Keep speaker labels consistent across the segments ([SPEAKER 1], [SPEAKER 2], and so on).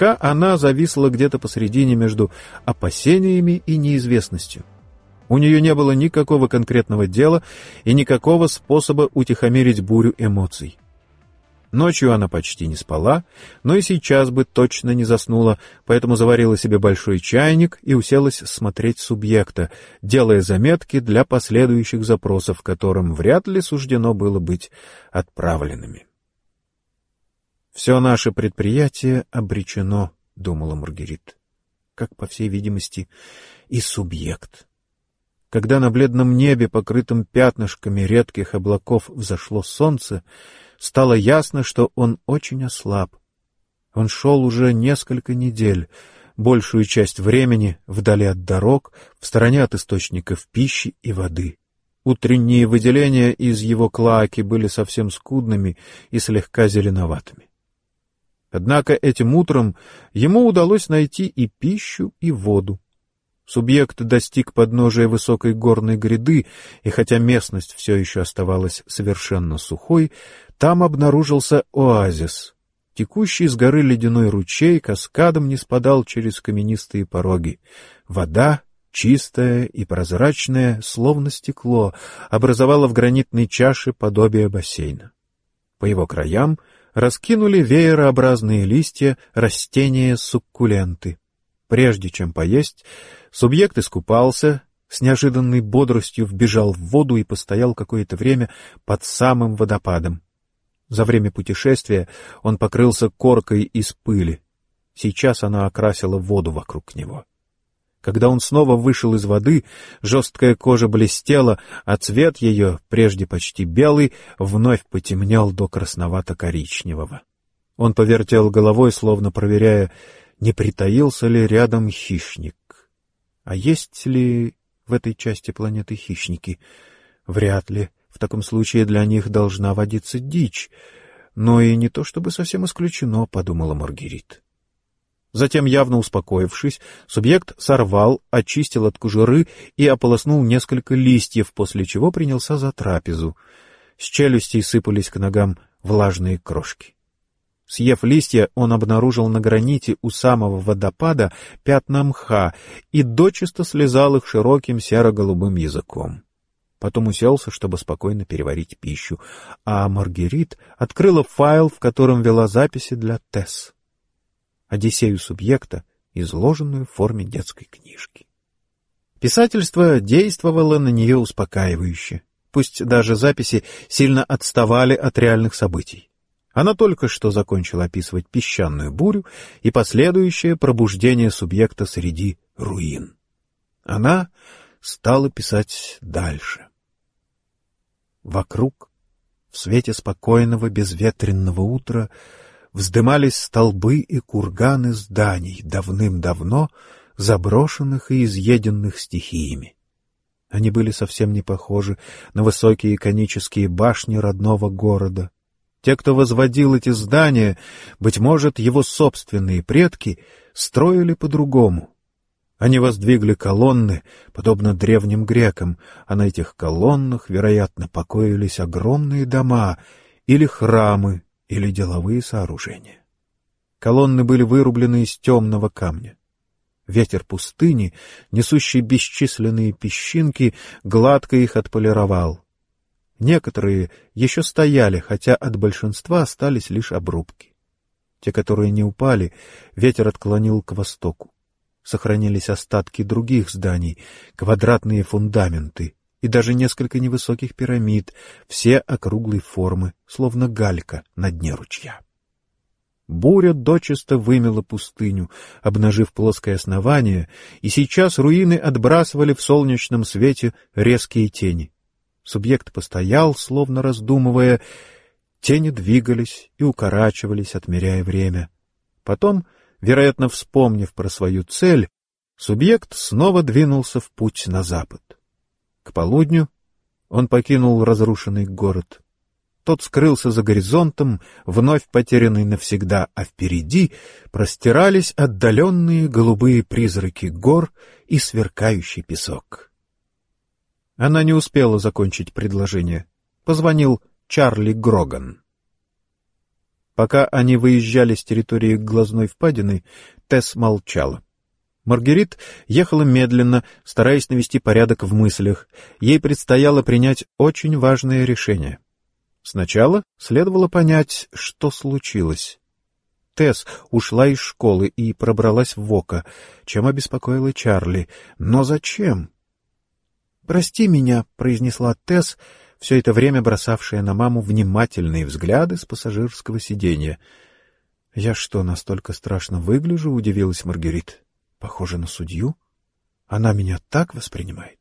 [SPEAKER 1] Пока она зависла где-то посредине между опасениями и неизвестностью. У нее не было никакого конкретного дела и никакого способа утихомирить бурю эмоций. Ночью она почти не спала, но и сейчас бы точно не заснула, поэтому заварила себе большой чайник и уселась смотреть «Субъекта», делая заметки для последующих запросов, которым вряд ли суждено было быть отправленными. «Все наше предприятие обречено», — думала Маргерит, как, по всей видимости, и «Субъект». Когда на бледном небе, покрытом пятнышками редких облаков, взошло солнце, стало ясно, что он очень ослаб. Он шел уже несколько недель, большую часть времени вдали от дорог, в стороне от источников пищи и воды. Утренние выделения из его клоаки были совсем скудными и слегка зеленоватыми. Однако этим утром ему удалось найти и пищу, и воду. Субъект достиг подножия высокой горной гряды, и хотя местность все еще оставалась совершенно сухой, там обнаружился оазис. Текущий с горы ледяной ручей каскадом не спадал через каменистые пороги. Вода, чистая и прозрачная, словно стекло, образовала в гранитной чаше подобие бассейна. По его краям раскинули веерообразные листья растения-суккуленты. Прежде чем поесть, субъект искупался, с неожиданной бодростью вбежал в воду и постоял какое-то время под самым водопадом. За время путешествия он покрылся коркой из пыли. Сейчас она окрасила воду вокруг него. Когда он снова вышел из воды, жесткая кожа блестела, а цвет ее, прежде почти белый, вновь потемнел до красновато-коричневого. Он повертел головой, словно проверяя, не притаился ли рядом хищник. А есть ли в этой части планеты хищники? Вряд ли. В таком случае для них должна водиться дичь. Но и не то чтобы совсем исключено, подумала Маргерит. Затем, явно успокоившись, субъект сорвал, очистил от кожуры и ополоснул несколько листьев, после чего принялся за трапезу. С челюстей сыпались к ногам влажные крошки. Съев листья, он обнаружил на граните у самого водопада пятна мха и дочисто слезал их широким серо-голубым языком. Потом уселся, чтобы спокойно переварить пищу, а Маргерит открыла файл, в котором вела записи для Тесс. Одиссею субъекта, изложенную в форме детской книжки. Писательство действовало на нее успокаивающе, пусть даже записи сильно отставали от реальных событий. Она только что закончила описывать песчаную бурю и последующее пробуждение субъекта среди руин. Она стала писать дальше. Вокруг, в свете спокойного безветренного утра, вздымались столбы и курганы зданий, давным-давно заброшенных и изъеденных стихиями. Они были совсем не похожи на высокие конические башни родного города. Те, кто возводил эти здания, быть может, его собственные предки, строили по-другому. Они воздвигли колонны, подобно древним грекам, а на этих колоннах, вероятно, покоились огромные дома или храмы, или деловые сооружения. Колонны были вырублены из темного камня. Ветер пустыни, несущий бесчисленные песчинки, гладко их отполировал. Некоторые еще стояли, хотя от большинства остались лишь обрубки. Те, которые не упали, ветер отклонил к востоку. Сохранились остатки других зданий, квадратные фундаменты и даже несколько невысоких пирамид, все округлой формы, словно галька на дне ручья. Буря дочисто вымела пустыню, обнажив плоское основание, и сейчас руины отбрасывали в солнечном свете резкие тени. Субъект постоял, словно раздумывая. Тени двигались и укорачивались, отмеряя время. Потом, вероятно, вспомнив про свою цель, субъект снова двинулся в путь на запад. К полудню он покинул разрушенный город. Тот скрылся за горизонтом, вновь потерянный навсегда, а впереди простирались отдаленные голубые призраки гор и сверкающий песок. Она не успела закончить предложение. Позвонил Чарли Гроган. Пока они выезжали с территории глазной впадины, Тесс молчала. Маргерит ехала медленно, стараясь навести порядок в мыслях. Ей предстояло принять очень важное решение. Сначала следовало понять, что случилось. Тесс ушла из школы и пробралась в Ока, чем обеспокоила Чарли. Но зачем? «Прости меня», — произнесла Тесс, все это время бросавшая на маму внимательные взгляды с пассажирского сиденья. «Я что, настолько страшно выгляжу?» — удивилась Маргерит. «Похоже на судью? Она меня так воспринимает?»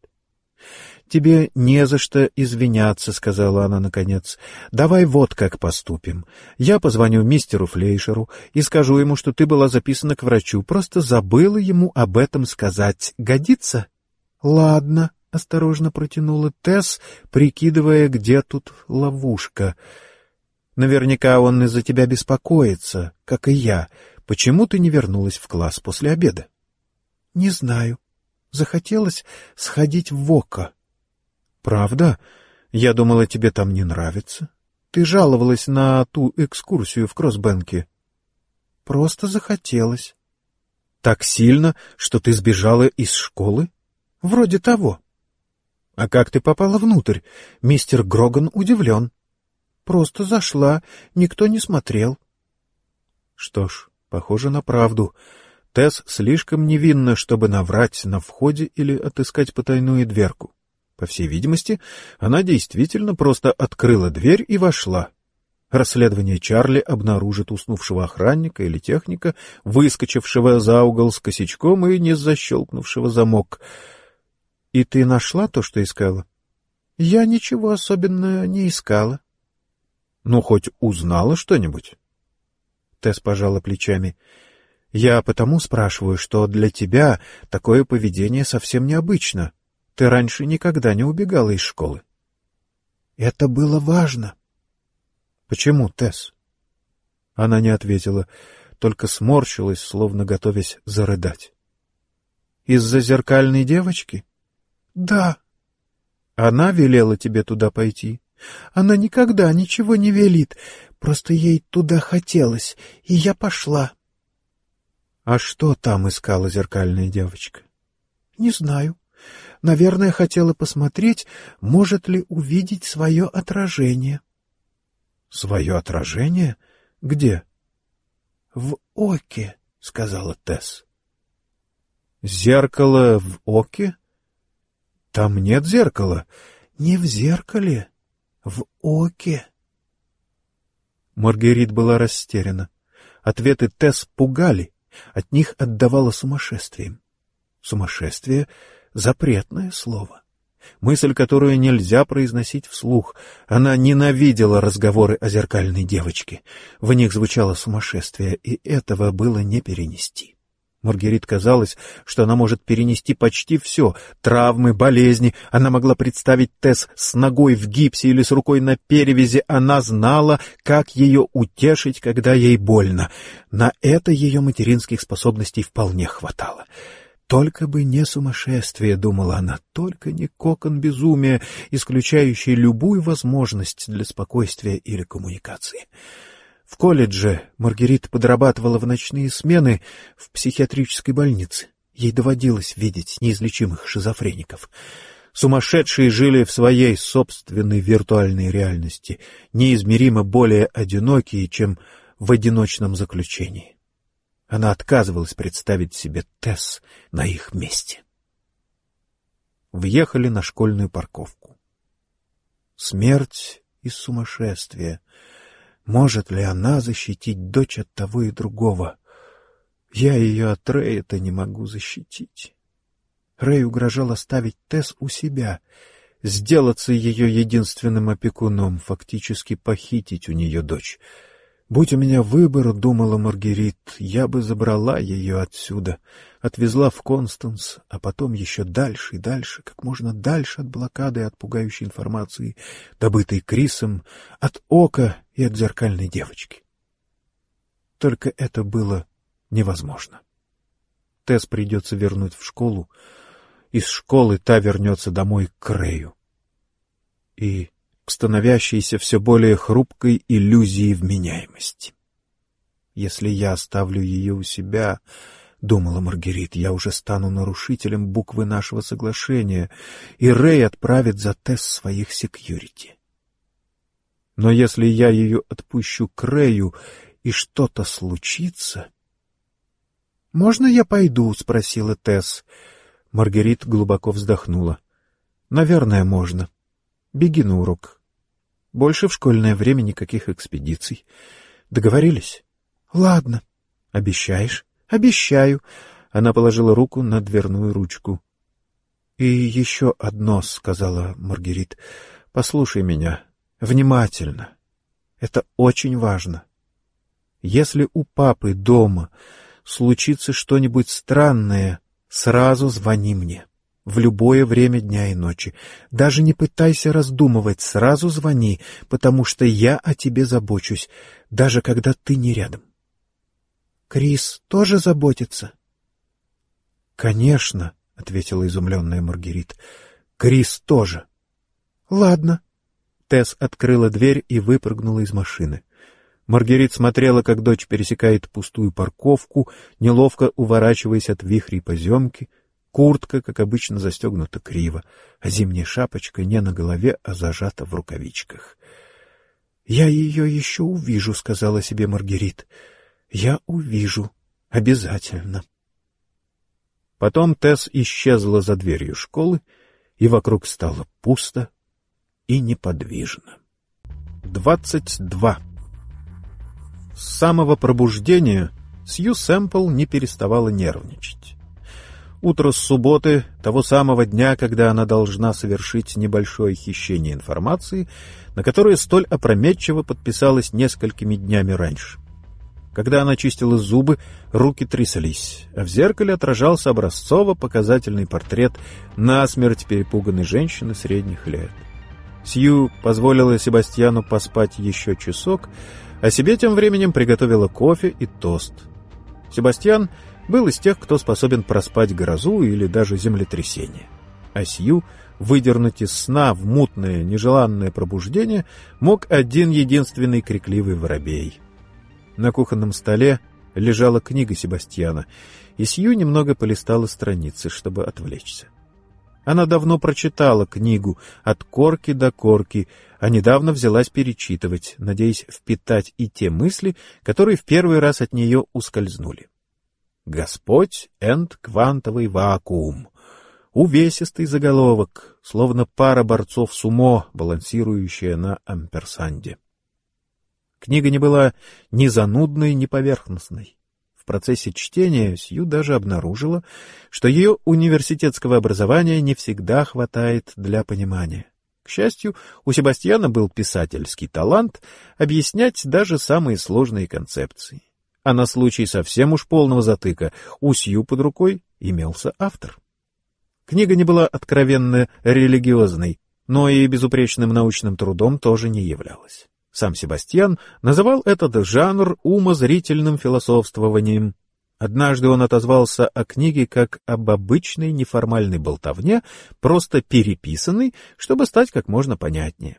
[SPEAKER 1] «Тебе не за что извиняться», — сказала она наконец. «Давай вот как поступим. Я позвоню мистеру Флейшеру и скажу ему, что ты была записана к врачу. Просто забыла ему об этом сказать. Годится?» «Ладно», — осторожно протянула Тесс, прикидывая, где тут ловушка. «Наверняка он из-за тебя беспокоится, как и я. Почему ты не вернулась в класс после обеда?» «Не знаю. Захотелось сходить в Ока». «Правда? Я думала, тебе там не нравится. Ты жаловалась на ту экскурсию в Кроссбенке». «Просто захотелось». «Так сильно, что ты сбежала из школы?» «Вроде того». «А как ты попала внутрь? Мистер Гроган удивлен». «Просто зашла, никто не смотрел». Что ж, похоже на правду. Тесс слишком невинна, чтобы наврать на входе или отыскать потайную дверку. По всей видимости, она действительно просто открыла дверь и вошла. Расследование Чарли обнаружит уснувшего охранника или техника, выскочившего за угол с косячком и не защелкнувшего замок. — И ты нашла то, что искала? — Я ничего особенного не искала. — Ну, хоть узнала что-нибудь? Тесс пожала плечами. — Я потому спрашиваю, что для тебя такое поведение совсем необычно. Ты раньше никогда не убегала из школы. — Это было важно. — Почему, Тесс? Она не ответила, только сморщилась, словно готовясь зарыдать. — Из-за зеркальной девочки? — Да. — Она велела тебе туда пойти? — Она никогда ничего не велит, просто ей туда хотелось, и я пошла. — А что там искала зеркальная девочка? — Не знаю. Наверное, хотела посмотреть, может ли увидеть свое отражение. — Свое отражение? Где? — В Оке, — сказала Тесс. — Зеркало в Оке? Там нет зеркала. — Не в зеркале, в Оке. Маргерит была растеряна. Ответы Тесс пугали, от них отдавало сумасшествием. Сумасшествие — запретное слово. Мысль, которую нельзя произносить вслух. Она ненавидела разговоры о зеркальной девочке. В них звучало сумасшествие, и этого было не перенести. Маргерит казалось, что она может перенести почти все — травмы, болезни. Она могла представить Тесс с ногой в гипсе или с рукой на перевязи. Она знала, как ее утешить, когда ей больно. На это ее материнских способностей вполне хватало. Только бы не сумасшествие, думала она, только не кокон безумия, исключающий любую возможность для спокойствия или коммуникации. В колледже Маргерит подрабатывала в ночные смены в психиатрической больнице. Ей доводилось видеть неизлечимых шизофреников. Сумасшедшие жили в своей собственной виртуальной реальности, неизмеримо более одинокие, чем в одиночном заключении. Она отказывалась представить себе Тесс на их месте. Въехали на школьную парковку. Смерть и сумасшествие. Может ли она защитить дочь от того и другого? Я ее от Рэя-то не могу защитить. Рэй угрожал оставить Тесс у себя, сделаться ее единственным опекуном, фактически похитить у нее дочь. «Будь у меня выбор, — думала Маргерит, — я бы забрала ее отсюда, отвезла в Констанс, а потом еще дальше и дальше, как можно дальше от блокады и от пугающей информации, добытой Крисом, от Ока и от зеркальной девочки». Только это было невозможно. Тесс придется вернуть в школу, из школы та вернется домой к Рэю. И к становящейся все более хрупкой иллюзии вменяемости. Если я оставлю ее у себя, — думала Маргерит, — я уже стану нарушителем буквы нашего соглашения, и Рэй отправит за Тесс своих секьюрити. Но если я ее отпущу к Рэю, и что-то случится... — Можно я пойду? — спросила Тесс. Маргерит глубоко вздохнула. — Наверное, можно. Беги на урок. Больше в школьное время никаких экспедиций. Договорились? — Ладно. — Обещаешь? — Обещаю. Она положила руку на дверную ручку. — И еще одно, — сказала Маргерит. — Послушай меня внимательно. Это очень важно. Если у папы дома случится что-нибудь странное, сразу звони мне. В любое время дня и ночи. Даже не пытайся раздумывать, сразу звони, потому что я о тебе забочусь, даже когда ты не рядом. Крис тоже заботится? — Конечно, — ответила изумленная Маргерит. — Крис тоже. — Ладно. Тесс открыла дверь и выпрыгнула из машины. Маргерит смотрела, как дочь пересекает пустую парковку, неловко уворачиваясь от вихрей поземки. Куртка, как обычно, застегнута криво, а зимняя шапочка не на голове, а зажата в рукавичках. — Я ее еще увижу, — сказала себе Маргерит. — Я увижу. Обязательно. Потом Тесс исчезла за дверью школы, и вокруг стало пусто и неподвижно. 22. С самого пробуждения Сью Сэмпл не переставала нервничать. Утро с субботы, того самого дня, когда она должна совершить небольшое хищение информации, на которое столь опрометчиво подписалась несколькими днями раньше. Когда она чистила зубы, руки тряслись, а в зеркале отражался образцово-показательный портрет насмерть перепуганной женщины средних лет. Сью позволила Себастьяну поспать еще часок, а себе тем временем приготовила кофе и тост. Себастьян был из тех, кто способен проспать грозу или даже землетрясение. А Сью выдернуть из сна в мутное, нежеланное пробуждение мог один единственный крикливый воробей. На кухонном столе лежала книга Себастьяна, и Сью немного полистала страницы, чтобы отвлечься. Она давно прочитала книгу от корки до корки, а недавно взялась перечитывать, надеясь впитать и те мысли, которые в первый раз от нее ускользнули. «Господь энд квантовый вакуум». Увесистый заголовок, словно пара борцов сумо, балансирующая на амперсанде. Книга не была ни занудной, ни поверхностной. В процессе чтения Сью даже обнаружила, что ее университетского образования не всегда хватает для понимания. К счастью, у Себастьяна был писательский талант объяснять даже самые сложные концепции. А на случай совсем уж полного затыка у Сью под рукой имелся автор. Книга не была откровенно религиозной, но и безупречным научным трудом тоже не являлась. Сам Себастьян называл этот жанр умозрительным философствованием. Однажды он отозвался о книге как об обычной неформальной болтовне, просто переписанной, чтобы стать как можно понятнее.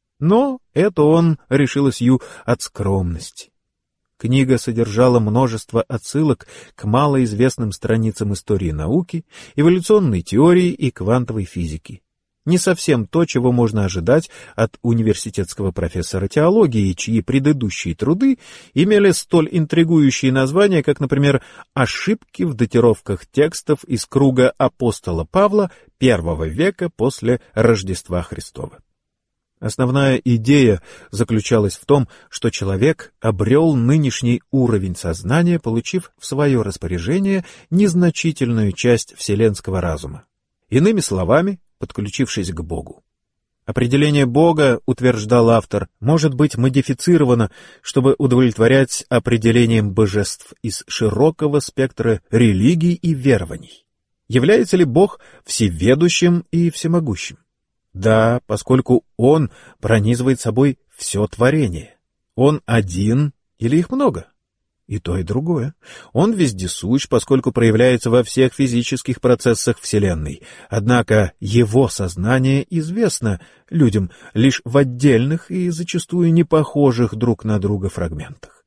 [SPEAKER 1] Но это он, решила Сью, от скромности. Книга содержала множество отсылок к малоизвестным страницам истории науки, эволюционной теории и квантовой физики. Не совсем то, чего можно ожидать от университетского профессора теологии, чьи предыдущие труды имели столь интригующие названия, как, например, «Ошибки в датировках текстов из круга апостола Павла I века после Рождества Христова». Основная идея заключалась в том, что человек обрел нынешний уровень сознания, получив в свое распоряжение незначительную часть вселенского разума. Иными словами, подключившись к Богу. Определение Бога, утверждал автор, может быть модифицировано, чтобы удовлетворять определениям божеств из широкого спектра религий и верований. Является ли Бог всеведущим и всемогущим? Да, поскольку Он пронизывает собой все творение. Он один или их много? И то, и другое. Он вездесущ, поскольку проявляется во всех физических процессах Вселенной. Однако его сознание известно людям лишь в отдельных и зачастую не похожих друг на друга фрагментах.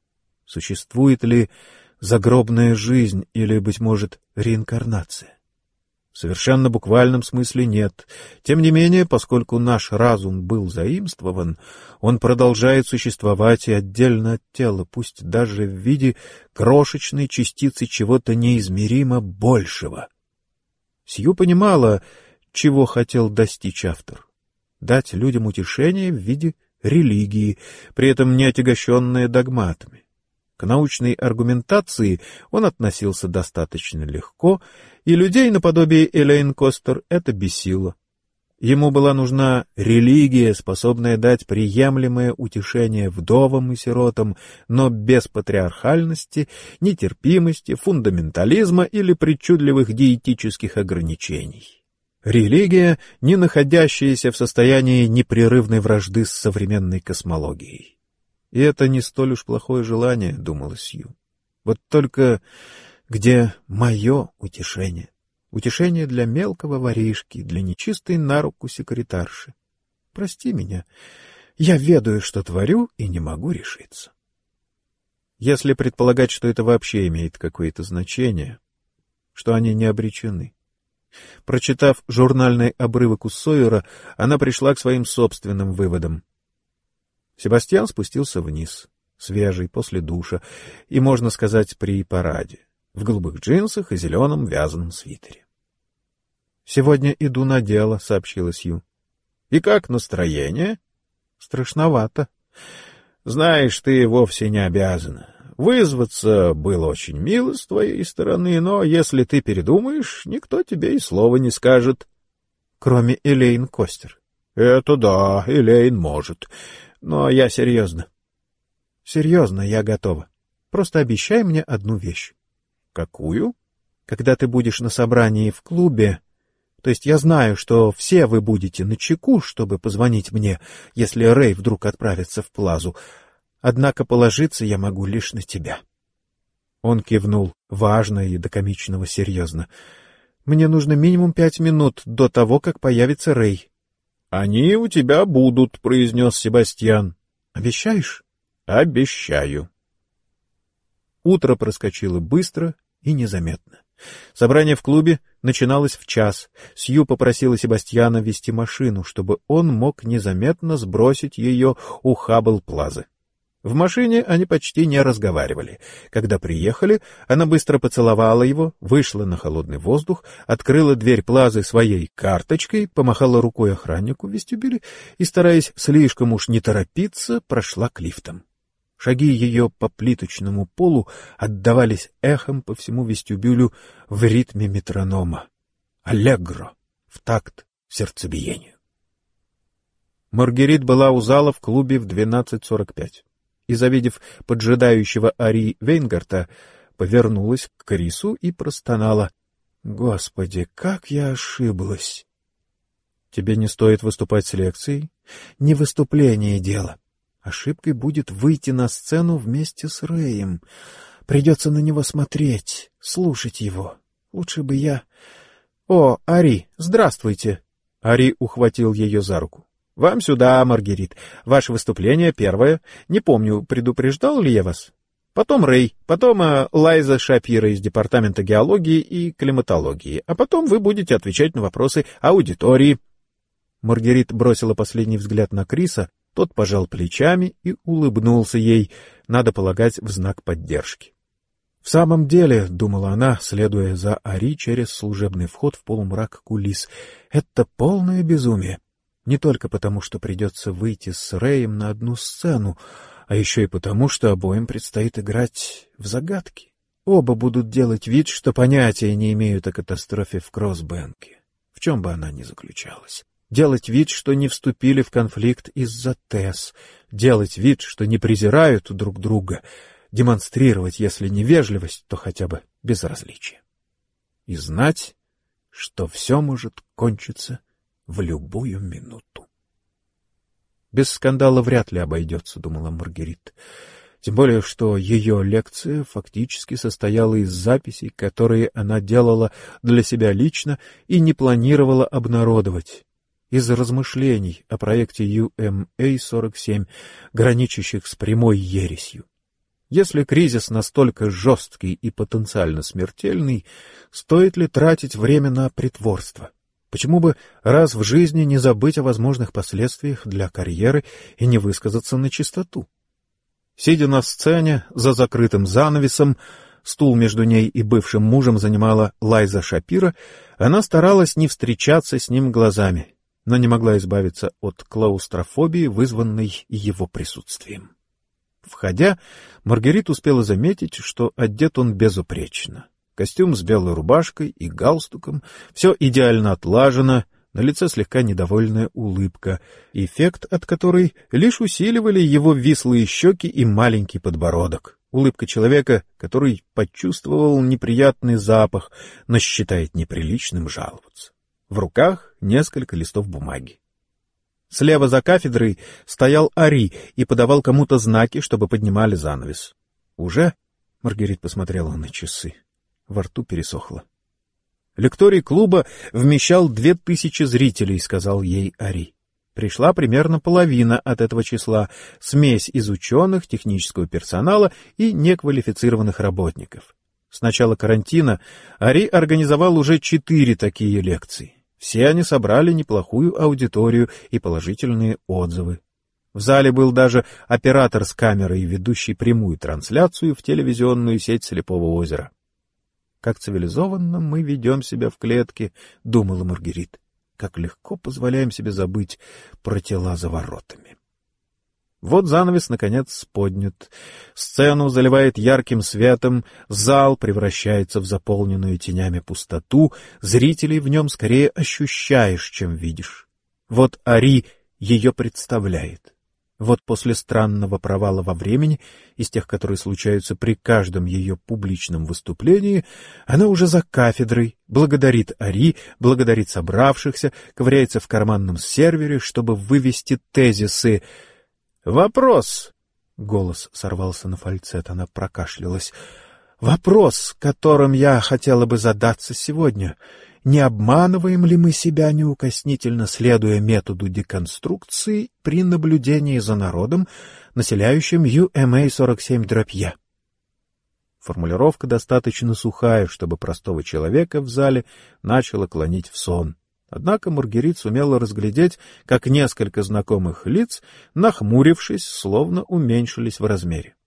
[SPEAKER 1] Существует ли загробная жизнь или, быть может, реинкарнация? В совершенно буквальном смысле нет. Тем не менее, поскольку наш разум был заимствован, он продолжает существовать и отдельно от тела, пусть даже в виде крошечной частицы чего-то неизмеримо большего. Сью понимала, чего хотел достичь автор. Дать людям утешение в виде религии, при этом не отягощенное догматами. К научной аргументации он относился достаточно легко, и людей наподобие Элейн Костер это бесило. Ему была нужна религия, способная дать приемлемое утешение вдовам и сиротам, но без патриархальности, нетерпимости, фундаментализма или причудливых диетических ограничений. Религия, не находящаяся в состоянии непрерывной вражды с современной космологией. И это не столь уж плохое желание, думала Сью. Вот только где мое утешение? Утешение для мелкого воришки, для нечистой на руку секретарши. Прости меня, я ведаю, что творю, и не могу решиться. Если предполагать, что это вообще имеет какое-то значение, что они не обречены. Прочитав журнальный обрывок у Сойера, она пришла к своим собственным выводам. Себастьян спустился вниз, свежий, после душа, и, можно сказать, при параде, в голубых джинсах и зеленом вязаном свитере. — Сегодня иду на дело, — сообщила Сью. — И как настроение? — Страшновато. — Знаешь, ты вовсе не обязана. Вызваться было очень мило с твоей стороны, но если ты передумаешь, никто тебе и слова не скажет. — Кроме Элейн Костер. — Это да, Элейн может. Но я серьезно. — Серьезно, я готова. Просто обещай мне одну вещь. — Какую? — Когда ты будешь на собрании в клубе... То есть я знаю, что все вы будете начеку, чтобы позвонить мне, если Рэй вдруг отправится в Плазу. Однако положиться я могу лишь на тебя. Он кивнул, важно и до комичного серьезно. Мне нужно минимум 5 минут до того, как появится Рэй. — Они у тебя будут, — произнес Себастьян. — Обещаешь? — Обещаю. Утро проскочило быстро и незаметно. Собрание в клубе начиналось в 1:00. Сью попросила Себастьяна вести машину, чтобы он мог незаметно сбросить ее у Хаббл-Плазы. В машине они почти не разговаривали. Когда приехали, она быстро поцеловала его, вышла на холодный воздух, открыла дверь Плазы своей карточкой, помахала рукой охраннику в вестибюле и, стараясь слишком уж не торопиться, прошла к лифтам. Шаги ее по плиточному полу отдавались эхом по всему вестибюлю в ритме метронома. Аллегро, в такт сердцебиению. Маргерит была у зала в клубе в 12:45 и, завидев поджидающего Ари Вейнгарта, повернулась к Крису и простонала: «Господи, как я ошиблась!» «Тебе не стоит выступать с лекцией?» «Не выступление дело. Ошибкой будет выйти на сцену вместе с Рэем. Придется на него смотреть, слушать его. Лучше бы я... О, Ари, здравствуйте!» Ари ухватил ее за руку. «Вам сюда, Маргерит. Ваше выступление первое. Не помню, предупреждал ли я вас? Потом Рэй, потом Лайза Шапира из Департамента геологии и климатологии, а потом вы будете отвечать на вопросы аудитории». Маргерит бросила последний взгляд на Криса, тот пожал плечами и улыбнулся ей, надо полагать, в знак поддержки. «В самом деле, — думала она, следуя за Ари через служебный вход в полумрак кулис, — это полное безумие. Не только потому, что придется выйти с Рэем на одну сцену, а еще и потому, что обоим предстоит играть в загадки. Оба будут делать вид, что понятия не имеют о катастрофе в Кроссбэнке, в чем бы она ни заключалась. Делать вид, что не вступили в конфликт из-за Тесс, делать вид, что не презирают друг друга, демонстрировать, если не вежливость, то хотя бы безразличие. И знать, что все может кончиться в любую минуту. Без скандала вряд ли обойдется, думала Маргерит. Тем более, что ее лекция фактически состояла из записей, которые она делала для себя лично и не планировала обнародовать. Из размышлений о проекте UMA-47, граничащих с прямой ересью. Если кризис настолько жесткий и потенциально смертельный, стоит ли тратить время на притворство? Почему бы раз в жизни не забыть о возможных последствиях для карьеры и не высказаться на чистоту? Сидя на сцене за закрытым занавесом, стул между ней и бывшим мужем занимала Лайза Шапира, она старалась не встречаться с ним глазами, но не могла избавиться от клаустрофобии, вызванной его присутствием. Входя, Маргерит успела заметить, что одет он безупречно. Костюм с белой рубашкой и галстуком, все идеально отлажено, на лице слегка недовольная улыбка, эффект от которой лишь усиливали его вислые щеки и маленький подбородок. Улыбка человека, который почувствовал неприятный запах, но считает неприличным жаловаться. В руках несколько листов бумаги. Слева за кафедрой стоял Ари и подавал кому-то знаки, чтобы поднимали занавес. «Уже?» — Маргерит посмотрела на часы. Во рту пересохло. «Лекторий клуба вмещал 2000 зрителей», — сказал ей Ари. Пришла примерно половина от этого числа, смесь из ученых, технического персонала и неквалифицированных работников. С начала карантина Ари организовал уже 4 такие лекции. Все они собрали неплохую аудиторию и положительные отзывы. В зале был даже оператор с камерой, ведущий прямую трансляцию в телевизионную сеть Слепого озера. «Как цивилизованно мы ведем себя в клетке», — думала Маргерит. «Как легко позволяем себе забыть про тела за воротами». Вот занавес, наконец, поднят. Сцену заливает ярким светом, зал превращается в заполненную тенями пустоту, зрителей в нем скорее ощущаешь, чем видишь. Вот Ари ее представляет. Вот после странного провала во времени, из тех, которые случаются при каждом ее публичном выступлении, она уже за кафедрой, благодарит Ари, благодарит собравшихся, ковыряется в карманном сервере, чтобы вывести тезисы. «Вопрос!» — голос сорвался на фальцет, она прокашлялась. «Вопрос, которым я хотела бы задаться сегодня. Не обманываем ли мы себя неукоснительно, следуя методу деконструкции при наблюдении за народом, населяющим UMA-47-Я?» Формулировка достаточно сухая, чтобы простого человека в зале начало клонить в сон. Однако Маргерит сумела разглядеть, как несколько знакомых лиц, нахмурившись, словно уменьшились в размере.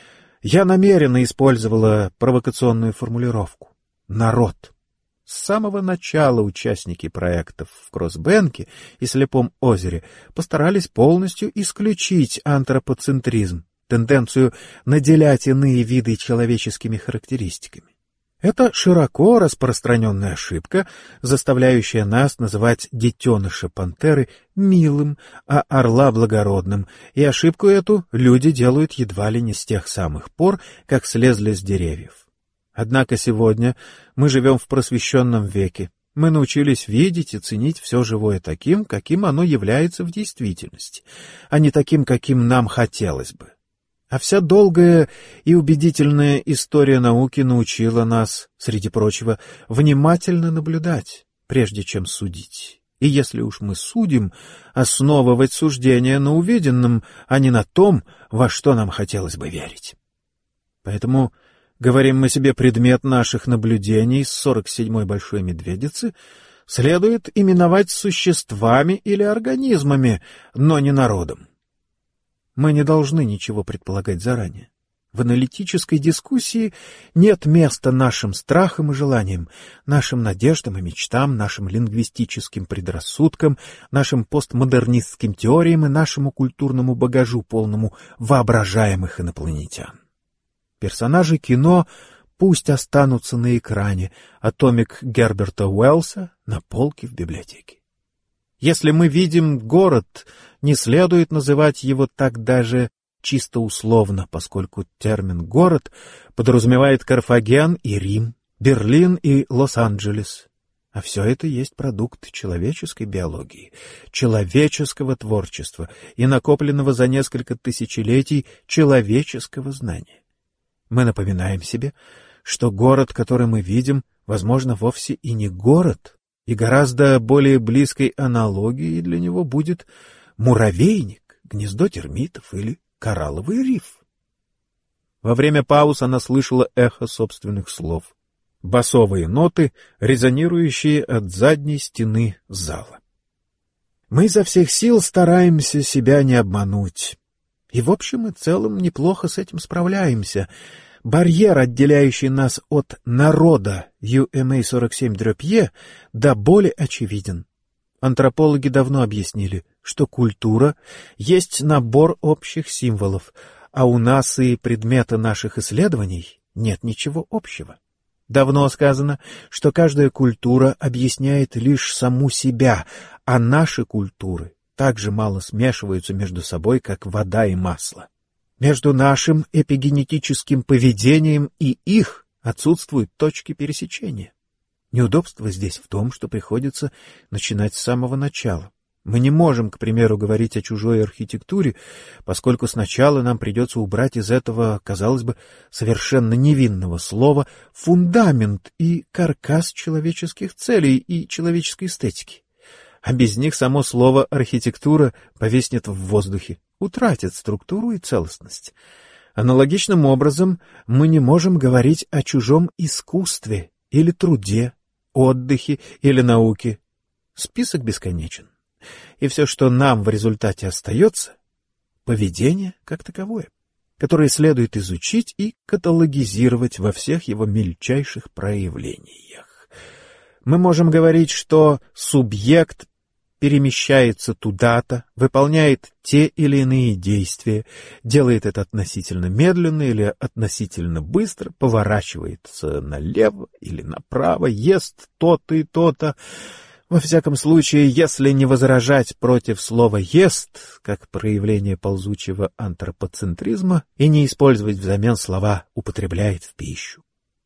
[SPEAKER 1] Я намеренно использовала провокационную формулировку «народ». С самого начала участники проектов в Кроссбенке и Слепом озере постарались полностью исключить антропоцентризм, тенденцию наделять иные виды человеческими характеристиками. Это широко распространенная ошибка, заставляющая нас называть детеныша пантеры милым, а орла благородным, и ошибку эту люди делают едва ли не с тех самых пор, как слезли с деревьев. Однако сегодня мы живем в просвещенном веке, мы научились видеть и ценить все живое таким, каким оно является в действительности, а не таким, каким нам хотелось бы. А вся долгая и убедительная история науки научила нас, среди прочего, внимательно наблюдать, прежде чем судить. И если уж мы судим, основывать суждения на увиденном, а не на том, во что нам хотелось бы верить. Поэтому, говорим мы себе, предмет наших наблюдений с 47-й Большой Медведицы следует именовать существами или организмами, но не народом. Мы не должны ничего предполагать заранее. В аналитической дискуссии нет места нашим страхам и желаниям, нашим надеждам и мечтам, нашим лингвистическим предрассудкам, нашим постмодернистским теориям и нашему культурному багажу, полному воображаемых инопланетян. Персонажи кино пусть останутся на экране, а томик Герберта Уэллса на полке в библиотеке. Если мы видим город, не следует называть его так даже чисто условно, поскольку термин «город» подразумевает Карфаген и Рим, Берлин и Лос-Анджелес. А все это есть продукт человеческой биологии, человеческого творчества и накопленного за несколько тысячелетий человеческого знания. Мы напоминаем себе, что город, который мы видим, возможно, вовсе и не город, и гораздо более близкой аналогией для него будет муравейник, гнездо термитов или коралловый риф. Во время пауз она слышала эхо собственных слов. Басовые ноты, резонирующие от задней стены зала. Мы изо всех сил стараемся себя не обмануть. И в общем и целом неплохо с этим справляемся. Барьер, отделяющий нас от народа UMA-47-E, до боли очевиден. Антропологи давно объяснили, что культура есть набор общих символов, а у нас и предмета наших исследований нет ничего общего. Давно сказано, что каждая культура объясняет лишь саму себя, а наши культуры так же мало смешиваются между собой, как вода и масло. Между нашим эпигенетическим поведением и их отсутствуют точки пересечения. Неудобство здесь в том, что приходится начинать с самого начала. Мы не можем, к примеру, говорить о чужой архитектуре, поскольку сначала нам придется убрать из этого, казалось бы, совершенно невинного слова фундамент и каркас человеческих целей и человеческой эстетики. А без них само слово «архитектура» повиснет в воздухе, утратит структуру и целостность. Аналогичным образом мы не можем говорить о чужом искусстве или труде, отдыхе или науке. Список бесконечен. И все, что нам в результате остается — поведение как таковое, которое следует изучить и каталогизировать во всех его мельчайших проявлениях. Мы можем говорить, что субъект перемещается туда-то, выполняет те или иные действия, делает это относительно медленно или относительно быстро, поворачивается налево или направо, ест то-то и то-то. Во всяком случае, если не возражать против слова «ест», как проявление ползучего антропоцентризма, и не использовать взамен слова «употребляет в пищу».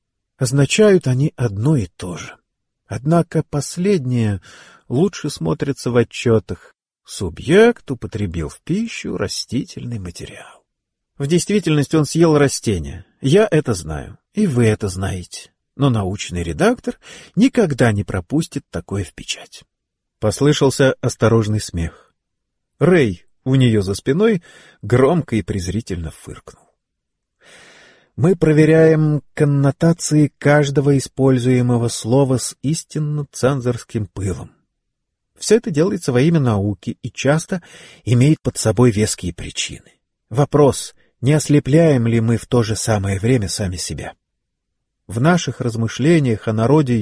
[SPEAKER 1] Означают они одно и то же. Однако последнее лучше смотрится в отчетах. Субъект употребил в пищу растительный материал. В действительности он съел растение. Я это знаю, и вы это знаете. Но научный редактор никогда не пропустит такое в печать. Послышался осторожный смех. Рэй у нее за спиной громко и презрительно фыркнул. Мы проверяем коннотации каждого используемого слова с истинно цензорским пылом. Все это делается во имя науки и часто имеет под собой веские причины. Вопрос, не ослепляем ли мы в то же самое время сами себя? В наших размышлениях о народе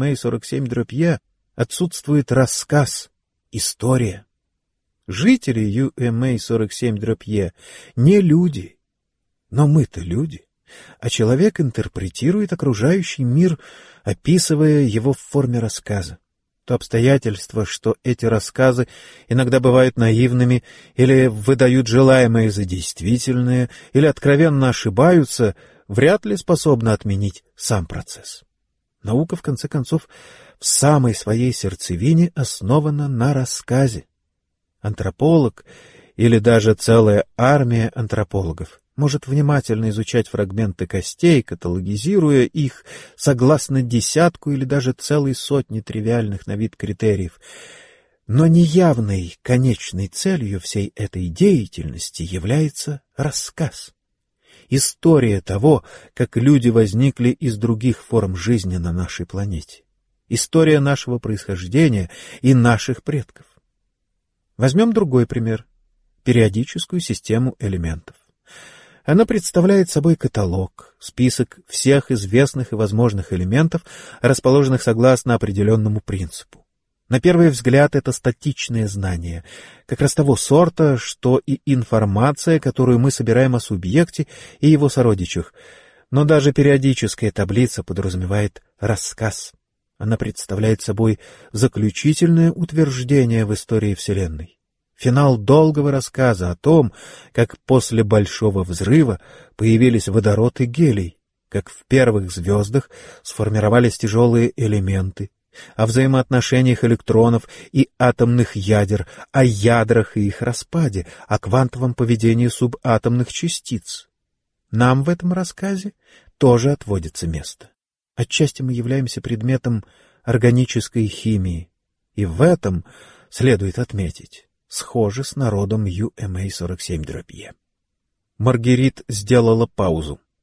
[SPEAKER 1] UMA-47-E отсутствует рассказ, история. Жители UMA-47-E не люди, но мы-то люди, а человек интерпретирует окружающий мир, описывая его в форме рассказа. То обстоятельство, что эти рассказы иногда бывают наивными или выдают желаемое за действительное, или откровенно ошибаются, вряд ли способна отменить сам процесс. Наука, в конце концов, в самой своей сердцевине основана на рассказе. Антрополог или даже целая армия антропологов может внимательно изучать фрагменты костей, каталогизируя их согласно десятку или даже целой сотне тривиальных на вид критериев. Но неявной конечной целью всей этой деятельности является рассказ. История того, как люди возникли из других форм жизни на нашей планете. История нашего происхождения и наших предков. Возьмем другой пример — периодическую систему элементов. Она представляет собой каталог, список всех известных и возможных элементов, расположенных согласно определенному принципу. На первый взгляд это статичное знание, как раз того сорта, что и информация, которую мы собираем о субъекте и его сородичах. Но даже периодическая таблица подразумевает рассказ. Она представляет собой заключительное утверждение в истории Вселенной. Финал долгого рассказа о том, как после Большого взрыва появились водород и гелий, как в первых звездах сформировались тяжелые элементы, о взаимоотношениях электронов и атомных ядер, о ядрах и их распаде, о квантовом поведении субатомных частиц. Нам в этом рассказе тоже отводится место. Отчасти мы являемся предметом органической химии, и в этом, следует отметить, схожи с народом UMA-47-E. Маргерит сделала паузу.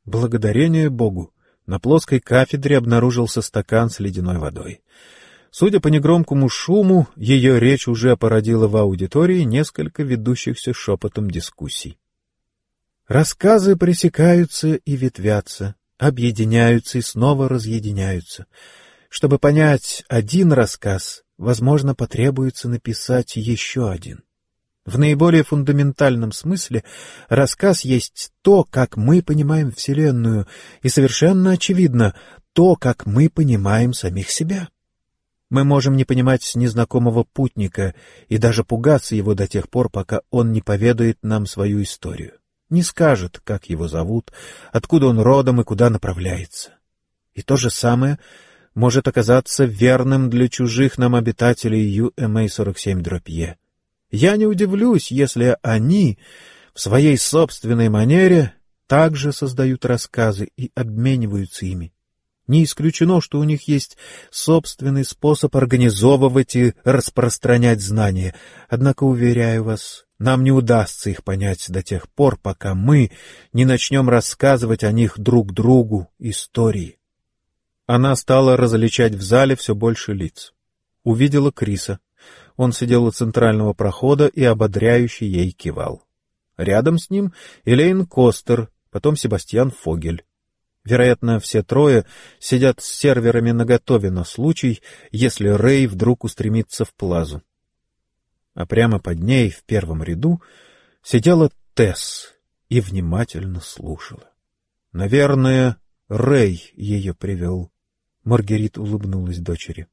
[SPEAKER 1] Благодарение Богу, на плоской кафедре обнаружился стакан с ледяной водой. Судя по негромкому шуму, ее речь уже породила в аудитории несколько ведущихся шепотом дискуссий. Рассказы пресекаются и ветвятся, объединяются и снова разъединяются. Чтобы понять один рассказ, возможно, потребуется написать еще один. В наиболее фундаментальном смысле рассказ есть то, как мы понимаем Вселенную, и совершенно очевидно то, как мы понимаем самих себя. Мы можем не понимать незнакомого путника и даже пугаться его до тех пор, пока он не поведает нам свою историю, не скажет, как его зовут, откуда он родом и куда направляется. И то же самое может оказаться верным для чужих нам обитателей UMA-47-E. Я не удивлюсь, если они в своей собственной манере также создают рассказы и обмениваются ими. Не исключено, что у них есть собственный способ организовывать и распространять знания, однако, уверяю вас, нам не удастся их понять до тех пор, пока мы не начнем рассказывать о них друг другу истории. Она стала различать в зале все больше лиц. Увидела Криса. Он сидел у центрального прохода и ободряюще ей кивал. Рядом с ним Элейн Костер, потом Себастьян Фогель. Вероятно, все трое сидят с серверами наготове на случай, если Рэй вдруг устремится в плазу. А прямо под ней, в первом ряду, сидела Тесс и внимательно слушала. Наверное, Рэй ее привел. Маргерит улыбнулась дочери.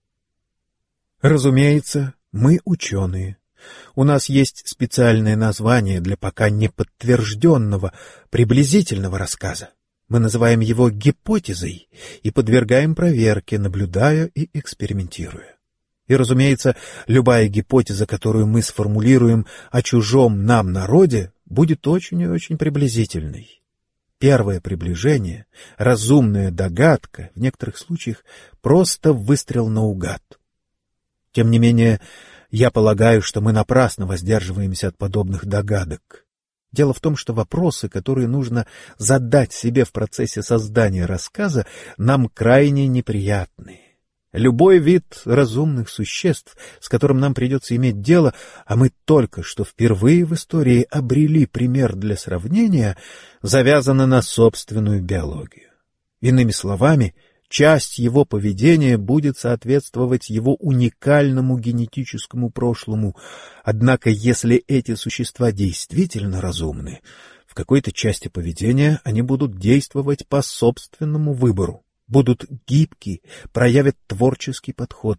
[SPEAKER 1] Разумеется, мы ученые. У нас есть специальное название для пока не подтвержденного, приблизительного рассказа. Мы называем его гипотезой и подвергаем проверке, наблюдая и экспериментируя. И, разумеется, любая гипотеза, которую мы сформулируем о чужом нам народе, будет очень и очень приблизительной. Первое приближение, разумная догадка, в некоторых случаях просто выстрел наугад. Тем не менее, я полагаю, что мы напрасно воздерживаемся от подобных догадок. Дело в том, что вопросы, которые нужно задать себе в процессе создания рассказа, нам крайне неприятны. Любой вид разумных существ, с которым нам придется иметь дело, а мы только что впервые в истории обрели пример для сравнения, завязаны на собственную биологию. Иными словами, часть его поведения будет соответствовать его уникальному генетическому прошлому. Однако, если эти существа действительно разумны, в какой-то части поведения они будут действовать по собственному выбору, будут гибки, проявят творческий подход.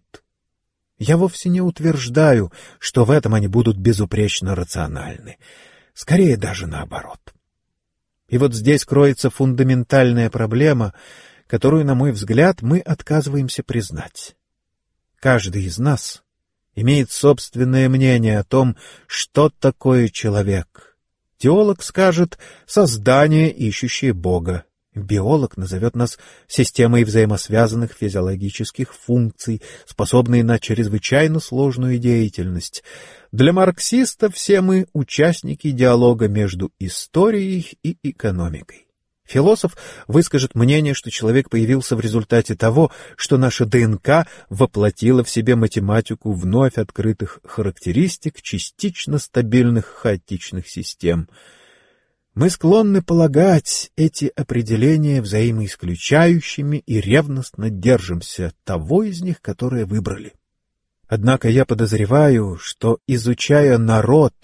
[SPEAKER 1] Я вовсе не утверждаю, что в этом они будут безупречно рациональны. Скорее даже наоборот. И вот здесь кроется фундаментальная проблема, которую, на мой взгляд, мы отказываемся признать. Каждый из нас имеет собственное мнение о том, что такое человек. Теолог скажет «создание, ищущее Бога». Биолог назовет нас системой взаимосвязанных физиологических функций, способной на чрезвычайно сложную деятельность. Для марксиста все мы участники диалога между историей и экономикой. Философ выскажет мнение, что человек появился в результате того, что наша ДНК воплотила в себе математику вновь открытых характеристик частично стабильных хаотичных систем. Мы склонны полагать эти определения взаимоисключающими и ревностно держимся того из них, которое выбрали. Однако я подозреваю, что, изучая народ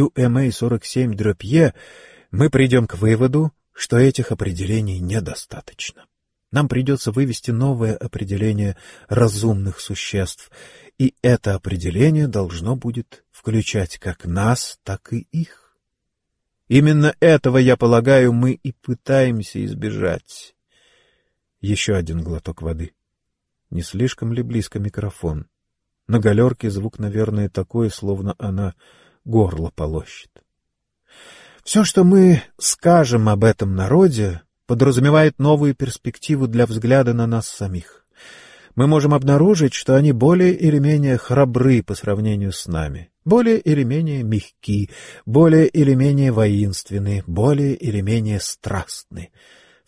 [SPEAKER 1] UMA-47-E, мы придем к выводу, что этих определений недостаточно. Нам придется вывести новое определение разумных существ, и это определение должно будет включать как нас, так и их. Именно этого, я полагаю, мы и пытаемся избежать. Еще один глоток воды. Не слишком ли близко микрофон? На галерке звук, наверное, такой, словно она горло полощет. Все, что мы скажем об этом народе, подразумевает новую перспективу для взгляда на нас самих. Мы можем обнаружить, что они более или менее храбры по сравнению с нами, более или менее мягки, более или менее воинственны, более или менее страстны.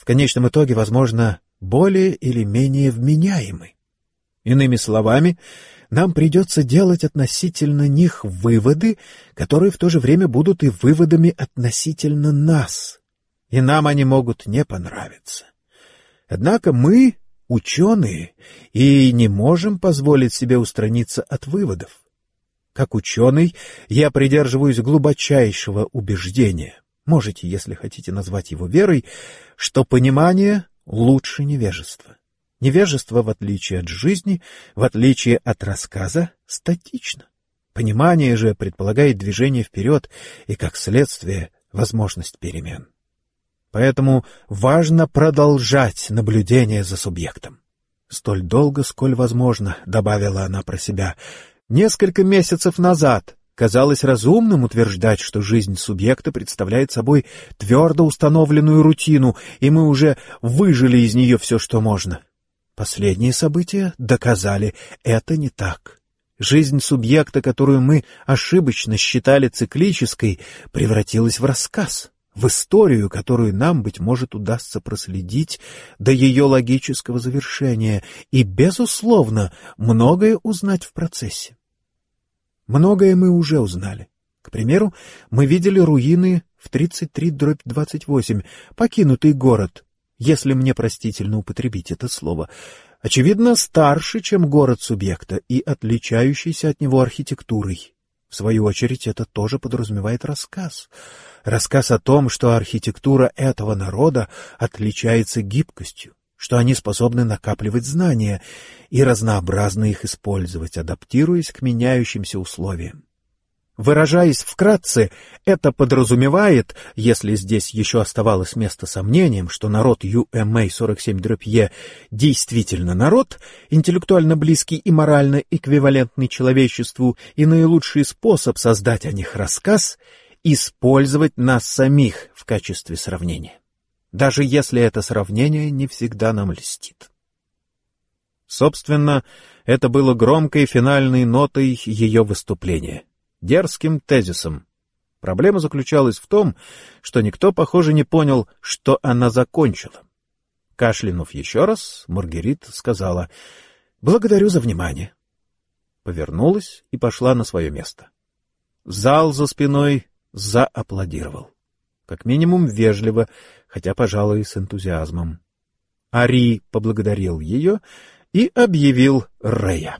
[SPEAKER 1] в конечном итоге, возможно, более или менее вменяемы. Иными словами, нам придется делать относительно них выводы, которые в то же время будут и выводами относительно нас, и нам они могут не понравиться. Однако мы, ученые, и не можем позволить себе устраниться от выводов. Как ученый, я придерживаюсь глубочайшего убеждения, можете, если хотите назвать его верой, что понимание лучше невежества. Невежество, в отличие от жизни, в отличие от рассказа, статично. Понимание же предполагает движение вперед и, как следствие, возможность перемен. Поэтому важно продолжать наблюдение за субъектом. Столь долго, сколь возможно, добавила она про себя. Несколько месяцев назад казалось разумным утверждать, что жизнь субъекта представляет собой твердо установленную рутину, и мы уже выжили из нее все, что можно. Последние события доказали, это не так. Жизнь субъекта, которую мы ошибочно считали циклической, превратилась в рассказ, в историю, которую нам, быть может, удастся проследить до ее логического завершения и, безусловно, многое узнать в процессе. Многое мы уже узнали. К примеру, мы видели руины в 33/28, покинутый город, если мне простительно употребить это слово, очевидно, старше, чем город субъекта и отличающийся от него архитектурой. В свою очередь, это тоже подразумевает рассказ. Рассказ о том, что архитектура этого народа отличается гибкостью, что они способны накапливать знания и разнообразно их использовать, адаптируясь к меняющимся условиям. Выражаясь вкратце, это подразумевает, если здесь еще оставалось место сомнениям, что народ UMA 47/E действительно народ, интеллектуально близкий и морально эквивалентный человечеству, и наилучший способ создать о них рассказ — использовать нас самих в качестве сравнения, даже если это сравнение не всегда нам льстит. Собственно, это было громкой финальной нотой ее выступления. Дерзким тезисом. Проблема заключалась в том, что никто, похоже, не понял, что она закончила. Кашлянув еще раз, Маргерит сказала: «Благодарю за внимание». Повернулась и пошла на свое место. Зал за спиной зааплодировал. Как минимум вежливо, хотя, пожалуй, с энтузиазмом. Ари поблагодарил ее и объявил Рэя.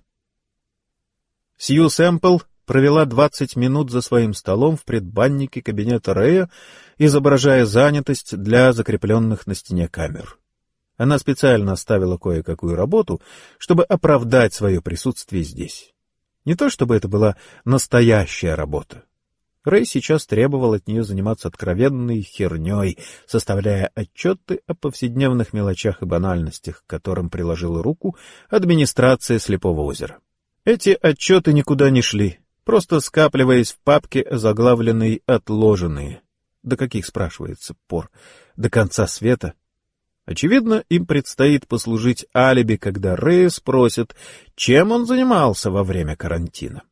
[SPEAKER 1] Сью Сэмпл провела 20 минут за своим столом в предбаннике кабинета Рэя, изображая занятость для закрепленных на стене камер. Она специально оставила кое-какую работу, чтобы оправдать свое присутствие здесь. Не то чтобы это была настоящая работа. Рэй сейчас требовал от нее заниматься откровенной херней, составляя отчеты о повседневных мелочах и банальностях, к которым приложила руку администрация Слепого озера. Эти отчеты никуда не шли, просто скапливаясь в папке, заглавленной «Отложенные». До каких, спрашивается, пор? До конца света? Очевидно, им предстоит послужить алиби, когда Рэя спросят, чем он занимался во время карантина.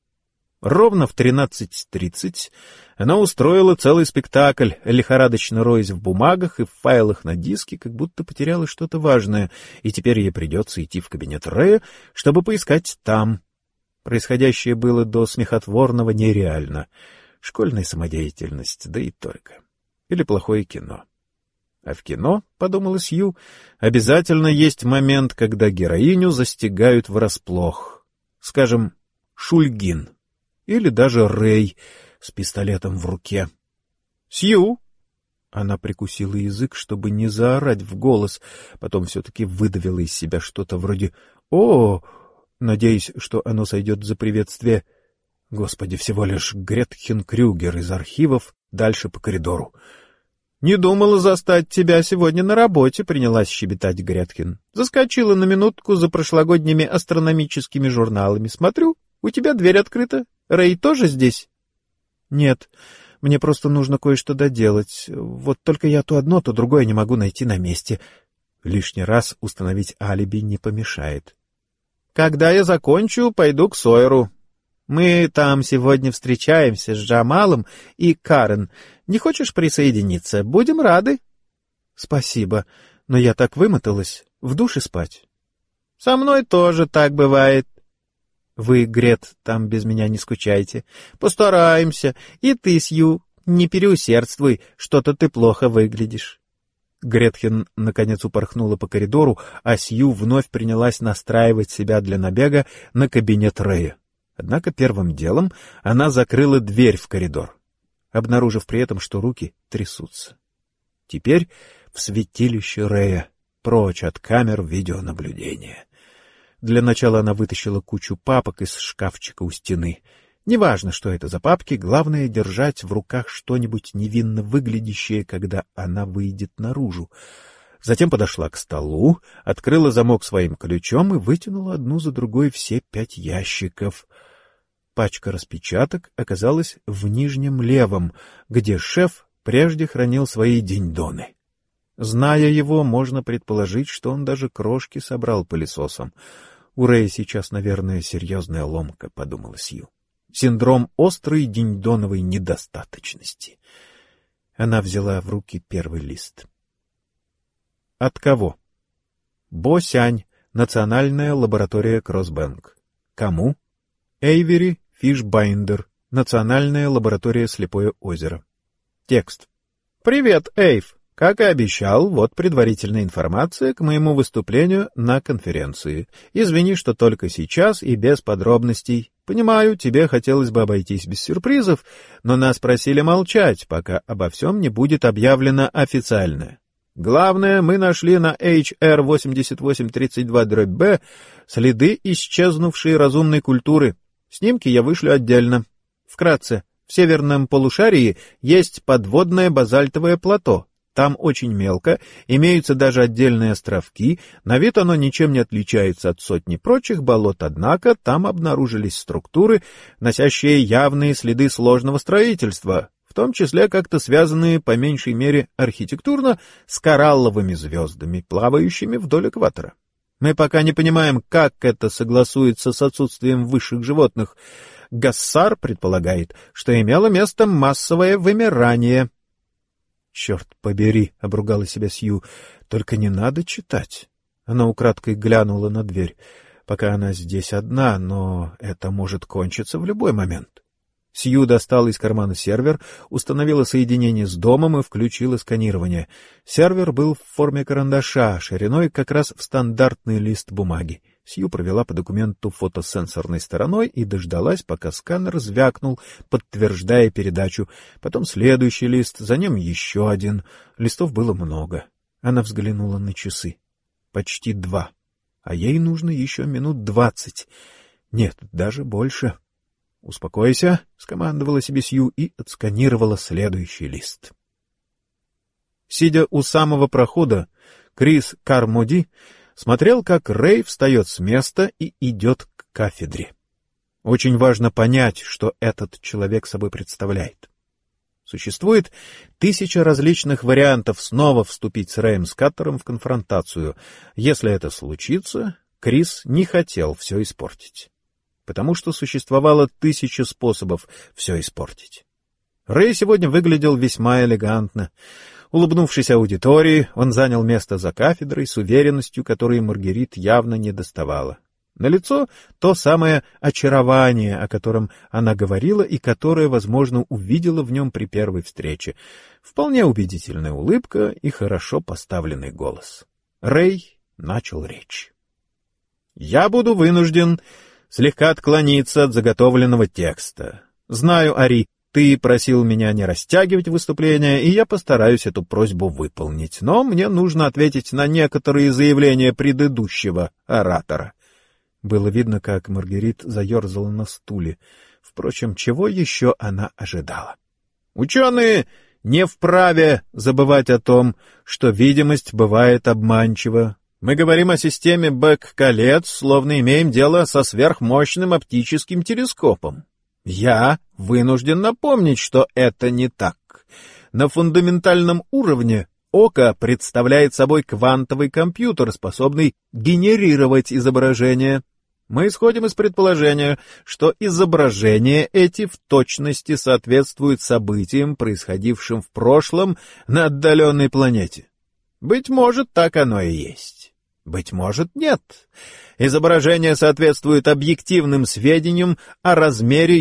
[SPEAKER 1] Ровно в 13:30 она устроила целый спектакль, лихорадочно роясь в бумагах и в файлах на диске, как будто потеряла что-то важное, и теперь ей придется идти в кабинет Рэя, чтобы поискать там. Происходящее было до смехотворного нереально. Школьная самодеятельность, да и только. Или плохое кино. А в кино, подумала Сью, обязательно есть момент, когда героиню застигают врасплох. Скажем, Шульгин. Или даже Рэй с пистолетом в руке. «Сью!» Она прикусила язык, чтобы не заорать в голос, потом все-таки выдавила из себя что-то вроде «О!», надеясь, что оно сойдет за приветствие. Господи, всего лишь Гретхен Крюгер из архивов дальше по коридору. «Не думала застать тебя сегодня на работе», — принялась щебетать Гретхен. «Заскочила на минутку за прошлогодними астрономическими журналами. Смотрю, у тебя дверь открыта. Рэй тоже здесь?» «Нет, мне просто нужно кое-что доделать. Вот только я то одно, то другое не могу найти на месте. Лишний раз установить алиби не помешает». «Когда я закончу, пойду к Сойеру. Мы там сегодня встречаемся с Джамалом и Карен. Не хочешь присоединиться? Будем рады».
[SPEAKER 2] Спасибо, но я так вымоталась. В душе спать.
[SPEAKER 1] Со мной тоже так бывает.
[SPEAKER 2] Вы, Грет, там без меня не скучайте.
[SPEAKER 1] Постараемся. И ты, Сью, не переусердствуй, что-то ты плохо выглядишь.
[SPEAKER 2] Гретхен наконец упорхнула по коридору, а Сью вновь принялась настраивать себя для набега на кабинет Рэя. Однако первым делом она закрыла дверь в коридор, обнаружив при этом, что руки трясутся. Теперь в святилище Рэя, прочь от камер видеонаблюдения. Для начала она вытащила кучу папок из шкафчика у стены. Неважно, что это за папки, главное — держать в руках что-нибудь невинно выглядящее, когда она выйдет наружу. Затем подошла к столу, открыла замок своим ключом и вытянула одну за другой все 5 ящиков. Пачка распечаток оказалась в нижнем левом, где шеф прежде хранил свои деньдоны. Зная его, можно предположить, что он даже крошки собрал пылесосом. У Рэя сейчас, наверное, серьезная ломка, — подумала Сью. Синдром острой деньдоновой недостаточности. Она взяла в руки первый лист. От кого? Бо Сянь, Национальная лаборатория Кроссбэнк. Кому? Эйвери Фишбайндер, Национальная лаборатория Слепое озеро. Текст. Привет, Эйв. Как и обещал, вот предварительная информация к моему выступлению на конференции. Извини, что только сейчас и без подробностей. Понимаю, тебе хотелось бы обойтись без сюрпризов, но нас просили молчать, пока обо всем не будет объявлено официально. Главное, мы нашли на HR8832-B следы исчезнувшей разумной культуры. Снимки я вышлю отдельно. Вкратце, в северном полушарии есть подводное базальтовое плато. Там очень мелко, имеются даже отдельные островки, на вид оно ничем не отличается от сотни прочих болот, однако там обнаружились структуры, носящие явные следы сложного строительства, в том числе как-то связанные, по меньшей мере архитектурно, с коралловыми звездами, плавающими вдоль экватора. Мы пока не понимаем, как это согласуется с отсутствием высших животных. Гассар предполагает, что имело место массовое вымирание. «Черт побери!» — обругала себя Сью. «Только не надо читать». Она украдкой глянула на дверь. Пока она здесь одна, но это может кончиться в любой момент. Сью достала из кармана сервер, установила соединение с домом и включила сканирование. Сервер был в форме карандаша, шириной как раз в стандартный лист бумаги. Сью провела по документу фотосенсорной стороной и дождалась, пока сканер звякнул, подтверждая передачу. Потом следующий лист, за ним еще один. Листов было много. Она взглянула на часы. Почти 2. А ей нужно еще минут 20. Нет, даже больше. «Успокойся», — скомандовала себе Сью и отсканировала следующий лист. Сидя у самого прохода, Крис Кармоди смотрел, как Рэй встает с места и идет к кафедре. Очень важно понять, что этот человек собой представляет. Существует 1000 различных вариантов снова вступить с Рэем Скаттером в конфронтацию. Если это случится, Крис не хотел все испортить. Потому что существовало 1000 способов все испортить. Рэй сегодня выглядел весьма элегантно. Улыбнувшись аудитории, он занял место за кафедрой с уверенностью, которой Маргерит явно не доставала. Налицо то самое очарование, о котором она говорила и которое, возможно, увидела в нем при первой встрече. Вполне убедительная улыбка и хорошо поставленный голос. Рэй начал речь. «Я буду вынужден слегка отклониться от заготовленного текста. Знаю, Ари, ты просил меня не растягивать выступление, и я постараюсь эту просьбу выполнить, но мне нужно ответить на некоторые заявления предыдущего оратора». Было видно, как Маргерит заерзала на стуле. Впрочем, чего еще она ожидала? «Ученые не вправе забывать о том, что видимость бывает обманчива. Мы говорим о системе Бек-колец, словно имеем дело со сверхмощным оптическим телескопом. Я вынужден напомнить, что это не так. На фундаментальном уровне око представляет собой квантовый компьютер, способный генерировать изображения. Мы исходим из предположения, что изображения эти в точности соответствуют событиям, происходившим в прошлом на отдаленной планете. Быть может, так оно и есть. Быть может, нет. Изображение соответствует объективным сведениям о размере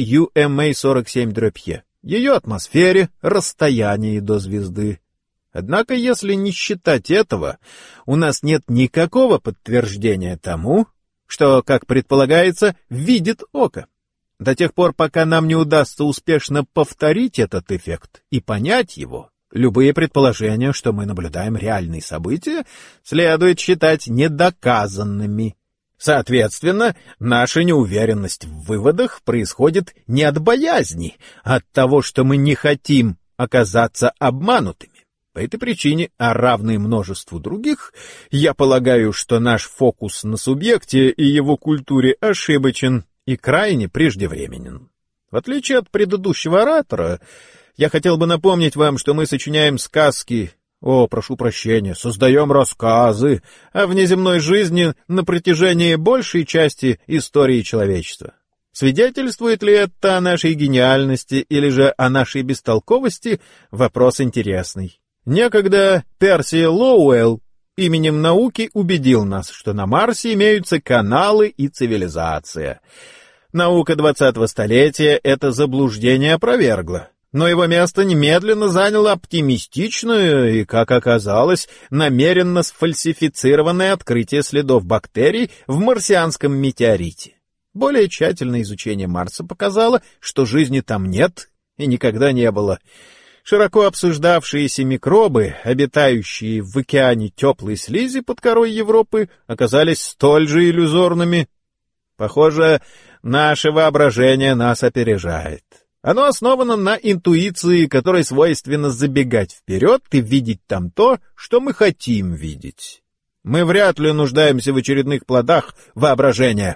[SPEAKER 2] UMA-47-E, ее атмосфере, расстоянии до звезды. Однако, если не считать этого, у нас нет никакого подтверждения тому, что, как предполагается, видит око. До тех пор, пока нам не удастся успешно повторить этот эффект и понять его, любые предположения, что мы наблюдаем реальные события, следует считать недоказанными. Соответственно, наша неуверенность в выводах происходит не от боязни, а от того, что мы не хотим оказаться обманутыми. По этой причине, а равной множеству других, я полагаю, что наш фокус на субъекте и его культуре ошибочен и крайне преждевременен. В отличие от предыдущего оратора, я хотел бы напомнить вам, что мы сочиняем сказки, прошу прощения, создаем рассказы о внеземной жизни на протяжении большей части истории человечества. Свидетельствует ли это о нашей гениальности или же о нашей бестолковости — вопрос интересный. Некогда Перси Лоуэлл именем науки убедил нас, что на Марсе имеются каналы и цивилизация. Наука 20-го столетия это заблуждение опровергла, но его место немедленно заняло оптимистичное и, как оказалось, намеренно сфальсифицированное открытие следов бактерий в марсианском метеорите. Более тщательное изучение Марса показало, что жизни там нет и никогда не было. Широко обсуждавшиеся микробы, обитающие в океане теплой слизи под корой Европы, оказались столь же иллюзорными. Похоже, наше воображение нас опережает. Оно основано на интуиции, которой свойственно забегать вперед и видеть там то, что мы хотим видеть. Мы вряд ли нуждаемся в очередных плодах воображения.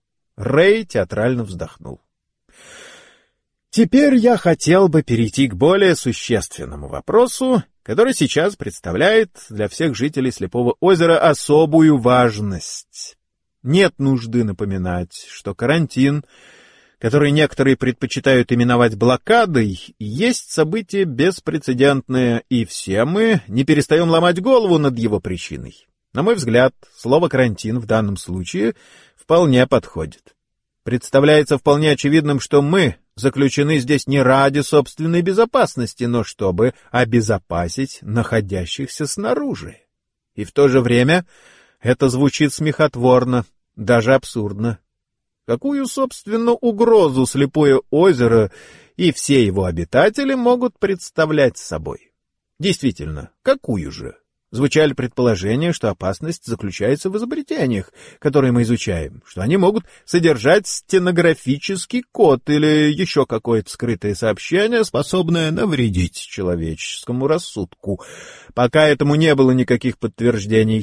[SPEAKER 2] Рэй театрально вздохнул. Теперь я хотел бы перейти к более существенному вопросу, который сейчас представляет для всех жителей Слепого озера особую важность. Нет нужды напоминать, что карантин, который некоторые предпочитают именовать блокадой, есть событие беспрецедентное, и все мы не перестаем ломать голову над его причиной. На мой взгляд, слово «карантин» в данном случае вполне подходит. Представляется вполне очевидным, что мы заключены здесь не ради собственной безопасности, но чтобы обезопасить находящихся снаружи. И в то же время это звучит смехотворно, даже абсурдно. Какую, собственно, угрозу Слепое озеро и все его обитатели могут представлять собой? Действительно, какую же? Звучали предположения, что опасность заключается в изобретениях, которые мы изучаем, что они могут содержать стенографический код или еще какое-то скрытое сообщение, способное навредить человеческому рассудку. Пока этому не было никаких подтверждений,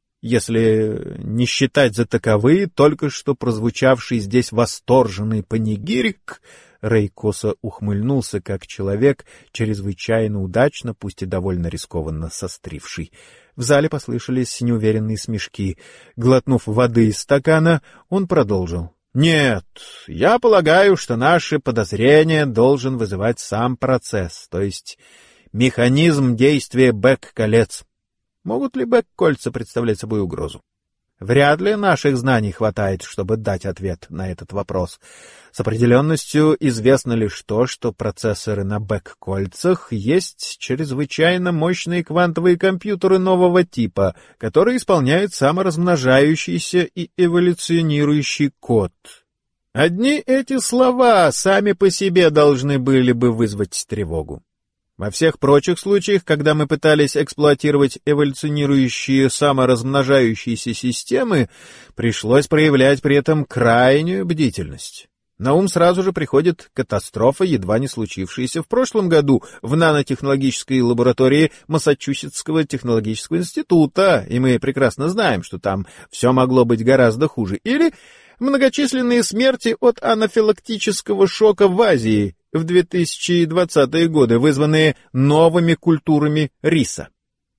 [SPEAKER 2] если не считать за таковые только что прозвучавший здесь восторженный панигирик. Рэй косо ухмыльнулся, как человек, чрезвычайно удачно, пусть и довольно рискованно состривший. В зале послышались неуверенные смешки. Глотнув воды из стакана, он продолжил. «Нет, я полагаю, что наши подозрения должен вызывать сам процесс, то есть механизм действия Бэк-колец. Могут ли Бэк-кольца представлять собой угрозу? Вряд ли наших знаний хватает, чтобы дать ответ на этот вопрос. С определенностью известно лишь то, что процессоры на Бэк-кольцах есть чрезвычайно мощные квантовые компьютеры нового типа, которые исполняют саморазмножающийся и эволюционирующий код. Одни эти слова сами по себе должны были бы вызвать тревогу. Во всех прочих случаях, когда мы пытались эксплуатировать эволюционирующие саморазмножающиеся системы, пришлось проявлять при этом крайнюю бдительность. На ум сразу же приходит катастрофа, едва не случившаяся в прошлом году в нанотехнологической лаборатории Массачусетского технологического института, и мы прекрасно знаем, что там все могло быть гораздо хуже. Или многочисленные смерти от анафилактического шока в Азии в 2020-е годы, вызванные новыми культурами риса.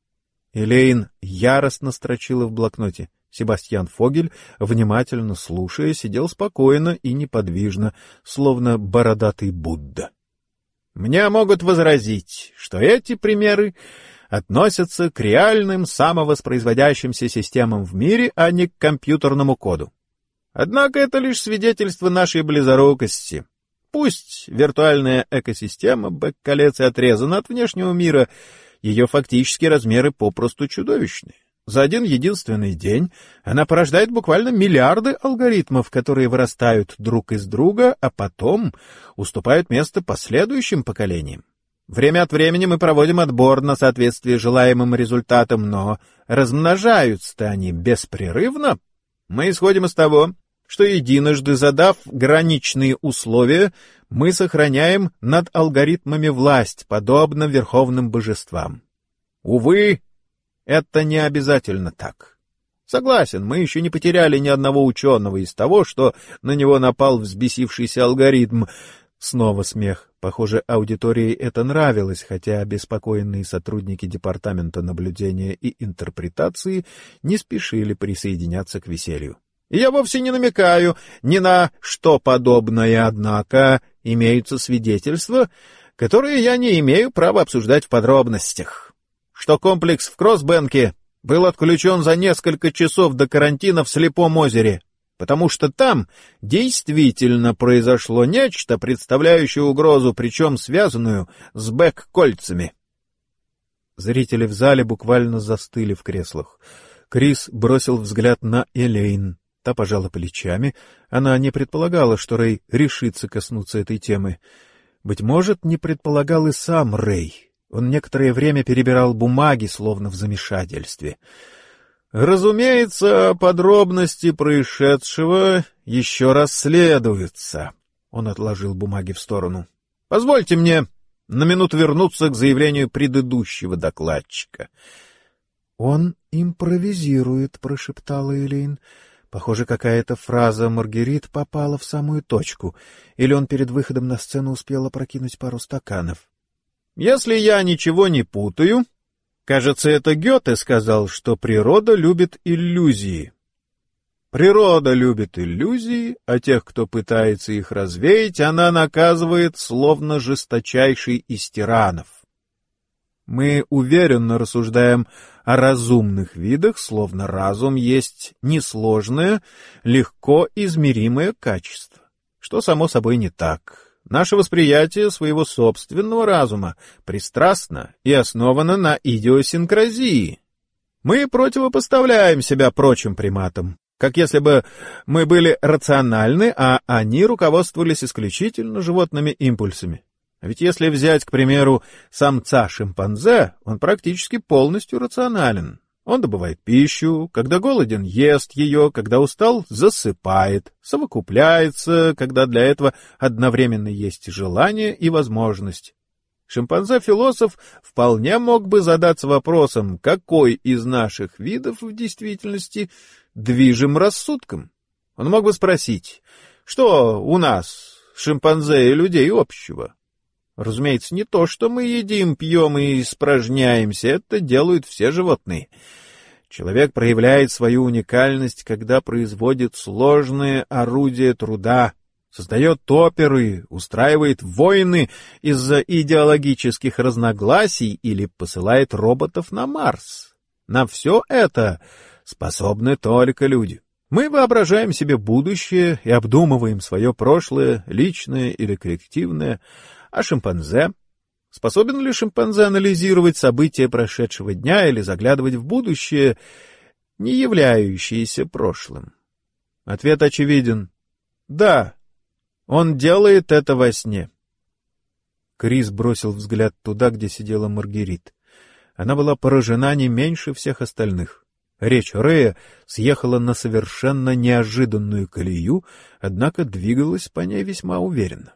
[SPEAKER 2] Элейн яростно строчила в блокноте. Себастьян Фогель, внимательно слушая, сидел спокойно и неподвижно, словно бородатый Будда. Мне могут возразить, что эти примеры
[SPEAKER 1] относятся к реальным самовоспроизводящимся системам в мире, а не к компьютерному коду. Однако это лишь свидетельство нашей близорукости. Пусть виртуальная экосистема Бэк-колец и отрезана от внешнего мира, ее фактические размеры попросту чудовищны. За один единственный день она порождает буквально миллиарды алгоритмов, которые вырастают друг из друга, а потом уступают место последующим поколениям. Время от времени мы проводим отбор на соответствие желаемым результатам, но размножаются-то они беспрерывно. Мы исходим из того, что единожды задав граничные условия, мы сохраняем над алгоритмами власть, подобно верховным божествам. Увы, это не обязательно так. Согласен, мы еще не потеряли ни одного ученого из того, что на него напал взбесившийся алгоритм. Снова смех. Похоже, аудитории это нравилось, хотя обеспокоенные сотрудники Департамента наблюдения и интерпретации не спешили присоединяться к веселью. И я вовсе не намекаю ни на что подобное, однако имеются свидетельства, которые я не имею права обсуждать в подробностях. Что комплекс в Кроссбенке был отключен за несколько часов до карантина в Слепом озере, потому что там действительно произошло нечто, представляющее угрозу, причем связанную с Бэк-кольцами. Зрители в зале буквально застыли в креслах. Крис бросил взгляд на Элейн. Та пожала плечами. Она не предполагала, что Рэй решится коснуться этой темы. Быть может, не предполагал и сам Рэй. Он некоторое время перебирал бумаги, словно в замешательстве. «Разумеется, подробности происшедшего еще расследуются». Он отложил бумаги в сторону. «Позвольте мне на минуту вернуться к заявлению предыдущего докладчика». «Он импровизирует», — прошептала Элейн. Похоже, какая-то фраза Маргерит попала в самую точку, или он перед выходом на сцену успел опрокинуть пару стаканов. «Если я ничего не путаю, кажется, это Гёте сказал, что природа любит иллюзии. Природа любит иллюзии, а тех, кто пытается их развеять, она наказывает, словно жесточайший из тиранов. Мы уверенно рассуждаем о разумных видах, словно разум есть несложное, легко измеримое качество, что, само собой, не так. Наше восприятие своего собственного разума пристрастно и основано на идиосинкразии. Мы противопоставляем себя прочим приматам, как если бы мы были рациональны, а они руководствовались исключительно животными импульсами. А ведь если взять, к примеру, самца-шимпанзе, он практически полностью рационален. Он добывает пищу, когда голоден, ест ее, когда устал, засыпает, совокупляется, когда для этого одновременно есть желание и возможность. Шимпанзе-философ вполне мог бы задаться вопросом, какой из наших видов в действительности движим рассудком. Он мог бы спросить, что у нас, шимпанзе и людей, общего? Разумеется, не то, что мы едим, пьем и испражняемся, это делают все животные. Человек проявляет свою уникальность, когда производит сложные орудия труда, создает оперы, устраивает войны из-за идеологических разногласий или посылает роботов на Марс. На все это способны только люди. Мы воображаем себе будущее и обдумываем свое прошлое, личное или коллективное. А шимпанзе? Способен ли шимпанзе анализировать события прошедшего дня или заглядывать в будущее, не являющееся прошлым? Ответ очевиден. Да, он делает это во сне. Крис бросил взгляд туда, где сидела Маргерит. Она была поражена не меньше всех остальных. Речь Рэя съехала на совершенно неожиданную колею, однако двигалась по ней весьма уверенно.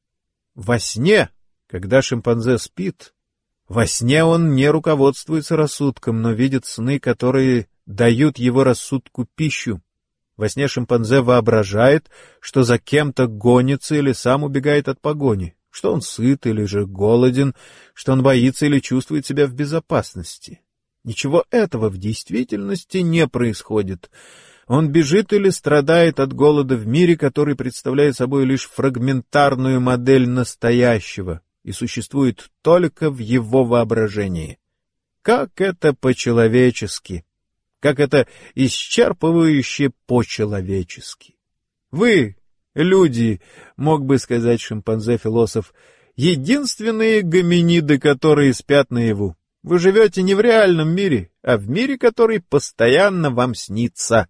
[SPEAKER 1] Во сне, когда шимпанзе спит, во сне он не руководствуется рассудком, но видит сны, которые дают его рассудку пищу. Во сне шимпанзе воображает, что за кем-то гонится или сам убегает от погони, что он сыт или же голоден, что он боится или чувствует себя в безопасности. Ничего этого в действительности не происходит. Он бежит или страдает от голода в мире, который представляет собой лишь фрагментарную модель настоящего и существует только в его воображении. как это по-человечески! Как это исчерпывающе по-человечески! Вы, люди, мог бы сказать шимпанзе-философ, единственные гоминиды, которые спят наяву. Вы живете не в реальном мире, а в мире, который постоянно вам снится.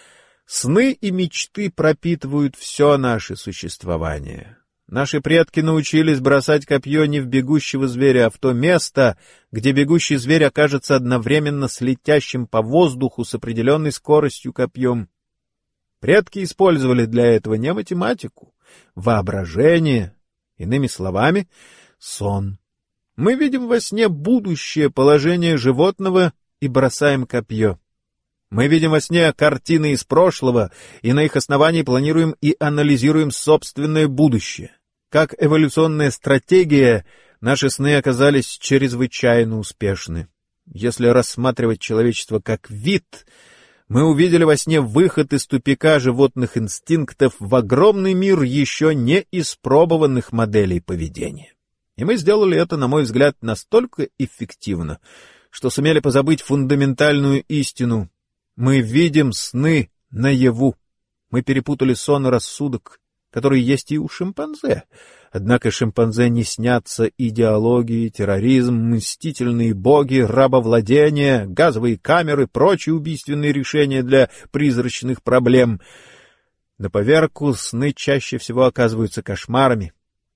[SPEAKER 1] Сны и мечты пропитывают все наше существование. Наши предки научились бросать копье не в бегущего зверя, а в то место, где бегущий зверь окажется одновременно с летящим по воздуху с определенной скоростью копьем. Предки использовали для этого не математику, воображение, иными словами, сон. Мы видим во сне будущее положение животного и бросаем копье. Мы видим во сне картины из прошлого, и на их основании планируем и анализируем собственное будущее. Как эволюционная стратегия, наши сны оказались чрезвычайно успешны. Если рассматривать человечество как вид, мы увидели во сне выход из тупика животных инстинктов в огромный мир еще не испробованных моделей поведения. И мы сделали это, на мой взгляд, настолько эффективно, что сумели позабыть фундаментальную истину. Мы видим сны наяву. Мы перепутали сон и рассудок, которые есть и у шимпанзе. Однако шимпанзе не снятся идеологии, терроризм, мстительные боги, рабовладение, газовые камеры, прочие убийственные решения для призрачных проблем. На поверку сны чаще всего оказываются кошмарами.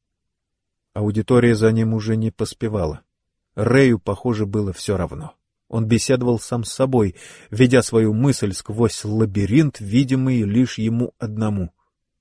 [SPEAKER 1] Аудитория за ним уже не поспевала. Рэю, похоже, было все равно. Он беседовал сам с собой, ведя свою мысль сквозь лабиринт, видимый лишь ему одному.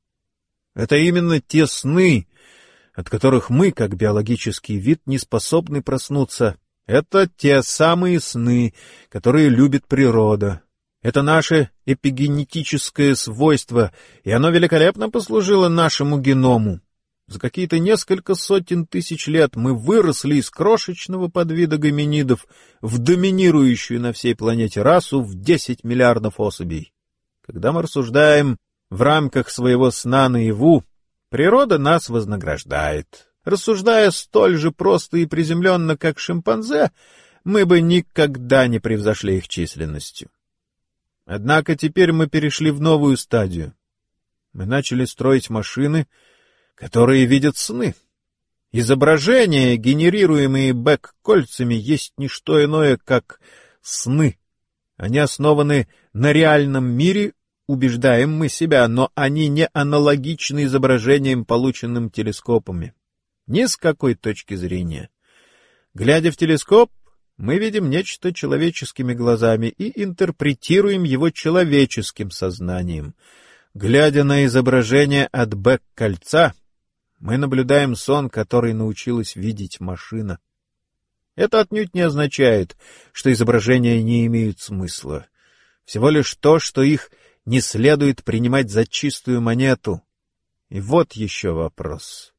[SPEAKER 1] Это именно те сны, от которых мы, как биологический вид, не способны проснуться. Это те самые сны, которые любит природа. Это наше эпигенетическое свойство, и оно великолепно послужило нашему геному. За какие-то несколько сотен тысяч лет мы выросли из крошечного подвида гоминидов в доминирующую на всей планете расу в 10 миллиардов особей. Когда мы рассуждаем в рамках своего сна наяву, природа нас вознаграждает. Рассуждая столь же просто и приземленно, как шимпанзе, мы бы никогда не превзошли их численностью. Однако теперь мы перешли в новую стадию. Мы начали строить машины, которые видят сны. Изображения, генерируемые бэк-кольцами, есть не что иное, как сны. Они основаны на реальном мире, убеждаем мы себя, но они не аналогичны изображениям, полученным телескопами. Ни с какой точки зрения. Глядя в телескоп, мы видим нечто человеческими глазами и интерпретируем его человеческим сознанием. Глядя на изображение от бэк-кольца, мы наблюдаем сон, который научилась видеть машина. Это отнюдь не означает, что изображения не имеют смысла. Всего лишь то, что их не следует принимать за чистую монету. И вот еще вопрос.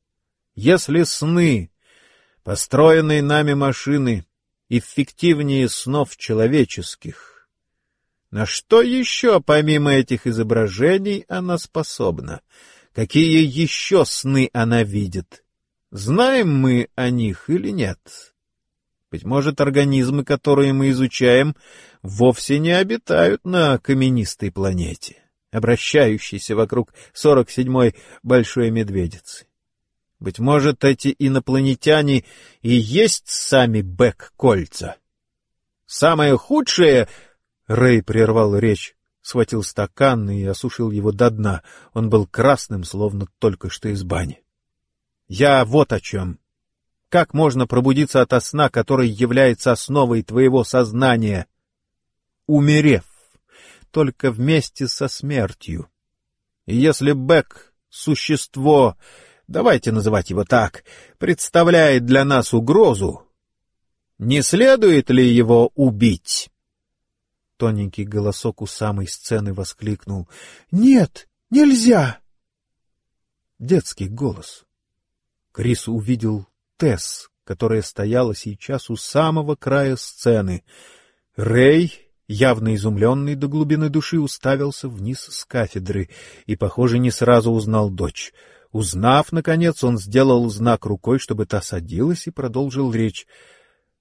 [SPEAKER 1] Если сны, построенные нами машины, эффективнее снов человеческих, на что еще, помимо этих изображений, она способна? Какие еще сны она видит? Знаем мы о них или нет? Быть может, организмы, которые мы изучаем, вовсе не обитают на каменистой планете, обращающейся вокруг 47-й Большой Медведицы. Быть может, эти инопланетяне и есть сами бэк-кольца. Самое худшее... Рэй прервал речь, схватил стакан и осушил его до дна. Он был красным, словно только что из бани. Я вот о чем. Как можно пробудиться ото сна, который является основой твоего сознания, умерев, только вместе со смертью? И если Бэк — существо, давайте называть его так, представляет для нас угрозу, не следует ли его убить? Тоненький голосок у самой сцены воскликнул: «Нет, нельзя!» Детский голос. Крис увидел Тесс, которая стояла сейчас у самого края сцены. Рэй, явно изумленный до глубины души, уставился вниз с кафедры и, похоже, не сразу узнал дочь. Узнав, наконец, он сделал знак рукой, чтобы та садилась, и продолжил речь.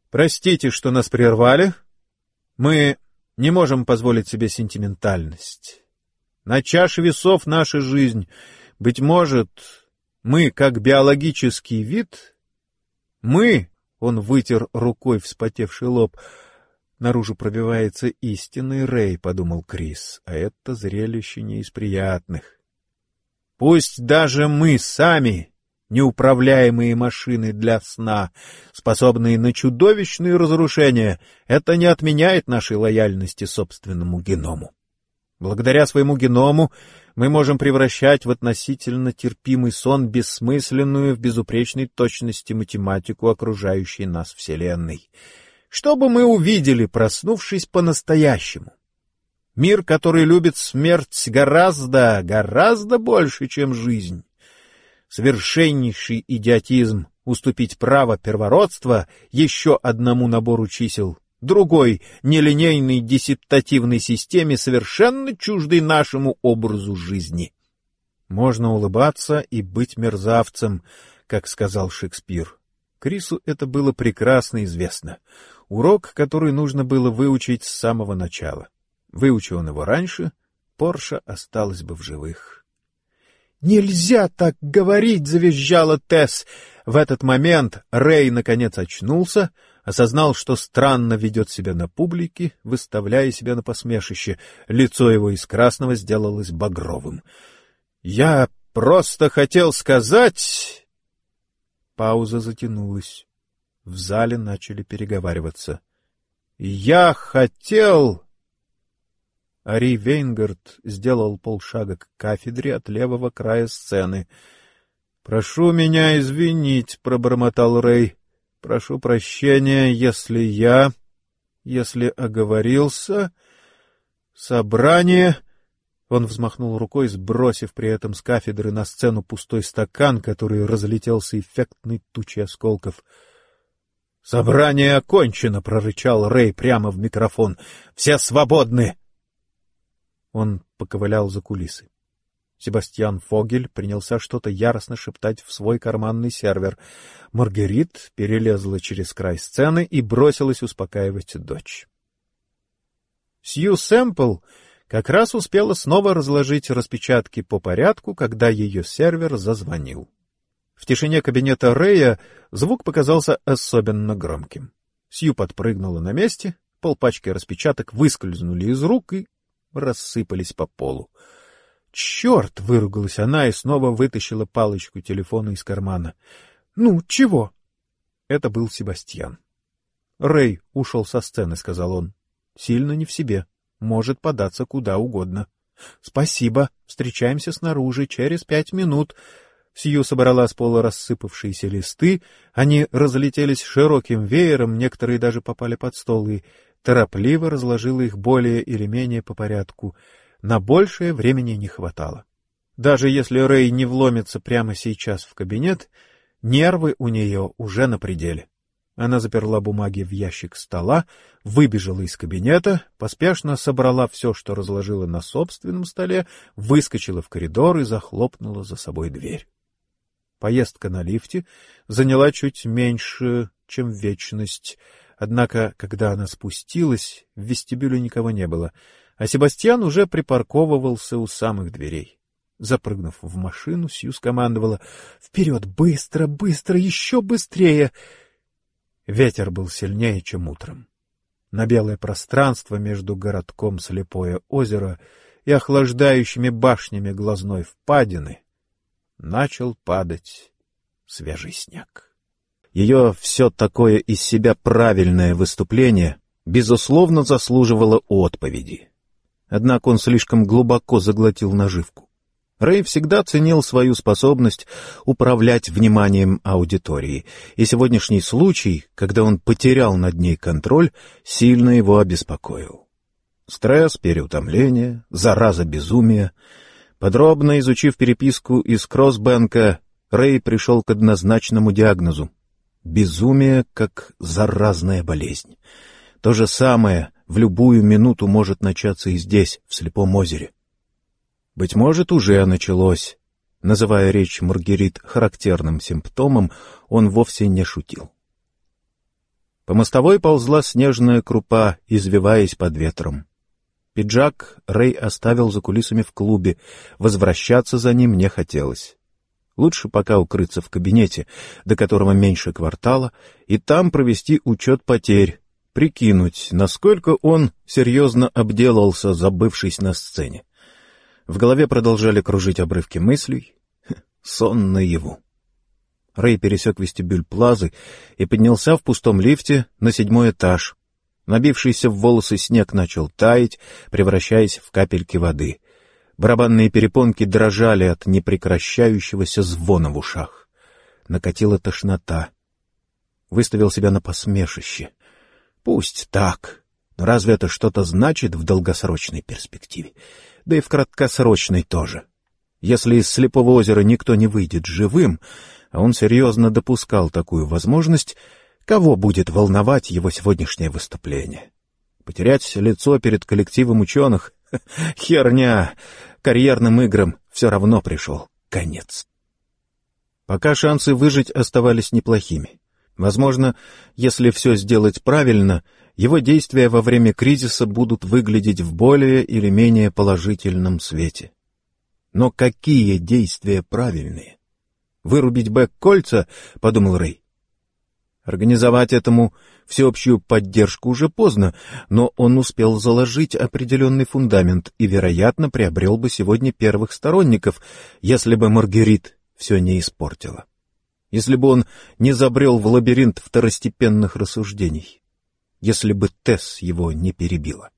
[SPEAKER 1] Простите, что нас прервали. Мы не можем позволить себе сентиментальность. На чаше весов наша жизнь. Быть может, мы, как биологический вид, он вытер рукой вспотевший лоб. Наружу пробивается истинный Рэй, подумал Крис, а это зрелище не из приятных. Пусть даже мы сами, неуправляемые машины для сна, способные на чудовищные разрушения, это не отменяет нашей лояльности собственному геному. Благодаря своему геному мы можем превращать в относительно терпимый сон бессмысленную в безупречной точности математику окружающей нас Вселенной. Что бы мы увидели, проснувшись по-настоящему? Мир, который любит смерть гораздо, гораздо больше, чем жизнь. Совершеннейший идиотизм уступить право первородства еще одному набору чисел, другой нелинейной диссертативной системе, совершенно чуждой нашему образу жизни. Можно улыбаться и быть мерзавцем, как сказал Шекспир. Крису это было прекрасно известно. Урок, который нужно было выучить с самого начала. Выучи он его раньше, Порша осталась бы в живых. «Нельзя так говорить!» — завизжала Тесс. В этот момент Рэй наконец очнулся, осознал, что странно ведет себя на публике, выставляя себя на посмешище. Лицо его из красного сделалось багровым. «Я просто хотел сказать...» Пауза затянулась. В зале начали переговариваться. «Я хотел...» Ари Вейнгард сделал полшага к кафедре от левого края сцены. — Прошу меня извинить, — пробормотал Рэй. — Прошу прощения, если оговорился. Собрание... Он взмахнул рукой, сбросив при этом с кафедры на сцену пустой стакан, который разлетелся эффектной тучей осколков. — Собрание окончено, — прорычал Рэй прямо в микрофон. — Все свободны! Он поковылял за кулисы. Себастьян Фогель принялся что-то яростно шептать в свой карманный сервер. Маргерит перелезла через край сцены и бросилась успокаивать дочь. Сью Сэмпл как раз успела снова разложить распечатки по порядку, когда ее сервер зазвонил. В тишине кабинета Рэя звук показался особенно громким. Сью подпрыгнула на месте, полпачки распечаток выскользнули из рук и рассыпались по полу. «Черт!» — выругалась она и снова вытащила палочку телефона из кармана. «Ну, чего?» Это был Себастьян. «Рэй ушел со сцены», — сказал он. «Сильно не в себе. Может податься куда угодно». «Спасибо. Встречаемся снаружи через 5 минут». Сью собрала с пола рассыпавшиеся листы. Они разлетелись широким веером, некоторые даже попали под стол, и торопливо разложила их более или менее по порядку. На большее времени не хватало. Даже если Рэй не вломится прямо сейчас в кабинет, нервы у нее уже на пределе. Она заперла бумаги в ящик стола, выбежала из кабинета, поспешно собрала все, что разложила на собственном столе, выскочила в коридор и захлопнула за собой дверь. Поездка на лифте заняла чуть меньше, чем вечность. Однако, когда она спустилась, в вестибюле никого не было, а Себастьян уже припарковывался у самых дверей. Запрыгнув в машину, Сью скомандовала: «Вперед! Быстро, быстро, еще быстрее!» Ветер был сильнее, чем утром. На белое пространство между городком Слепое озеро и охлаждающими башнями глазной впадины начал падать свежий снег. Ее все такое из себя правильное выступление, безусловно, заслуживало отповеди. Однако он слишком глубоко заглотил наживку. Рэй всегда ценил свою способность управлять вниманием аудитории, и сегодняшний случай, когда он потерял над ней контроль, сильно его обеспокоил. Стресс, переутомление, зараза безумия. Подробно изучив переписку из Кроссбэнка, Рэй пришел к однозначному диагнозу. Безумие как заразная болезнь. То же самое в любую минуту может начаться и здесь, в Слепом озере. Быть может, уже началось. Называя речь Маргерит характерным симптомом, он вовсе не шутил. По мостовой ползла снежная крупа, извиваясь под ветром. Пиджак Рэй оставил за кулисами в клубе, возвращаться за ним не хотелось. Лучше пока укрыться в кабинете, до которого меньше квартала, и там провести учет потерь, прикинуть, насколько он серьезно обделался, забывшись на сцене. В голове продолжали кружить обрывки мыслей. Сон наяву. Рэй пересек вестибюль Плазы и поднялся в пустом лифте на 7-й этаж. Набившийся в волосы снег начал таять, превращаясь в капельки воды. Барабанные перепонки дрожали от непрекращающегося звона в ушах. Накатила тошнота. Выставил себя на посмешище. Пусть так, но разве это что-то значит в долгосрочной перспективе? Да и в краткосрочной тоже. Если из Слепого озера никто не выйдет живым, а он серьезно допускал такую возможность, кого будет волновать его сегодняшнее выступление? Потерять лицо перед коллективом ученых? Херня! Карьерным играм все равно пришел конец. Пока шансы выжить оставались неплохими. Возможно, если все сделать правильно, его действия во время кризиса будут выглядеть в более или менее положительном свете. Но какие действия правильные? Вырубить бэк-кольца, — подумал Рэй. Организовать этому всеобщую поддержку уже поздно, но он успел заложить определенный фундамент и, вероятно, приобрел бы сегодня первых сторонников, если бы Маргерит все не испортила. Если бы он не забрел в лабиринт второстепенных рассуждений. Если бы Тесс его не перебила.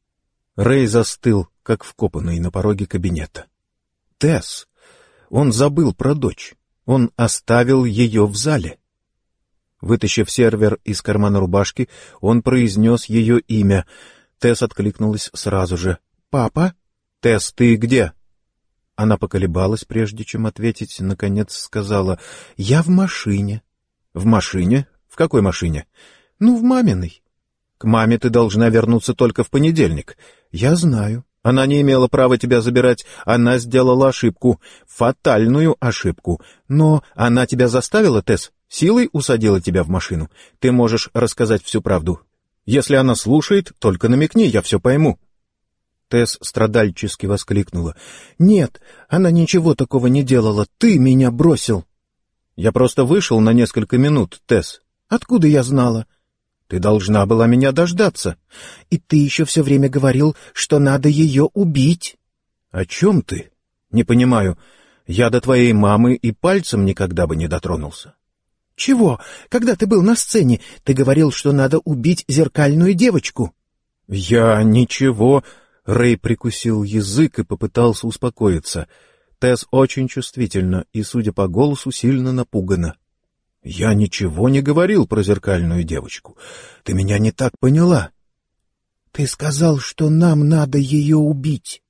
[SPEAKER 1] Рэй застыл, как вкопанный на пороге кабинета. Тесс! Он забыл про дочь. Он оставил ее в зале. Вытащив сервер из кармана рубашки, он произнес ее имя. Тесс откликнулась сразу же. «Папа? Тесс, ты где?» Она поколебалась, прежде чем ответить, наконец сказала: «Я в машине». «В машине? В какой машине?» «Ну, в маминой». «К маме ты должна вернуться только в понедельник». «Я знаю. Она не имела права тебя забирать. Она сделала ошибку. Фатальную ошибку. Но она тебя заставила, Тесс? Силой усадила тебя в машину? Ты можешь рассказать всю правду. Если она слушает, только намекни, я все пойму». Тесс страдальчески воскликнула: «Нет, она ничего такого не делала. Ты меня бросил». «Я просто вышел на несколько минут, Тесс». «Откуда я знала?» «Ты должна была меня дождаться». «И ты еще все время говорил, что надо ее убить». «О чем ты?» «Не понимаю. Я до твоей мамы и пальцем никогда бы не дотронулся». «Чего? Когда ты был на сцене, ты говорил, что надо убить зеркальную девочку». «Я ничего...» Рэй прикусил язык и попытался успокоиться. Тесс очень чувствительна и, судя по голосу, сильно напугана. «Я ничего не говорил про зеркальную девочку. Ты меня не так поняла». «Ты сказал, что нам надо ее убить».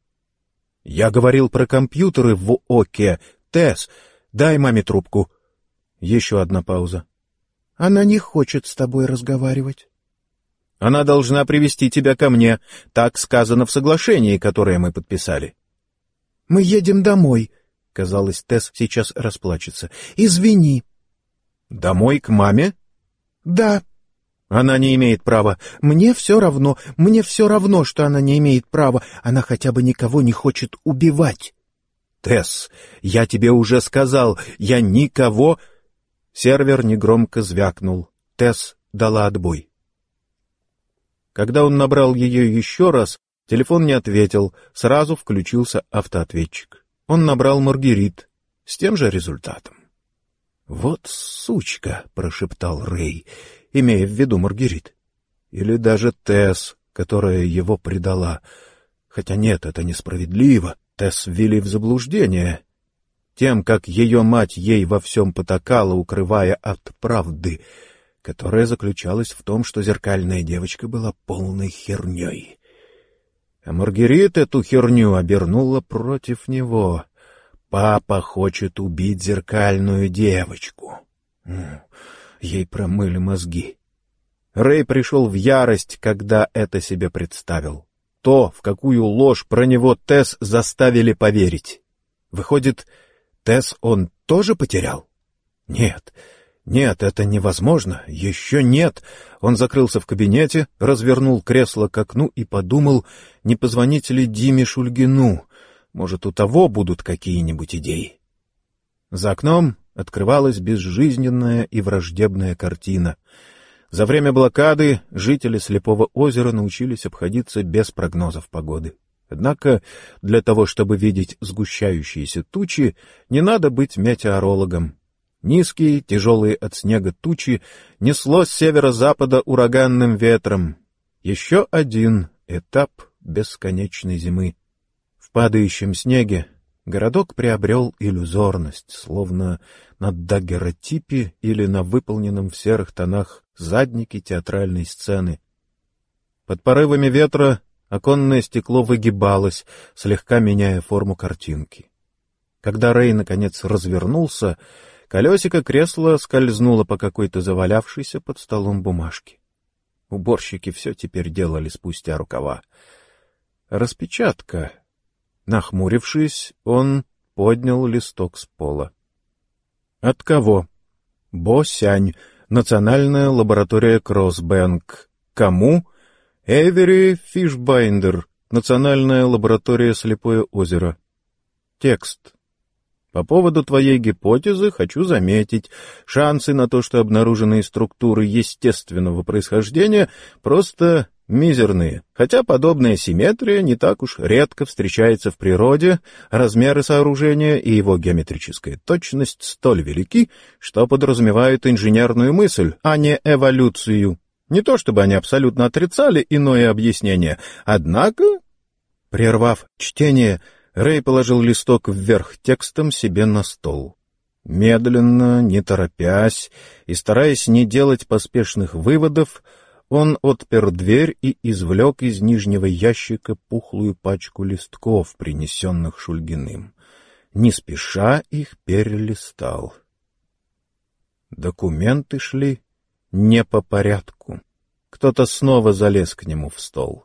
[SPEAKER 1] «Я говорил про компьютеры в ОКе. Тесс, дай маме трубку». Еще одна пауза. «Она не хочет с тобой разговаривать». «Она должна привести тебя ко мне. Так сказано в соглашении, которое мы подписали». «Мы едем домой». Казалось, Тесс сейчас расплачется. «Извини». «Домой к маме?» «Да». «Она не имеет права». «Мне все равно. Мне все равно, что она не имеет права. Она хотя бы никого не хочет убивать». «Тесс, я тебе уже сказал, я никого...» Сервер негромко звякнул. Тесс дала отбой. Когда он набрал ее еще раз, телефон не ответил, сразу включился автоответчик. Он набрал Маргерит с тем же результатом. «Вот сучка!» — прошептал Рэй, имея в виду Маргерит. Или даже Тесс, которая его предала. Хотя нет, это несправедливо. Тесс ввели в заблуждение. Тем, как ее мать ей во всем потакала, укрывая от правды, которая заключалась в том, что зеркальная девочка была полной херней. А Маргерит эту херню обернула против него. Папа хочет убить зеркальную девочку. Ей промыли мозги. Рэй пришел в ярость, когда это себе представил. То, в какую ложь про него Тесс заставили поверить. Выходит, Тесс он тоже потерял? Нет, Нет, это невозможно. Еще нет. Он закрылся в кабинете, развернул кресло к окну и подумал, не позвонить ли Диме Шульгину. Может, у того будут какие-нибудь идеи. За окном открывалась безжизненная и враждебная картина. За время блокады жители Слепого озера научились обходиться без прогнозов погоды. Однако для того, чтобы видеть сгущающиеся тучи, не надо быть метеорологом. Низкие, тяжелые от снега тучи несло с северо-запада ураганным ветром. Еще один этап бесконечной зимы. В падающем снеге городок приобрел иллюзорность, словно на дагеротипе или на выполненном в серых тонах заднике театральной сцены. Под порывами ветра оконное стекло выгибалось, слегка меняя форму картинки. Когда Рэй наконец развернулся, колесико кресла скользнуло по какой-то завалявшейся под столом бумажке. Уборщики все теперь делали спустя рукава. Распечатка. Нахмурившись, он поднял листок с пола. От кого? Бо Сянь, Национальная лаборатория Кроссбэнк. Кому? Эвери Фишбайндер, Национальная лаборатория Слепое озеро. Текст. По поводу твоей гипотезы хочу заметить, шансы на то, что обнаруженные структуры естественного происхождения, просто мизерные. Хотя подобная симметрия не так уж редко встречается в природе, размеры сооружения и его геометрическая точность столь велики, что подразумевают инженерную мысль, а не эволюцию. Не то чтобы они абсолютно отрицали иное объяснение, однако... Прервав чтение, Рэй положил листок вверх текстом себе на стол. Медленно, не торопясь и стараясь не делать поспешных выводов, он отпер дверь и извлек из нижнего ящика пухлую пачку листков, принесенных Шульгиным. Не спеша их перелистал. Документы шли не по порядку. Кто-то снова залез к нему в стол.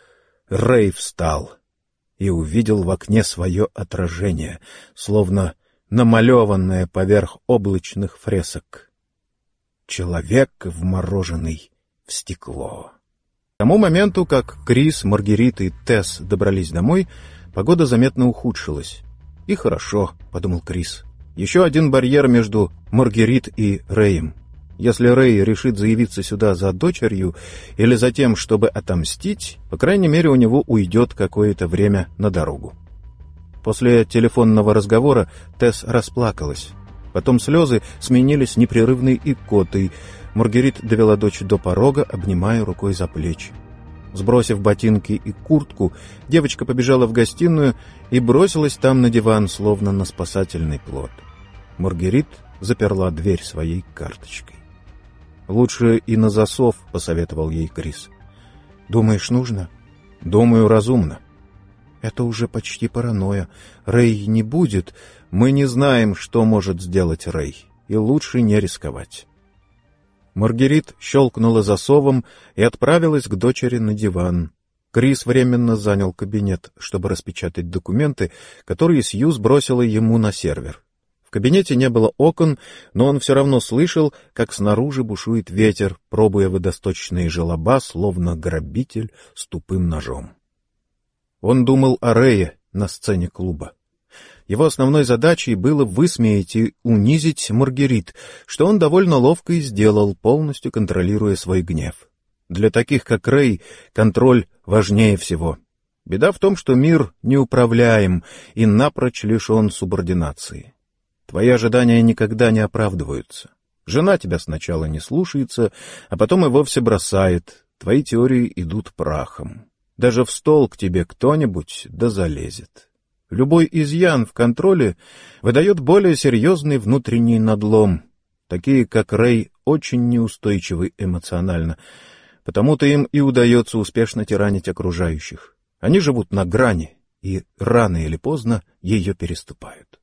[SPEAKER 1] Рэй встал и увидел в окне свое отражение, словно намалеванное поверх облачных фресок. Человек, вмороженный в стекло. К тому моменту, как Крис, Маргерит и Тесс добрались домой, погода заметно ухудшилась. «И хорошо», — подумал Крис. «Еще один барьер между Маргерит и Рэем. Если Рэй решит заявиться сюда за дочерью или за тем, чтобы отомстить, по крайней мере, у него уйдет какое-то время на дорогу». После телефонного разговора Тесс расплакалась. Потом слезы сменились непрерывной икотой. Маргерит довела дочь до порога, обнимая рукой за плечи. Сбросив ботинки и куртку, девочка побежала в гостиную и бросилась там на диван, словно на спасательный плот. Маргерит заперла дверь своей карточкой. «Лучше и на засов», — посоветовал ей Крис. «Думаешь, нужно?» «Думаю, разумно». «Это уже почти паранойя. Рэй не будет. Мы не знаем, что может сделать Рэй, и лучше не рисковать». Маргерит щелкнула засовом и отправилась к дочери на диван. Крис временно занял кабинет, чтобы распечатать документы, которые Сью сбросила ему на сервер. В кабинете не было окон, но он все равно слышал, как снаружи бушует ветер, пробуя водосточные желоба, словно грабитель с тупым ножом. Он думал о Рэе на сцене клуба. Его основной задачей было высмеять и унизить Маргерит, что он довольно ловко и сделал, полностью контролируя свой гнев. Для таких, как Рэй, контроль важнее всего. Беда в том, что мир неуправляем и напрочь лишен субординации. Твои ожидания никогда не оправдываются. Жена тебя сначала не слушается, а потом и вовсе бросает. Твои теории идут прахом. Даже в стол к тебе кто-нибудь да залезет. Любой изъян в контроле выдает более серьезный внутренний надлом. Такие, как Рэй, очень неустойчивы эмоционально, потому-то им и удается успешно тиранить окружающих. Они живут на грани и рано или поздно ее переступают.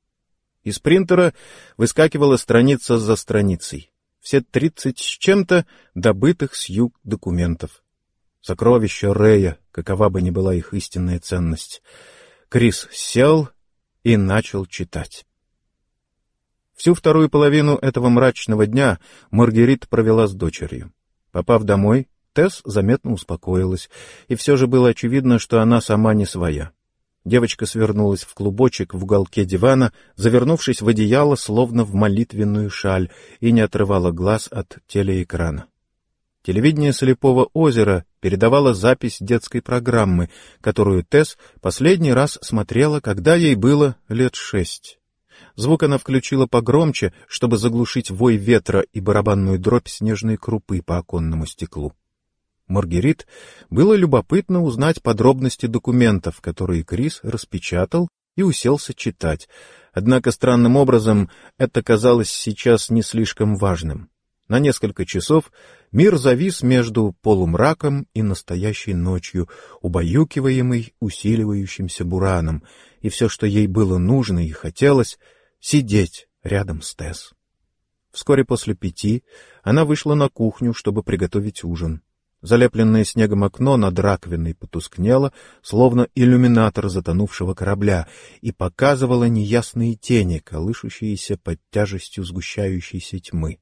[SPEAKER 1] Из принтера выскакивала страница за страницей. Все 30 с чем-то добытых Сью документов. Сокровища Рэя, какова бы ни была их истинная ценность. Крис сел и начал читать. Всю вторую половину этого мрачного дня Маргерит провела с дочерью. Попав домой, Тесс заметно успокоилась, и все же было очевидно, что она сама не своя. Девочка свернулась в клубочек в уголке дивана, завернувшись в одеяло, словно в молитвенную шаль, и не отрывала глаз от телеэкрана. Телевидение Слепого озера передавало запись детской программы, которую Тесс последний раз смотрела, когда ей было лет 6. Звук она включила погромче, чтобы заглушить вой ветра и барабанную дробь снежной крупы по оконному стеклу. Маргерит было любопытно узнать подробности документов, которые Крис распечатал и уселся читать, однако странным образом это казалось сейчас не слишком важным. На несколько часов мир завис между полумраком и настоящей ночью, убаюкиваемый усиливающимся бураном, и все, что ей было нужно и хотелось — сидеть рядом с Тесс. Вскоре после 5 она вышла на кухню, чтобы приготовить ужин. Залепленное снегом окно над раковиной потускнело, словно иллюминатор затонувшего корабля, и показывало неясные тени, колышущиеся под тяжестью сгущающейся тьмы.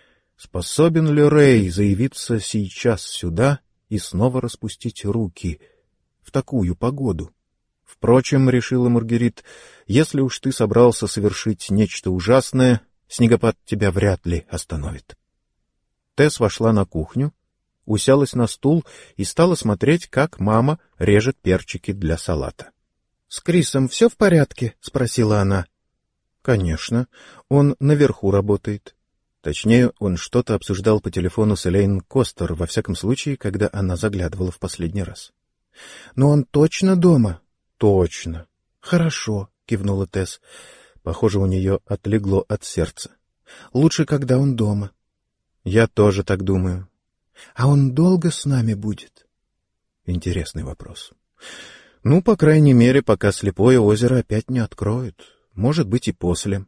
[SPEAKER 1] Способен ли Рэй заявиться сейчас сюда и снова распустить руки в такую погоду? Впрочем, решила Маргерит, если уж ты собрался совершить нечто ужасное, снегопад тебя вряд ли остановит. Тесс вошла на кухню, уселась на стул и стала смотреть, как мама режет перчики для салата. — С Крисом все в порядке? — спросила она. — Конечно. Он наверху работает. Точнее, он что-то обсуждал по телефону с Элейн Костер, во всяком случае, когда она заглядывала в последний раз. — Но он точно дома? — Точно. — Хорошо, — кивнула Тесс. Похоже, у нее отлегло от сердца. — Лучше, когда он дома. — Я тоже так думаю. — А он долго с нами будет? Интересный вопрос. Ну, по крайней мере, пока Слепое озеро опять не откроют. Может быть, и после.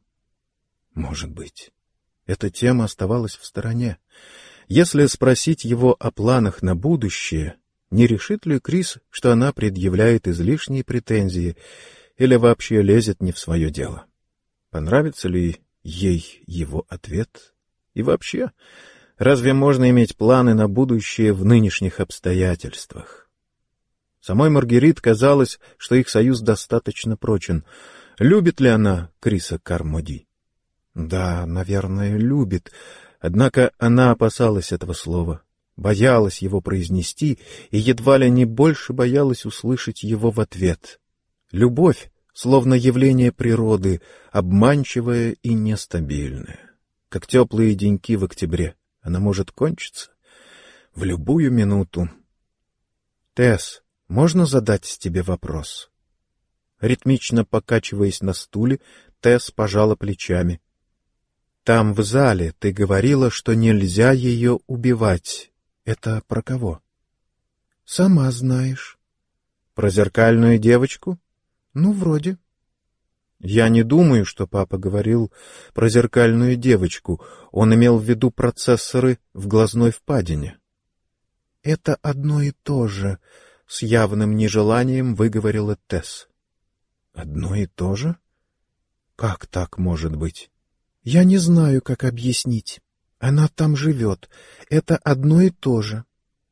[SPEAKER 1] Может быть. Эта тема оставалась в стороне. Если спросить его о планах на будущее, не решит ли Крис, что она предъявляет излишние претензии или вообще лезет не в свое дело? Понравится ли ей его ответ? И вообще, разве можно иметь планы на будущее в нынешних обстоятельствах? Самой Маргерит казалось, что их союз достаточно прочен. Любит ли она Криса Кармоди? Да, наверное, любит. Однако она опасалась этого слова, боялась его произнести и едва ли не больше боялась услышать его в ответ. Любовь, словно явление природы, обманчивое и нестабильное. Как теплые деньки в октябре, она может кончиться в любую минуту. «Тесс, можно задать тебе вопрос?» Ритмично покачиваясь на стуле, Тесс пожала плечами. «Там, в зале, ты говорила, что нельзя ее убивать. Это про кого?» «Сама знаешь». «Про зеркальную девочку?» «Ну, вроде». «Я не думаю, что папа говорил про зеркальную девочку. Он имел в виду процессоры в глазной впадине». «Это одно и то же», — с явным нежеланием выговорила Тесс. «Одно и то же? Как так может быть?» «Я не знаю, как объяснить. Она там живет. Это одно и то же».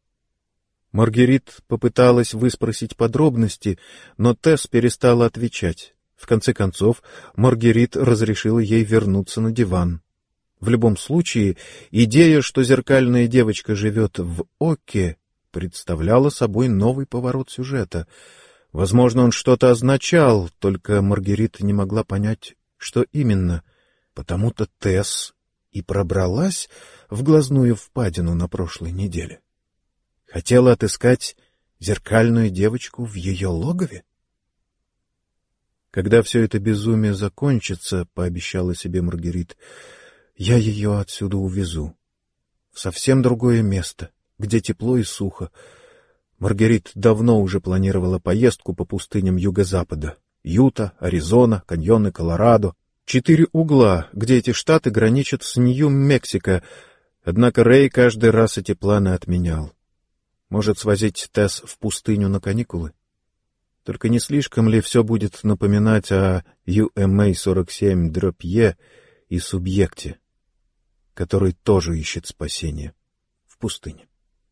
[SPEAKER 1] Маргерит попыталась выспросить подробности, но Тесс перестала отвечать. В конце концов, Маргерит разрешила ей вернуться на диван. В любом случае, идея, что зеркальная девочка живет в Оке, представляла собой новый поворот сюжета. Возможно, он что-то означал, только Маргерит не могла понять, что именно. Потому-то Тесс и пробралась в глазную впадину на прошлой неделе. Хотела отыскать зеркальную девочку в ее логове? Когда все это безумие закончится, — пообещала себе Маргерит, — я ее отсюда увезу. В совсем другое место, где тепло и сухо. Маргерит давно уже планировала поездку по пустыням юго-запада. Юта, Аризона, каньоны Колорадо. 4 угла, где эти штаты граничат с Нью-Мексико. Однако Рэй каждый раз эти планы отменял. Может, свозить Тесс в пустыню на каникулы? Только не слишком ли все будет напоминать о UMA-47-E и субъекте, который тоже ищет спасения в пустыне.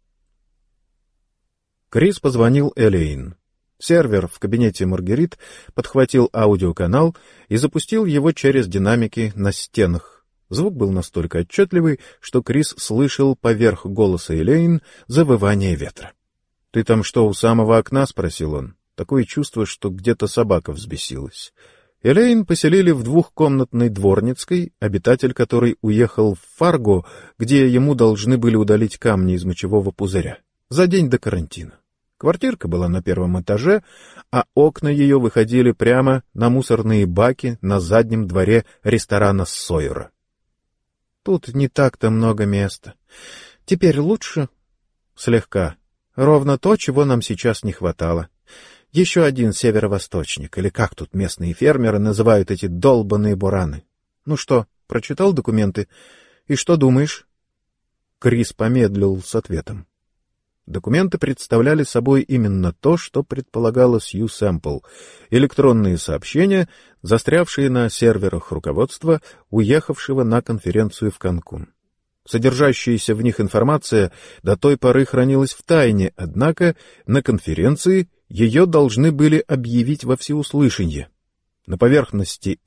[SPEAKER 1] Крис позвонил Элейн. Сервер в кабинете Маргерит подхватил аудиоканал и запустил его через динамики на стенах. Звук был настолько отчетливый, что Крис слышал поверх голоса Элейн завывание ветра. — Ты там что, у самого окна? — спросил он. Такое чувство, что где-то собака взбесилась. Элейн поселили в двухкомнатной дворницкой, обитатель которой уехал в Фарго, где ему должны были удалить камни из мочевого пузыря, за день до карантина. Квартирка была на первом этаже, а окна ее выходили прямо на мусорные баки на заднем дворе ресторана Сойера. Тут не так-то много места. Теперь лучше? Слегка. Ровно то, чего нам сейчас не хватало. Еще один северо-восточник, или как тут местные фермеры называют эти долбаные бураны. Ну что, прочитал документы? И что думаешь? Крис помедлил с ответом. Документы представляли собой именно то, что предполагала Сью Сэмпл — электронные сообщения, застрявшие на серверах руководства, уехавшего на конференцию в Канкун. Содержащаяся в них информация до той поры хранилась в тайне, однако на конференции ее должны были объявить во всеуслышание. На поверхности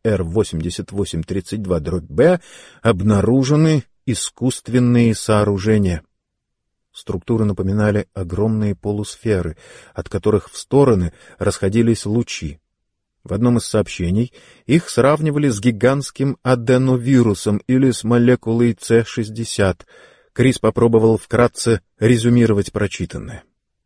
[SPEAKER 1] HR-8832-B обнаружены искусственные сооружения. Структуры напоминали огромные полусферы, от которых в стороны расходились лучи. В одном из сообщений их сравнивали с гигантским аденовирусом или с молекулой С-60. Крис попробовал вкратце резюмировать прочитанное.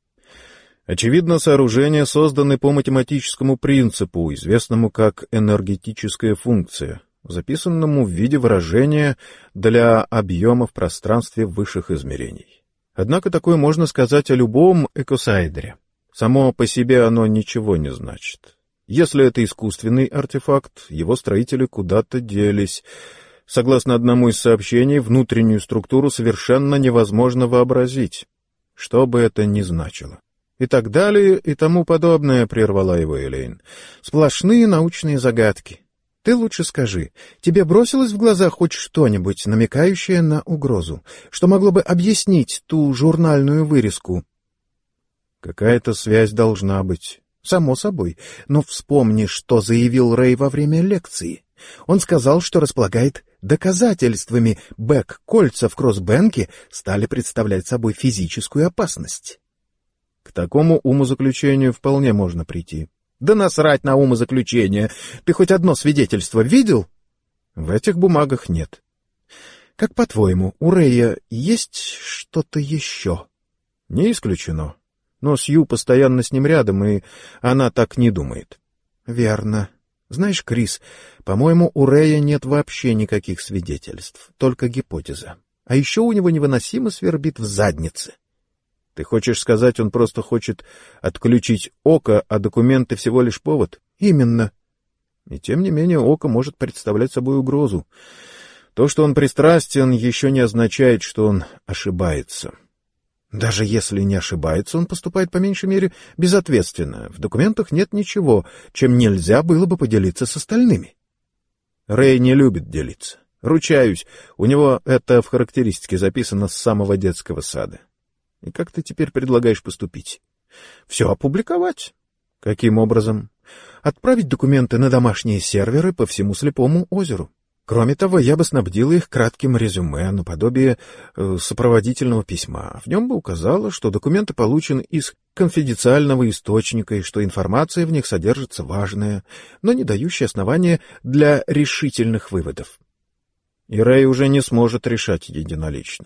[SPEAKER 1] Очевидно, сооружения созданы по математическому принципу, известному как энергетическая функция, записанному в виде выражения для объема в пространстве высших измерений. Однако такое можно сказать о любом экосайдере. Само по себе оно ничего не значит. Если это искусственный артефакт, его строители куда-то делись. Согласно одному из сообщений, внутреннюю структуру совершенно невозможно вообразить, что бы это ни значило. И так далее, и тому подобное, прервала его Элейн. Сплошные научные загадки. Ты лучше скажи, тебе бросилось в глаза хоть что-нибудь, намекающее на угрозу, что могло бы объяснить ту журнальную вырезку? Какая-то связь должна быть. Само собой. Но вспомни, что заявил Рэй во время лекции. Он сказал, что располагает доказательствами. Бэк-кольца в Кроссбэнке стали представлять собой физическую опасность. К такому умозаключению вполне можно прийти. Да насрать на умозаключение. Ты хоть одно свидетельство видел? В этих бумагах нет. Как по-твоему, у Рэя есть что-то еще? Не исключено. Но Сью постоянно с ним рядом, и она так не думает. Верно. Знаешь, Крис, по-моему, у Рэя нет вообще никаких свидетельств, только гипотеза. А еще у него невыносимо свербит в заднице. Ты хочешь сказать, он просто хочет отключить око, а документы всего лишь повод? Именно. И тем не менее око может представлять собой угрозу. То, что он пристрастен, еще не означает, что он ошибается. Даже если не ошибается, он поступает по меньшей мере безответственно. В документах нет ничего, чем нельзя было бы поделиться с остальными. Рэй не любит делиться. Ручаюсь, у него это в характеристике записано с самого детского сада. И как ты теперь предлагаешь поступить? Все опубликовать. Каким образом? Отправить документы на домашние серверы по всему Слепому озеру. Кроме того, я бы снабдила их кратким резюме наподобие сопроводительного письма. В нем бы указала, что документы получены из конфиденциального источника и что информация в них содержится важная, но не дающая основания для решительных выводов. И Рэй уже не сможет решать единолично.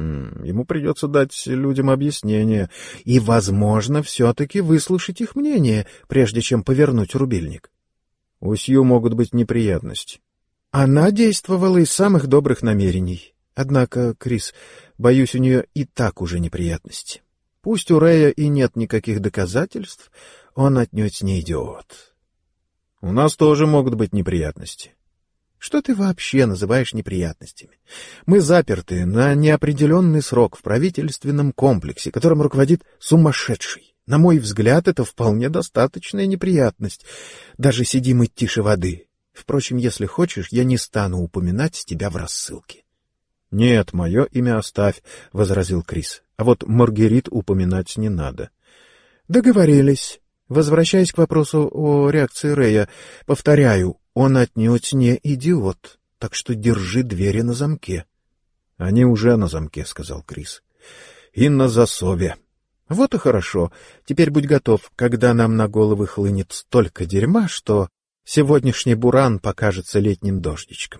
[SPEAKER 1] Ему придется дать людям объяснение и, возможно, все-таки выслушать их мнение, прежде чем повернуть рубильник. У Сью могут быть неприятности. Она действовала из самых добрых намерений. Однако, Крис, боюсь, у нее и так уже неприятности. Пусть у Рэя и нет никаких доказательств, он отнюдь не идиот. У нас тоже могут быть неприятности. Что ты вообще называешь неприятностями? Мы заперты на неопределенный срок в правительственном комплексе, которым руководит сумасшедший. На мой взгляд, это вполне достаточная неприятность. Даже сидим и тише воды.
[SPEAKER 2] Впрочем, если хочешь, я не стану упоминать тебя в рассылке.
[SPEAKER 1] — Нет, мое имя оставь, — возразил Крис. — А вот Маргерит упоминать не надо.
[SPEAKER 2] — Договорились. Возвращаясь к вопросу о реакции Рэя, повторяю, он отнюдь не идиот, так что держи двери на замке.
[SPEAKER 1] — Они уже на замке, — сказал Крис. — И на засове.
[SPEAKER 2] — Вот и хорошо. Теперь будь готов, когда нам на головы хлынет столько дерьма, что сегодняшний буран покажется летним дождичком.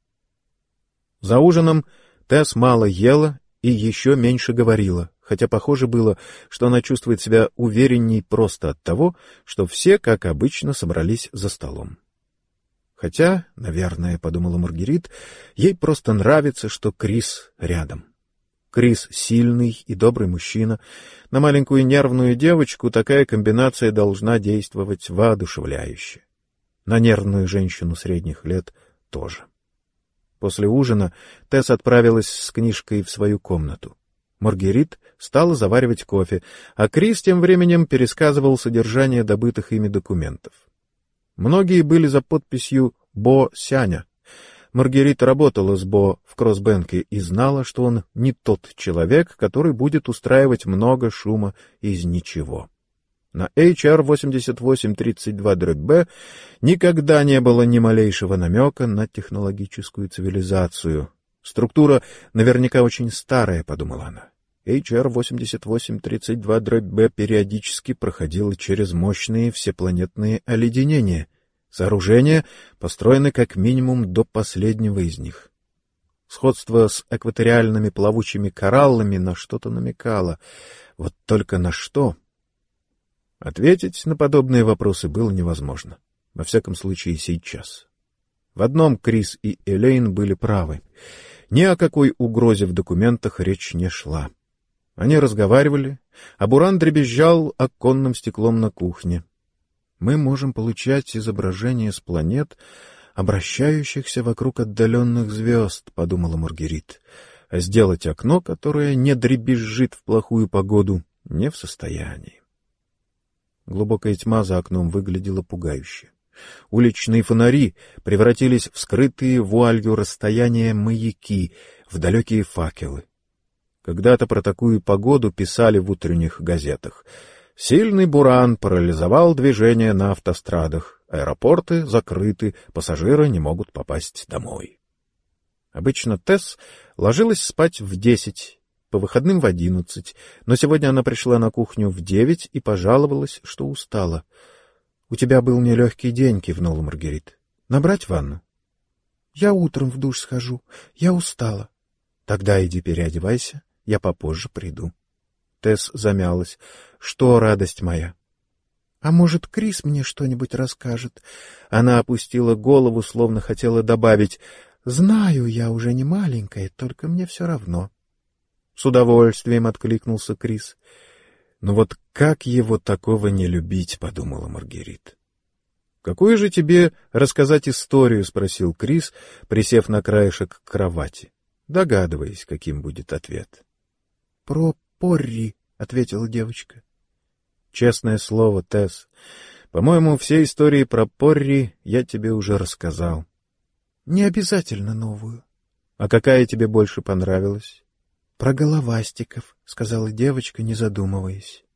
[SPEAKER 1] За ужином Тесс мало ела и еще меньше говорила, хотя похоже было, что она чувствует себя уверенней просто от того, что все, как обычно, собрались за столом. Хотя, наверное, — подумала Маргерит, — ей просто нравится, что Крис рядом. Крис — сильный и добрый мужчина. На маленькую нервную девочку такая комбинация должна действовать воодушевляюще. На нервную женщину средних лет тоже. После ужина Тесс отправилась с книжкой в свою комнату. Маргерит стала заваривать кофе, а Крис тем временем пересказывал содержание добытых ими документов. Многие были за подписью «Бо Сяня». Маргерит работала с Бо в Кроссбэнке и знала, что он не тот человек, который будет устраивать много шума из ничего. На HR 8832-B никогда не было ни малейшего намека на технологическую цивилизацию. Структура наверняка очень старая, подумала она. HR 8832-B периодически проходила через мощные всепланетные оледенения. Сооружения построены как минимум до последнего из них. Сходство с экваториальными плавучими кораллами на что-то намекало. Вот только на что? Ответить на подобные вопросы было невозможно. Во всяком случае, сейчас. В одном Крис и Элейн были правы. Ни о какой угрозе в документах речь не шла. Они разговаривали, а буран дребезжал оконным стеклом на кухне. Мы можем получать изображения с планет, обращающихся вокруг отдаленных звезд, — подумала Маргерит, — а сделать окно, которое не дребезжит в плохую погоду, не в состоянии. Глубокая тьма за окном выглядела пугающе. Уличные фонари превратились в скрытые вуалью расстояния маяки, в далекие факелы. Когда-то про такую погоду писали в утренних газетах. Сильный буран парализовал движение на автострадах, аэропорты закрыты, пассажиры не могут попасть домой. Обычно Тесс ложилась спать в 10, по выходным в 11, но сегодня она пришла на кухню в 9 и пожаловалась, что устала. — У тебя был нелегкий день, — кивнула Маргерит. — Набрать ванну? — Я утром в душ схожу. Я устала. — Тогда иди переодевайся, я попозже приду. Тесс замялась. — Что, радость моя? — А может, Крис мне что-нибудь расскажет? Она опустила голову, словно хотела добавить: — Знаю, я уже не маленькая, только мне все равно. — С удовольствием откликнулся Крис. — Ну вот как его такого не любить, — подумала Маргерит. — Какую же тебе рассказать историю? — спросил Крис, присев на краешек кровати, догадываясь, каким будет ответ. — Про Порри, — ответила девочка. — Честное слово, Тесс, по-моему, все истории про Порри я тебе уже рассказал. — Не обязательно новую. — А какая тебе больше понравилась? — Про головастиков, — сказала девочка, не задумываясь.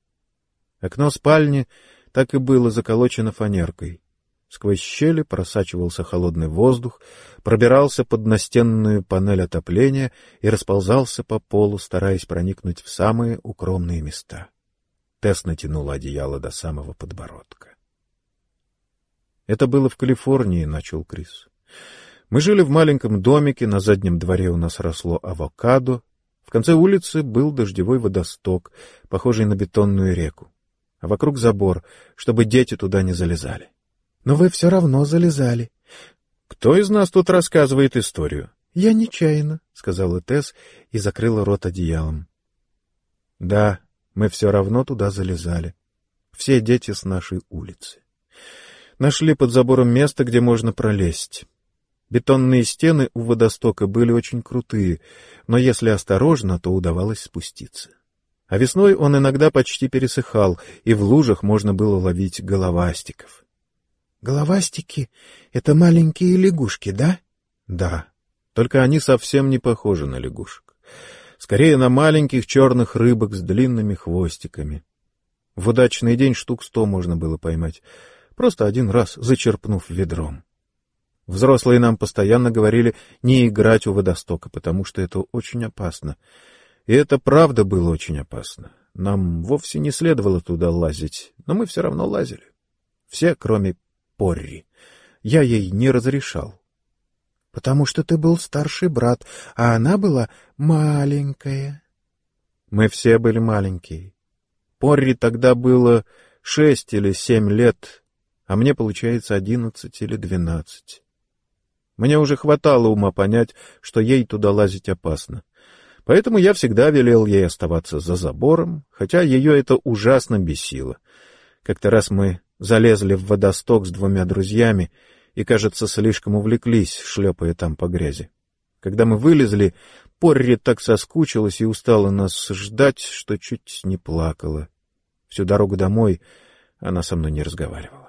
[SPEAKER 1] Окно спальни так и было заколочено фанеркой. Сквозь щели просачивался холодный воздух, пробирался под настенную панель отопления и расползался по полу, стараясь проникнуть в самые укромные места. Тесс натянула одеяло до самого подбородка. — Это было в Калифорнии, — начал Крис. — Мы жили в маленьком домике, на заднем дворе у нас росло авокадо, в конце улицы был дождевой водосток, похожий на бетонную реку, а вокруг забор, чтобы дети туда не залезали. — Но вы все равно залезали. — Кто из нас тут рассказывает историю? — Я нечаянно, — сказала Тесс и закрыла рот одеялом. — Да, мы все равно туда залезали. Все дети с нашей улицы. Нашли под забором место, где можно пролезть. Бетонные стены у водостока были очень крутые, но если осторожно, то удавалось спуститься. А весной он иногда почти пересыхал, и в лужах можно было ловить головастиков.
[SPEAKER 2] Головастики — это маленькие лягушки, да?
[SPEAKER 1] Да, только они совсем не похожи на лягушек. Скорее на маленьких черных рыбок с длинными хвостиками. В удачный день штук 100 можно было поймать, просто один раз зачерпнув ведром. Взрослые нам постоянно говорили не играть у водостока, потому что это очень опасно. И это правда было очень опасно. Нам вовсе не следовало туда лазить, но мы все равно лазили. Все, кроме Порри. Я ей не разрешал.
[SPEAKER 2] — Потому что ты был старший брат, а она была маленькая.
[SPEAKER 1] Мы все были маленькие. Порри тогда было 6 или 7 лет, а мне, получается, 11 или 12. Мне уже хватало ума понять, что ей туда лазить опасно. Поэтому я всегда велел ей оставаться за забором, хотя ее это ужасно бесило. Как-то раз мы залезли в водосток с 2 друзьями и, кажется, слишком увлеклись, шлепая там по грязи. Когда мы вылезли, Порри так соскучилась и устала нас ждать, что чуть не плакала. Всю дорогу домой она со мной не разговаривала.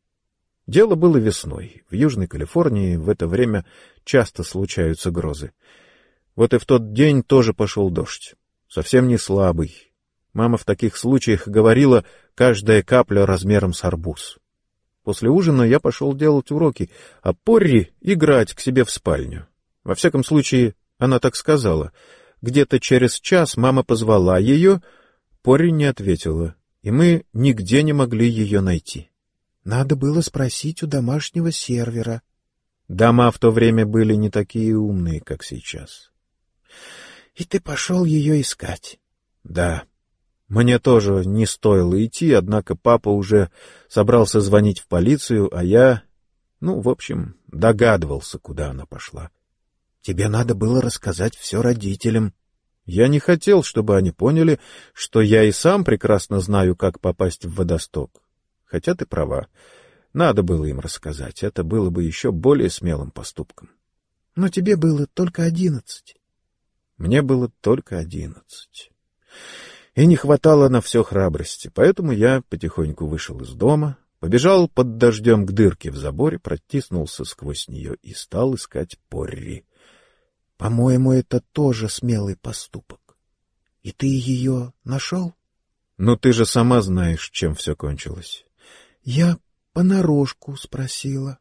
[SPEAKER 1] Дело было весной. В Южной Калифорнии в это время часто случаются грозы. Вот и в тот день тоже пошел дождь. Совсем не слабый. Мама в таких случаях говорила, каждая капля размером с арбуз. После ужина я пошел делать уроки, а Порри играть к себе в спальню. Во всяком случае, она так сказала. Где-то через час мама позвала ее, Порри не ответила, и мы нигде не могли ее найти.
[SPEAKER 2] Надо было спросить у домашнего сервера.
[SPEAKER 1] Дома в то время были не такие умные, как сейчас.
[SPEAKER 2] И ты пошел ее искать?
[SPEAKER 1] Да. Мне тоже не стоило идти, однако папа уже собрался звонить в полицию, а я, в общем, догадывался, куда она пошла.
[SPEAKER 2] Тебе надо было рассказать все родителям.
[SPEAKER 1] Я не хотел, чтобы они поняли, что я и сам прекрасно знаю, как попасть в водосток. Хотя ты права. Надо было им рассказать. Это было бы еще более смелым поступком.
[SPEAKER 2] Но тебе было только 11.
[SPEAKER 1] Мне было только 11. И не хватало на все храбрости, поэтому я потихоньку вышел из дома, побежал под дождем к дырке в заборе, протиснулся сквозь нее и стал искать Порри.
[SPEAKER 2] По-моему, это тоже смелый поступок. И ты ее нашел?
[SPEAKER 1] Ты же сама знаешь, чем все кончилось.
[SPEAKER 2] Я понарошку спросила.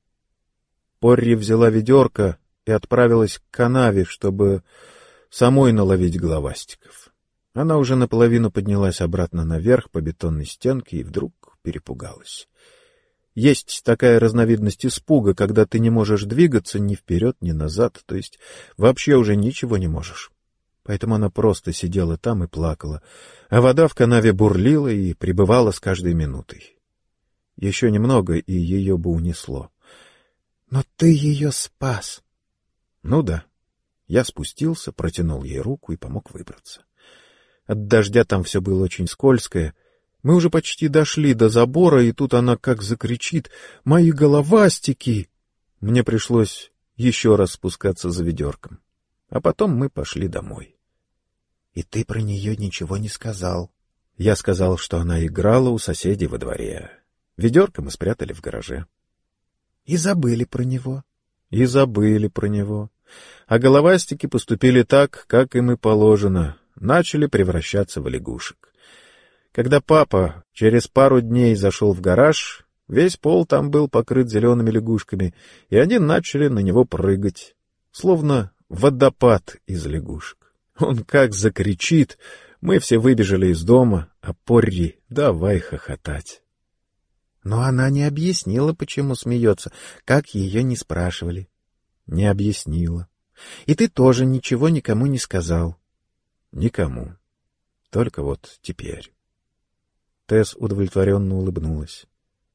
[SPEAKER 1] Порри взяла ведерко и отправилась к канаве, чтобы самой наловить головастиков. Она уже наполовину поднялась обратно наверх по бетонной стенке и вдруг перепугалась. Есть такая разновидность испуга, когда ты не можешь двигаться ни вперед, ни назад, то есть вообще уже ничего не можешь. Поэтому она просто сидела там и плакала, а вода в канаве бурлила и прибывала с каждой минутой. Еще немного, и ее бы унесло.
[SPEAKER 2] — Но ты ее спас.
[SPEAKER 1] — Да. Я спустился, протянул ей руку и помог выбраться. От дождя там все было очень скользкое. Мы уже почти дошли до забора, и тут она как закричит: «Мои головастики!» Мне пришлось еще раз спускаться за ведерком. А потом мы пошли домой.
[SPEAKER 2] — И ты про нее ничего не сказал.
[SPEAKER 1] Я сказал, что она играла у соседей во дворе. Ведерко мы спрятали в гараже.
[SPEAKER 2] — И забыли про него.
[SPEAKER 1] И забыли про него. А головастики поступили так, как им и положено. Начали превращаться в лягушек. Когда папа через пару дней зашел в гараж, весь пол там был покрыт зелеными лягушками, и они начали на него прыгать, словно водопад из лягушек. Он как закричит, мы все выбежали из дома, а Порри давай хохотать.
[SPEAKER 2] Но она не объяснила, почему смеется, как ее не спрашивали.
[SPEAKER 1] Не объяснила.
[SPEAKER 2] И ты тоже ничего никому не сказал.
[SPEAKER 1] Никому. Только вот теперь. Тесс удовлетворенно улыбнулась.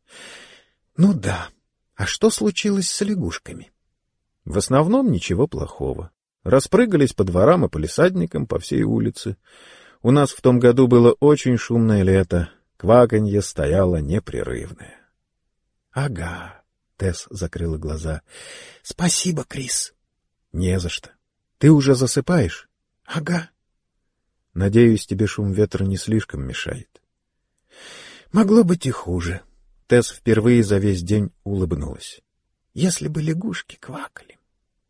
[SPEAKER 2] Ну да. А что случилось с лягушками?
[SPEAKER 1] В основном ничего плохого. Распрыгались по дворам и палисадникам по всей улице. У нас в том году было очень шумное лето. Кваканье стояло непрерывное.
[SPEAKER 2] — Ага, — Тесс закрыла глаза. — Спасибо, Крис.
[SPEAKER 1] — Не за что. Ты уже засыпаешь?
[SPEAKER 2] — Ага.
[SPEAKER 1] — Надеюсь, тебе шум ветра не слишком мешает.
[SPEAKER 2] — Могло быть и хуже.
[SPEAKER 1] Тесс впервые за весь день улыбнулась. «Если бы лягушки квакали».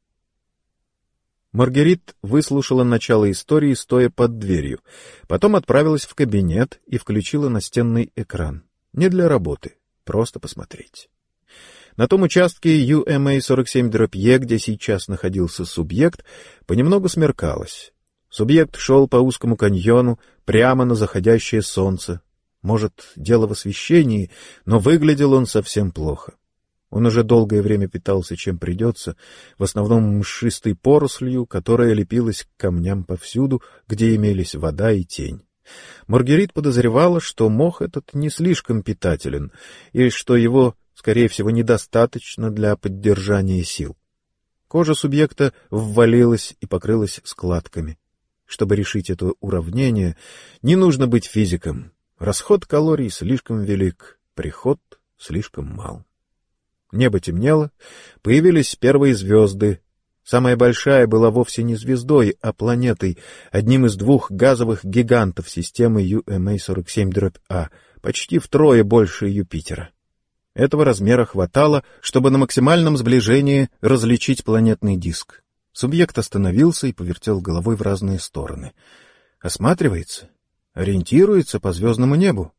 [SPEAKER 1] Маргерит выслушала начало истории, стоя под дверью. Потом отправилась в кабинет и включила настенный экран. Не для работы, просто посмотреть. На том участке UMA-47-E, где сейчас находился субъект, понемногу смеркалось. Субъект шел по узкому каньону, прямо на заходящее солнце. Может, дело в освещении, но выглядел он совсем плохо. Он уже долгое время питался чем придется, в основном мшистой порослью, которая лепилась к камням повсюду, где имелись вода и тень. Маргерит подозревала, что мох этот не слишком питателен, и что его, скорее всего, недостаточно для поддержания сил. Кожа субъекта ввалилась и покрылась складками. Чтобы решить это уравнение, не нужно быть физиком. Расход калорий слишком велик, приход слишком мал. Небо темнело, появились первые звезды. Самая большая была вовсе не звездой, а планетой, одним из двух газовых гигантов системы UMA-47-A, почти втрое больше Юпитера. Этого размера хватало, чтобы на максимальном сближении различить планетный диск. Субъект остановился и повертел головой в разные стороны. Осматривается, ориентируется по звездному небу.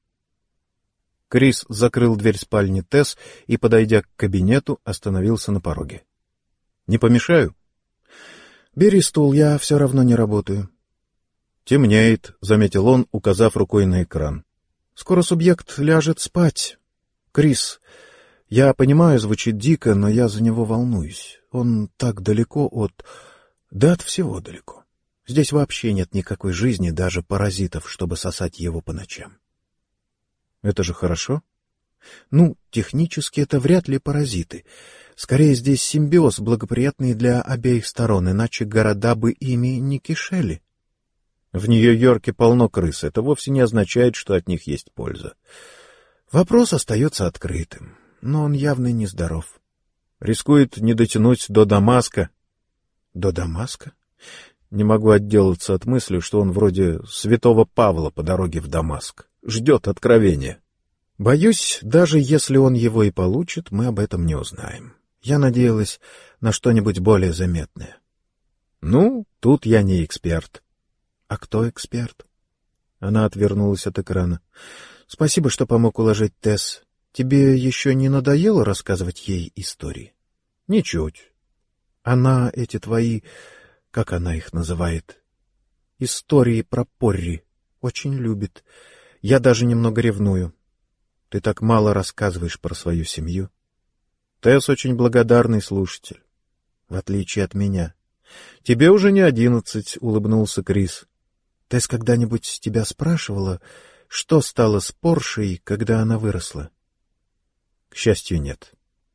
[SPEAKER 1] Крис закрыл дверь спальни Тесс и, подойдя к кабинету, остановился на пороге. — Не помешаю? — Бери стул, я все равно не работаю. — Темнеет, — заметил он, указав рукой на экран. — Скоро субъект ляжет спать. Крис, я понимаю, звучит дико, но я за него волнуюсь. Он так далеко от... Да от всего далеко. Здесь вообще нет никакой жизни, даже паразитов, чтобы сосать его по ночам. Это же хорошо? Ну, технически это вряд ли паразиты. Скорее, здесь симбиоз, благоприятный для обеих сторон, иначе города бы ими не кишели. В Нью-Йорке полно крыс. Это вовсе не означает, что от них есть польза. Вопрос остается открытым, но он явно нездоров. Рискует не дотянуть до Дамаска. До Дамаска? Не могу отделаться от мысли, что он вроде святого Павла по дороге в Дамаск. Ждет откровения. Боюсь, даже если он его и получит, мы об этом не узнаем. Я надеялась на что-нибудь более заметное. Ну, тут я не эксперт. А кто эксперт? Она отвернулась от экрана. Спасибо, что помог уложить Тесс. Тебе еще не надоело рассказывать ей истории? Ничуть. Она эти твои, как она их называет, истории про Порри, очень любит. Я даже немного ревную. Ты так мало рассказываешь про свою семью. Тесс очень благодарный слушатель, в отличие от меня. Тебе уже не 11, улыбнулся Крис. Тесс когда-нибудь тебя спрашивала, что стало с Поршей, когда она выросла? К счастью, нет.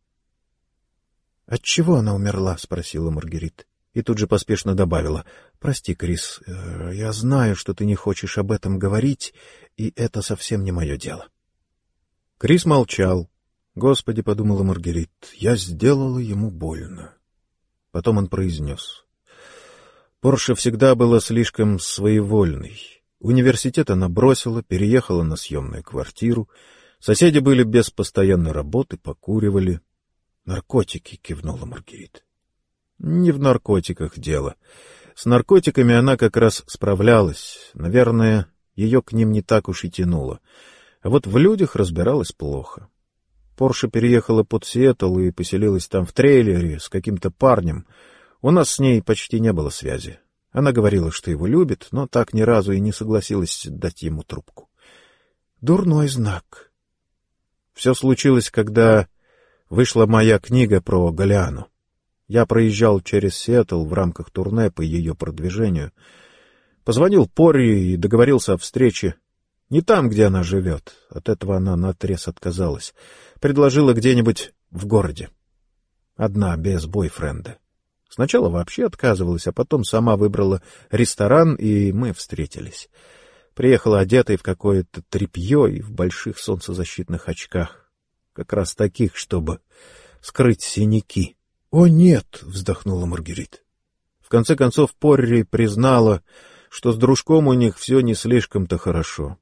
[SPEAKER 1] От чего она умерла? Спросила Маргерит. И тут же поспешно добавила: прости, Крис, я знаю, что ты не хочешь об этом говорить, и это совсем не мое дело. Крис молчал. Господи, подумала Маргерит, я сделала ему больно. Потом он произнес: Порше всегда была слишком своевольной. Университет она бросила, переехала на съемную квартиру. Соседи были без постоянной работы, покуривали. Наркотики, кивнула Маргерит. Не в наркотиках дело. С наркотиками она как раз справлялась. Наверное, ее к ним не так уж и тянуло. А вот в людях разбиралась плохо. Порше переехала под Сиэтл и поселилась там в трейлере с каким-то парнем. У нас с ней почти не было связи. Она говорила, что его любит, но так ни разу и не согласилась дать ему трубку. Дурной знак. Все случилось, когда вышла моя книга про Галиану. Я проезжал через Сиэтл в рамках турне по ее продвижению. Позвонил Порри и договорился о встрече. Не там, где она живет. От этого она наотрез отказалась. Предложила где-нибудь в городе. Одна, без бойфренда. Сначала вообще отказывалась, а потом сама выбрала ресторан, и мы встретились. Приехала одетой в какое-то тряпье и в больших солнцезащитных очках. Как раз таких, чтобы скрыть синяки. — О, нет! — вздохнула Маргерит. В конце концов Порри признала, что с дружком у них все не слишком-то хорошо.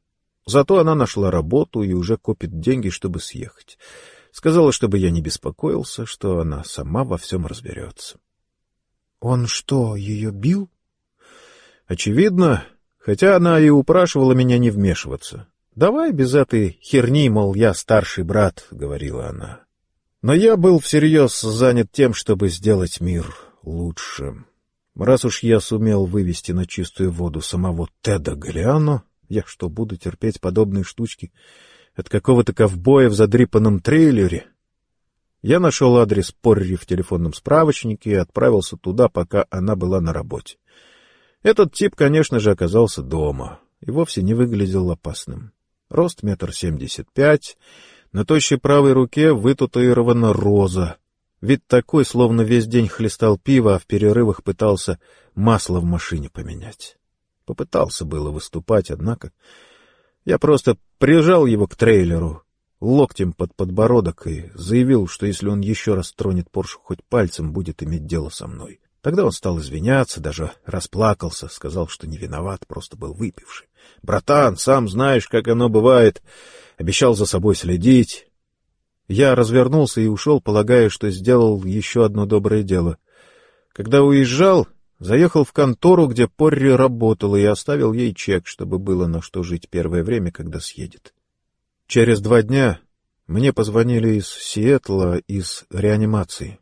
[SPEAKER 1] Зато она нашла работу и уже копит деньги, чтобы съехать. Сказала, чтобы я не беспокоился, что она сама во всем разберется.
[SPEAKER 2] — Он что, ее бил?
[SPEAKER 1] — Очевидно, хотя она и упрашивала меня не вмешиваться. — Давай без этой херни, мол, я старший брат, — говорила она. Но я был всерьез занят тем, чтобы сделать мир лучше. Раз уж я сумел вывести на чистую воду самого Теда Галлиано, я что, буду терпеть подобные штучки от какого-то ковбоя в задрипанном трейлере? Я нашел адрес Порри в телефонном справочнике и отправился туда, пока она была на работе. Этот тип, конечно же, оказался дома и вовсе не выглядел опасным. Рост 1,75 м, на тощей правой руке вытатуирована роза. Вид такой, словно весь день хлестал пиво, а в перерывах пытался масло в машине поменять. Попытался было выступать, однако я просто прижал его к трейлеру локтем под подбородок и заявил, что если он еще раз тронет Поршу хоть пальцем, будет иметь дело со мной. Тогда он стал извиняться, даже расплакался, сказал, что не виноват, просто был выпивший. «Братан, сам знаешь, как оно бывает», обещал за собой следить. Я развернулся и ушел, полагая, что сделал еще одно доброе дело. Когда уезжал, заехал в контору, где Порри работала, и оставил ей чек, чтобы было на что жить первое время, когда съедет. Через 2 дня мне позвонили из Сиэтла, из реанимации.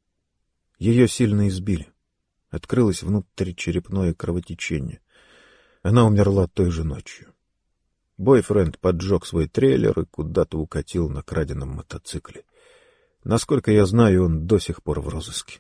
[SPEAKER 1] Ее сильно избили. Открылось внутричерепное кровотечение. Она умерла той же ночью. Бойфренд поджег свой трейлер и куда-то укатил на краденом мотоцикле. Насколько я знаю, он до сих пор в розыске.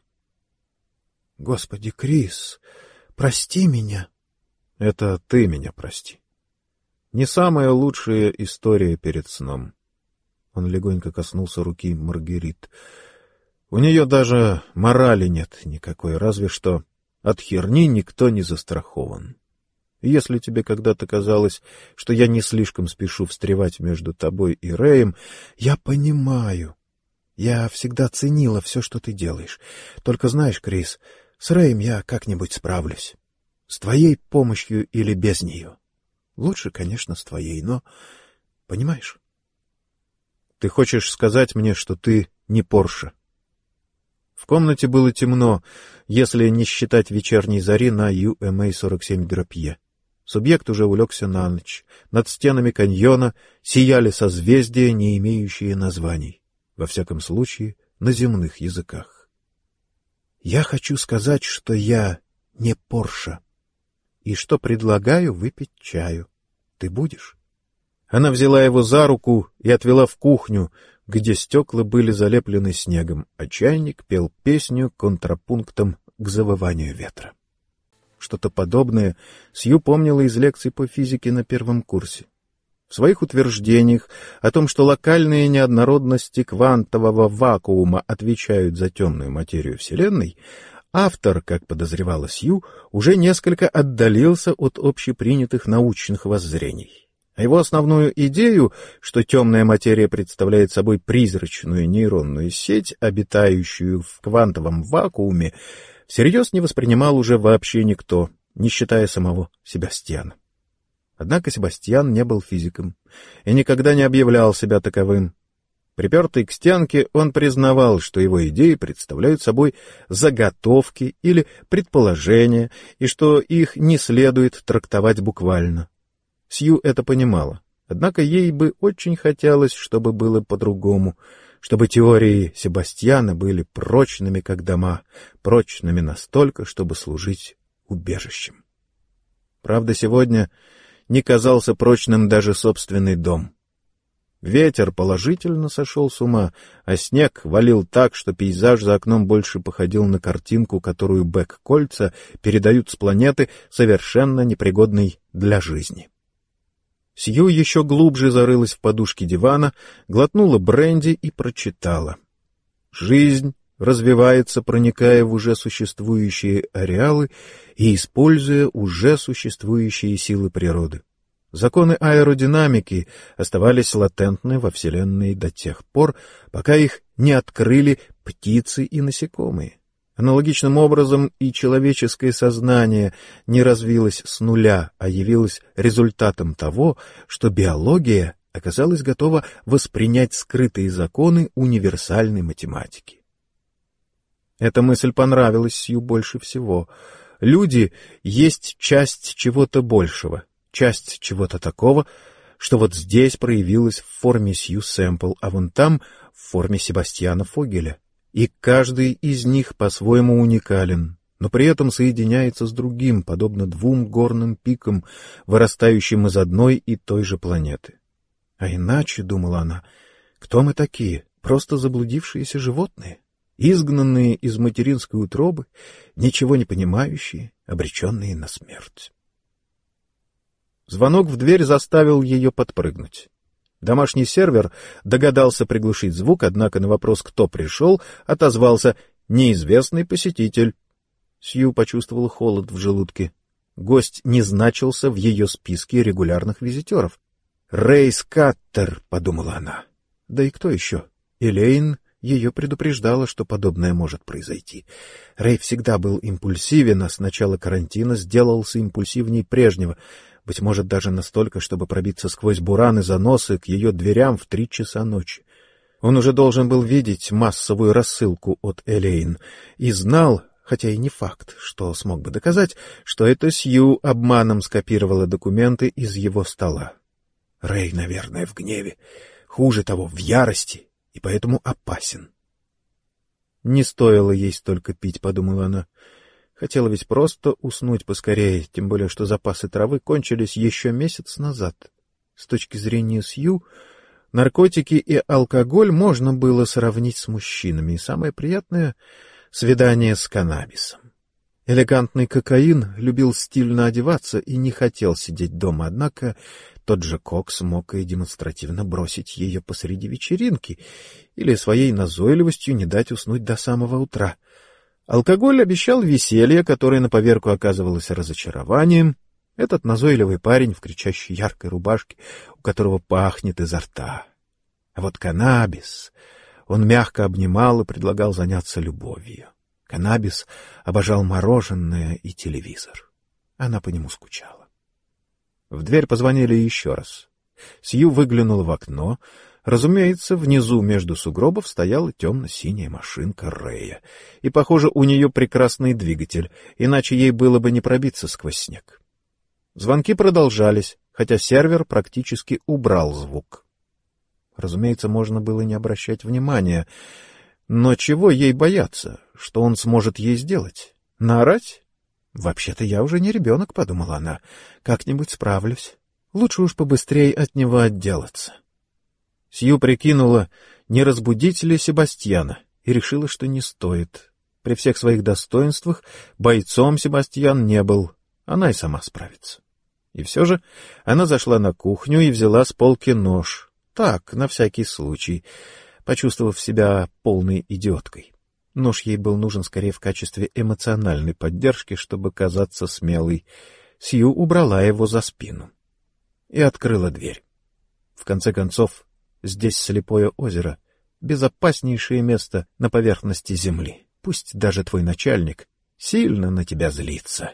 [SPEAKER 2] — Господи, Крис, прости меня.
[SPEAKER 1] — Это ты меня прости. Не самая лучшая история перед сном. Он легонько коснулся руки Маргерит. У нее даже морали нет никакой, разве что от херни никто не застрахован. Если тебе когда-то казалось, что я не слишком спешу встревать между тобой и Рэем, я понимаю. Я всегда ценила все, что ты делаешь. Только знаешь, Крис, с Рэем я как-нибудь справлюсь. С твоей помощью или без нее. Лучше, конечно, с твоей, но... Понимаешь? Ты хочешь сказать мне, что ты не Порша? В комнате было темно, если не считать вечерней зари на UMA-47-Е. Субъект уже улегся на ночь. Над стенами каньона сияли созвездия, не имеющие названий. Во всяком случае, на земных языках. Я хочу сказать, что я не Порша. И что предлагаю выпить чаю. Ты будешь? Она взяла его за руку и отвела в кухню, где стекла были залеплены снегом, а чайник пел песню контрапунктом к завыванию ветра. Что-то подобное Сью помнила из лекций по физике на первом курсе. В своих утверждениях о том, что локальные неоднородности квантового вакуума отвечают за темную материю Вселенной, автор, как подозревала Сью, уже несколько отдалился от общепринятых научных воззрений. А его основную идею, что темная материя представляет собой призрачную нейронную сеть, обитающую в квантовом вакууме, всерьез не воспринимал уже вообще никто, не считая самого Себастьяна. Однако Себастьян не был физиком и никогда не объявлял себя таковым. Припертый к стенке, он признавал, что его идеи представляют собой заготовки или предположения, и что их не следует трактовать буквально. Сью это понимала, однако ей бы очень хотелось, чтобы было по-другому, чтобы теории Себастьяна были прочными, как дома, прочными настолько, чтобы служить убежищем. Правда, сегодня не казался прочным даже собственный дом. Ветер положительно сошел с ума, а снег валил так, что пейзаж за окном больше походил на картинку, которую Бек-кольца передают с планеты, совершенно непригодной для жизни. Сью еще глубже зарылась в подушки дивана, глотнула бренди и прочитала. Жизнь развивается, проникая в уже существующие ареалы и используя уже существующие силы природы. Законы аэродинамики оставались латентны во Вселенной до тех пор, пока их не открыли птицы и насекомые. Аналогичным образом и человеческое сознание не развилось с нуля, а явилось результатом того, что биология оказалась готова воспринять скрытые законы универсальной математики. Эта мысль понравилась Сью больше всего. Люди есть часть чего-то большего, часть чего-то такого, что вот здесь проявилось в форме Сью Сэмпл, а вон там в форме Себастьяна Фогеля. И каждый из них по-своему уникален, но при этом соединяется с другим, подобно двум горным пикам, вырастающим из одной и той же планеты. А иначе, думала она, кто мы такие? Просто заблудившиеся животные, изгнанные из материнской утробы, ничего не понимающие, обреченные на смерть. Звонок в дверь заставил ее подпрыгнуть. Домашний сервер догадался приглушить звук, однако на вопрос, кто пришел, отозвался «неизвестный посетитель». Сью почувствовала холод в желудке. Гость не значился в ее списке регулярных визитеров. «Рэй Скаттер», — подумала она. Да и кто еще? Элейн ее предупреждала, что подобное может произойти. Рэй всегда был импульсивен, а с начала карантина сделался импульсивней прежнего, быть может, даже настолько, чтобы пробиться сквозь буран и заносы к ее дверям в 3 часа ночи. Он уже должен был видеть массовую рассылку от Элейн и знал, хотя и не факт, что смог бы доказать, что это Сью обманом скопировала документы из его стола. Рэй, наверное, в гневе, хуже того, в ярости, и поэтому опасен. Не стоило ей столько пить, подумала она. Хотела ведь просто уснуть поскорее, тем более что запасы травы кончились еще месяц назад. С точки зрения Сью, наркотики и алкоголь можно было сравнить с мужчинами, и самое приятное — свидание с каннабисом. Элегантный кокаин любил стильно одеваться и не хотел сидеть дома, однако тот же Кокс мог и демонстративно бросить ее посреди вечеринки или своей назойливостью не дать уснуть до самого утра. Алкоголь обещал веселье, которое на поверку оказывалось разочарованием. Этот назойливый парень в кричащей яркой рубашке, у которого пахнет изо рта. А вот каннабис... Он мягко обнимал и предлагал заняться любовью. Каннабис обожал мороженое и телевизор. Она по нему скучала. В дверь позвонили еще раз. Сью выглянула в окно. Разумеется, внизу между сугробов стояла темно-синяя машинка Рэя. И, похоже, у нее прекрасный двигатель, иначе ей было бы не пробиться сквозь снег. Звонки продолжались, хотя сервер практически убрал звук. Разумеется, можно было не обращать внимания. Но чего ей бояться? Что он сможет ей сделать? Наорать? «Вообще-то я уже не ребенок», — подумала она. «Как-нибудь справлюсь. Лучше уж побыстрее от него отделаться». Сью прикинула, не разбудить ли Себастьяна, и решила, что не стоит. При всех своих достоинствах бойцом Себастьян не был, она и сама справится. И все же она зашла на кухню и взяла с полки нож. Так, на всякий случай, почувствовав себя полной идиоткой. Нож ей был нужен скорее в качестве эмоциональной поддержки, чтобы казаться смелой. Сью убрала его за спину и открыла дверь. В конце концов, здесь слепое озеро, безопаснейшее место на поверхности земли. Пусть даже твой начальник сильно на тебя злится.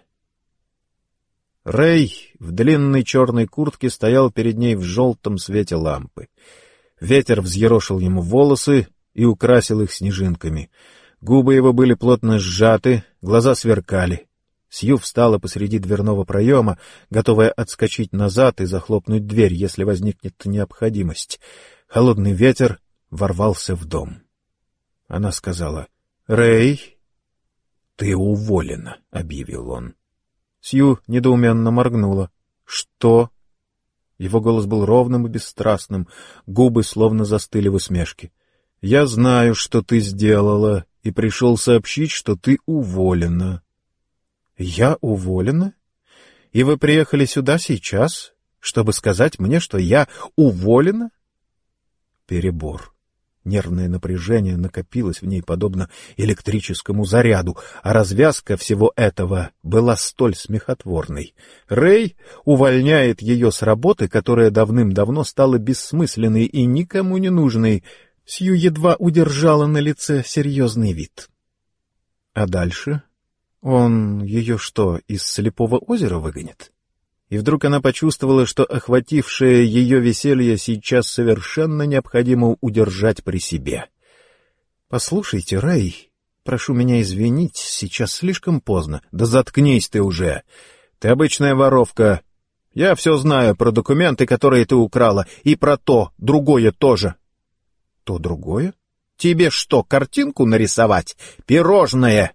[SPEAKER 1] Рэй в длинной черной куртке стоял перед ней в желтом свете лампы. Ветер взъерошил ему волосы и украсил их снежинками. Губы его были плотно сжаты, глаза сверкали. Сью встала посреди дверного проема, готовая отскочить назад и захлопнуть дверь, если возникнет необходимость. Холодный ветер ворвался в дом. Она сказала: «Рэй, ты уволена», — объявил он. Сью недоуменно моргнула. «Что?» Его голос был ровным и бесстрастным, губы словно застыли в усмешке. «Я знаю, что ты сделала, и пришел сообщить, что ты уволена». «Я уволена? И вы приехали сюда сейчас, чтобы сказать мне, что я уволена?» Перебор. Нервное напряжение накопилось в ней подобно электрическому заряду, а развязка всего этого была столь смехотворной. Рэй увольняет ее с работы, которая давным-давно стала бессмысленной и никому не нужной. Сью едва удержала на лице серьезный вид. А дальше? Он ее что, из Слепого озера выгонит? И вдруг она почувствовала, что охватившее ее веселье сейчас совершенно необходимо удержать при себе. «Послушайте, Рэй, прошу меня извинить, сейчас слишком поздно». «Да заткнись ты уже! Ты обычная воровка. Я все знаю про документы, которые ты украла, и про то, другое тоже». «То другое? Тебе что, картинку нарисовать? Пирожное!»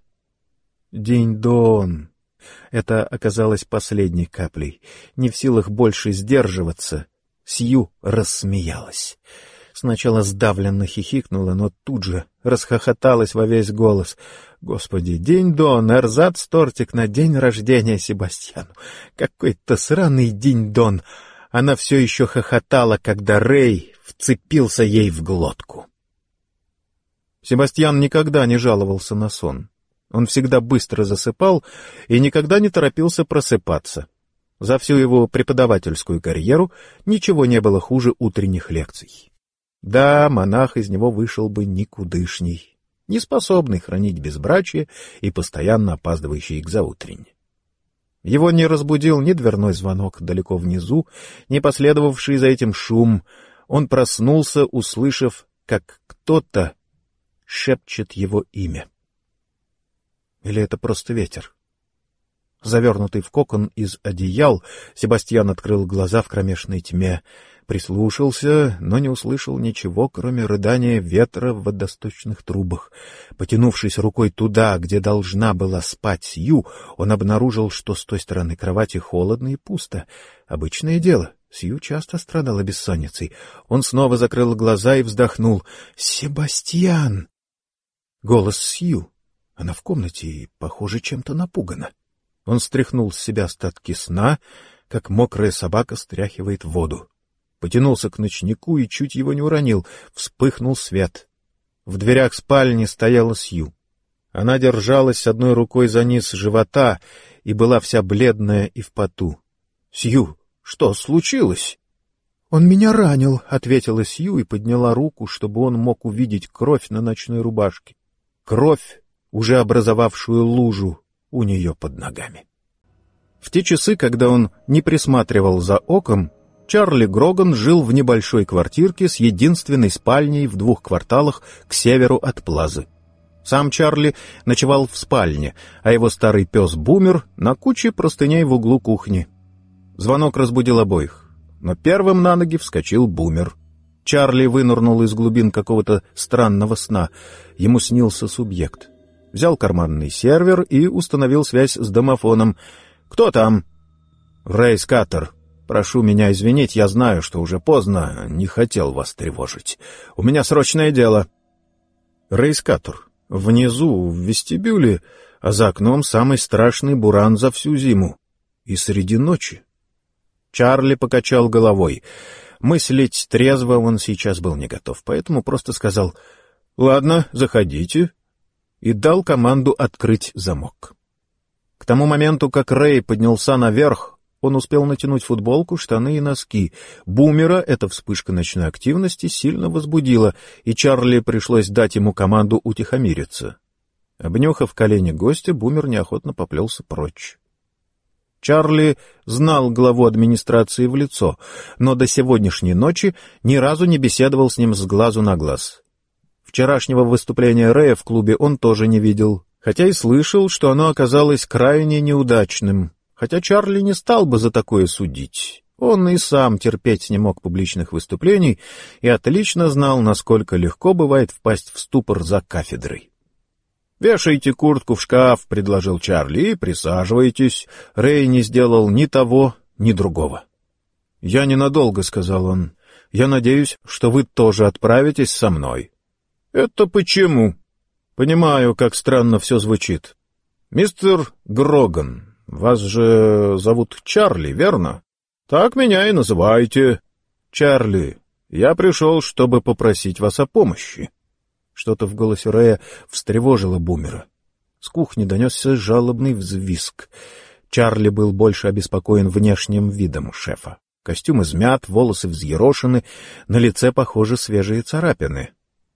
[SPEAKER 1] «Динь-дон!» Это оказалось последней каплей. Не в силах больше сдерживаться, Сью рассмеялась. Сначала сдавленно хихикнула, но тут же расхохоталась во весь голос. «Господи, динь-дон, эрзац-тортик на день рождения Себастьяну! Какой-то сраный динь-дон!» Она все еще хохотала, когда Рэй вцепился ей в глотку. Себастьян никогда не жаловался на сон. Он всегда быстро засыпал и никогда не торопился просыпаться. За всю его преподавательскую карьеру ничего не было хуже утренних лекций. Да, монах из него вышел бы никудышний, неспособный хранить безбрачие и постоянно опаздывающий к заутренне. Его не разбудил ни дверной звонок далеко внизу, ни последовавший за этим шум. Он проснулся, услышав, как кто-то шепчет его имя. Или это просто ветер? Завернутый в кокон из одеял, Себастьян открыл глаза в кромешной тьме, прислушался, но не услышал ничего, кроме рыдания ветра в водосточных трубах. Потянувшись рукой туда, где должна была спать Сью, он обнаружил, что с той стороны кровати холодно и пусто. Обычное дело. Сью часто страдала бессонницей. Он снова закрыл глаза и вздохнул. «Себастьян!» Голос Сью. Она в комнате и, похоже, чем-то напугана. Он стряхнул с себя остатки сна, как мокрая собака стряхивает воду. Потянулся к ночнику и чуть его не уронил. Вспыхнул свет. В дверях спальни стояла Сью. Она держалась одной рукой за низ живота и была вся бледная и в поту. — Сью, что случилось? — Он меня ранил, — ответила Сью и подняла руку, чтобы он мог увидеть кровь на ночной рубашке. Кровь, уже образовавшую лужу у нее под ногами. В те часы, когда он не присматривал за оком, Чарли Гроган жил в небольшой квартирке с единственной спальней в 2 кварталах к северу от Плазы. Сам Чарли ночевал в спальне, а его старый пес Бумер на куче простыней в углу кухни. Звонок разбудил обоих, но первым на ноги вскочил Бумер. Чарли вынырнул из глубин какого-то странного сна. Ему снился субъект. Взял карманный сервер и установил связь с домофоном. «Кто там?» «Рэй Скаттер. Прошу меня извинить, я знаю, что уже поздно, не хотел вас тревожить. У меня срочное дело». Рэй Скаттер. Внизу, в вестибюле, а за окном самый страшный буран за всю зиму. И среди ночи. Чарли покачал головой. Мыслить трезво он сейчас был не готов, поэтому просто сказал «Ладно, заходите», и дал команду открыть замок. К тому моменту, как Рэй поднялся наверх, он успел натянуть футболку, штаны и носки. Бумера эта вспышка ночной активности сильно возбудила, и Чарли пришлось дать ему команду утихомириться. Обнюхав колени гостя, Бумер неохотно поплелся прочь. Чарли знал главу администрации в лицо, но до сегодняшней ночи ни разу не беседовал с ним с глазу на глаз. Вчерашнего выступления Рэя в клубе он тоже не видел, хотя и слышал, что оно оказалось крайне неудачным, хотя Чарли не стал бы за такое судить. Он и сам терпеть не мог публичных выступлений и отлично знал, насколько легко бывает впасть в ступор за кафедрой. «Вешайте куртку в шкаф», — предложил Чарли, — «и присаживайтесь». Рэй не сделал ни того, ни другого. «Я ненадолго», — сказал он. «Я надеюсь, что вы тоже отправитесь со мной». «Это почему?» «Понимаю, как странно все звучит. Мистер Гроган, вас же зовут Чарли, верно? Так меня и называйте. Чарли, я пришел, чтобы попросить вас о помощи». Что-то в голосе Рэя встревожило Бумера. С кухни донесся жалобный взвизг. Чарли был больше обеспокоен внешним видом шефа. Костюм измят, волосы взъерошены, на лице, похоже, свежие царапины.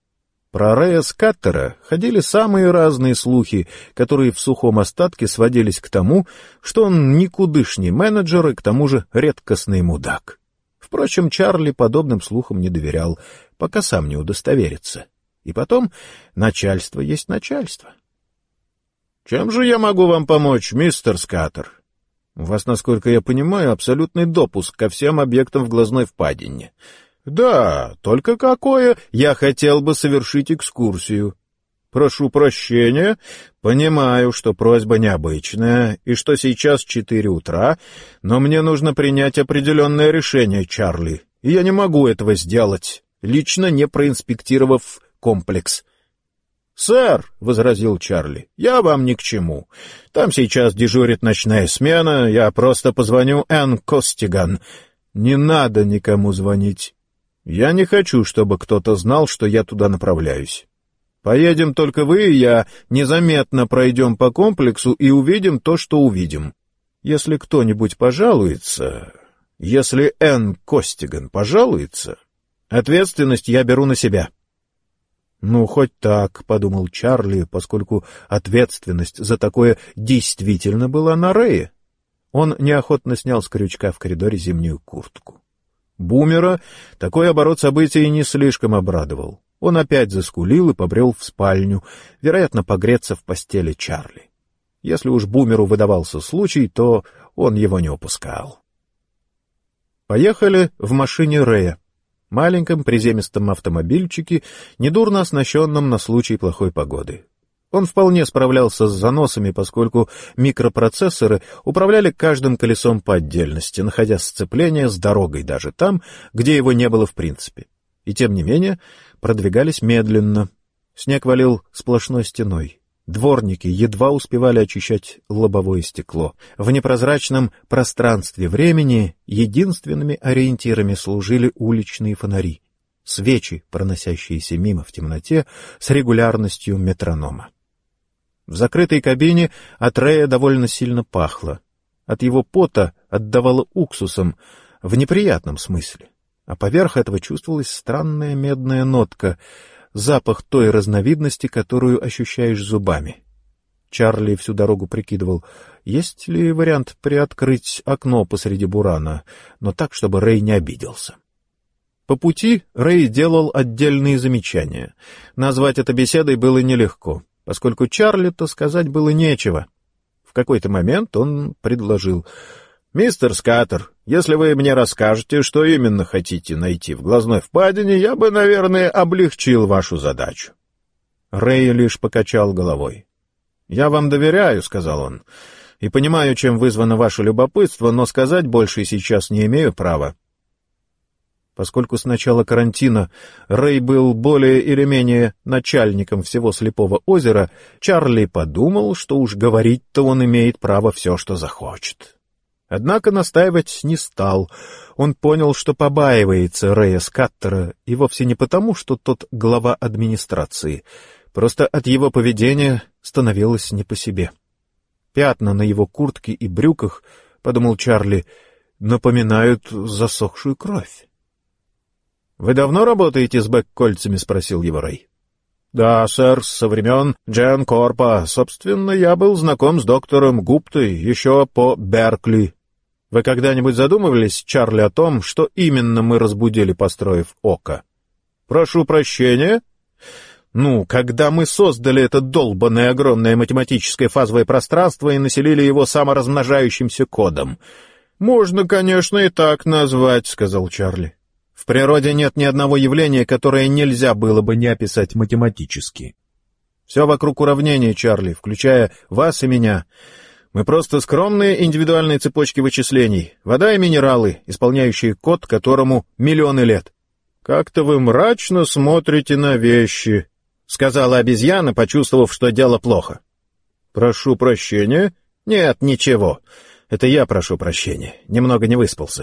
[SPEAKER 1] Про Рэя Скаттера ходили самые разные слухи, которые в сухом остатке сводились к тому, что он никудышний менеджер и к тому же редкостный мудак. Впрочем, Чарли подобным слухам не доверял, пока сам не удостоверится. И потом, начальство есть начальство. — Чем же я могу вам помочь, мистер Скаттер? У вас, насколько я понимаю, абсолютный допуск ко всем объектам в глазной впадине. — Да, только какое? Я хотел бы совершить экскурсию. — Прошу прощения. Понимаю, что просьба необычная, и что сейчас 4 утра, но мне нужно принять определенное решение, Чарли, и я не могу этого сделать, лично не проинспектировав комплекс. — Сэр, — возразил Чарли, — я вам ни к чему. Там сейчас дежурит ночная смена, я просто позвоню Энн Костиган. — Не надо никому звонить. Я не хочу, чтобы кто-то знал, что я туда направляюсь. Поедем только вы и я, незаметно пройдем по комплексу и увидим то, что увидим. Если кто-нибудь пожалуется, если Энн Костиган пожалуется, ответственность я беру на себя. — Ну, хоть так, — подумал Чарли, поскольку ответственность за такое действительно была на Рэе. Он неохотно снял с крючка в коридоре зимнюю куртку. Бумера такой оборот событий не слишком обрадовал. Он опять заскулил и побрел в спальню, вероятно, погреться в постели Чарли. Если уж Бумеру выдавался случай, то он его не упускал. Поехали в машине Рэя, маленьком приземистом автомобильчике, недурно оснащенном на случай плохой погоды. Он вполне справлялся с заносами, поскольку микропроцессоры управляли каждым колесом по отдельности, находя сцепление с дорогой даже там, где его не было в принципе. И тем не менее продвигались медленно. Снег валил сплошной стеной. Дворники едва успевали очищать лобовое стекло. В непрозрачном пространстве времени единственными ориентирами служили уличные фонари, свечи, проносящиеся мимо в темноте с регулярностью метронома. В закрытой кабине от Рэя довольно сильно пахло. От его пота отдавало уксусом в неприятном смысле, а поверх этого чувствовалась странная медная нотка, запах той разновидности, которую ощущаешь зубами. Чарли всю дорогу прикидывал, есть ли вариант приоткрыть окно посреди бурана, но так, чтобы Рэй не обиделся. По пути Рэй делал отдельные замечания. Назвать это беседой было нелегко, поскольку Чарли-то сказать было нечего. В какой-то момент он предложил: «Мистер Скаттер, если вы мне расскажете, что именно хотите найти в глазной впадине, я бы, наверное, облегчил вашу задачу». Рэй лишь покачал головой. «Я вам доверяю», — сказал он, — «и понимаю, чем вызвано ваше любопытство, но сказать больше сейчас не имею права». Поскольку с начала карантина Рэй был более или менее начальником всего Слепого озера, Чарли подумал, что уж говорить-то он имеет право все, что захочет. Однако настаивать не стал. Он понял, что побаивается Рэя Скаттера, и вовсе не потому, что тот глава администрации. Просто от его поведения становилось не по себе. Пятна на его куртке и брюках, — подумал Чарли, — напоминают засохшую кровь. «Вы давно работаете с бэк-кольцами?» — спросил его Рэй. «Да, сэр, со времен Джен Корпа. Собственно, я был знаком с доктором Гуптой еще по Беркли. Вы когда-нибудь задумывались, Чарли, о том, что именно мы разбудили, построив око?» «Прошу прощения?» «Ну, когда мы создали это долбанное огромное математическое фазовое пространство и населили его саморазмножающимся кодом». «Можно, конечно, и так назвать», — сказал Чарли. «В природе нет ни одного явления, которое нельзя было бы не описать математически. Все вокруг уравнений, Чарли, включая вас и меня. Мы просто скромные индивидуальные цепочки вычислений, вода и минералы, исполняющие код, которому миллионы лет». «Как-то вы мрачно смотрите на вещи», — сказала обезьяна, почувствовав, что дело плохо. «Прошу прощения?» «Нет, ничего. Это я прошу прощения. Немного не выспался».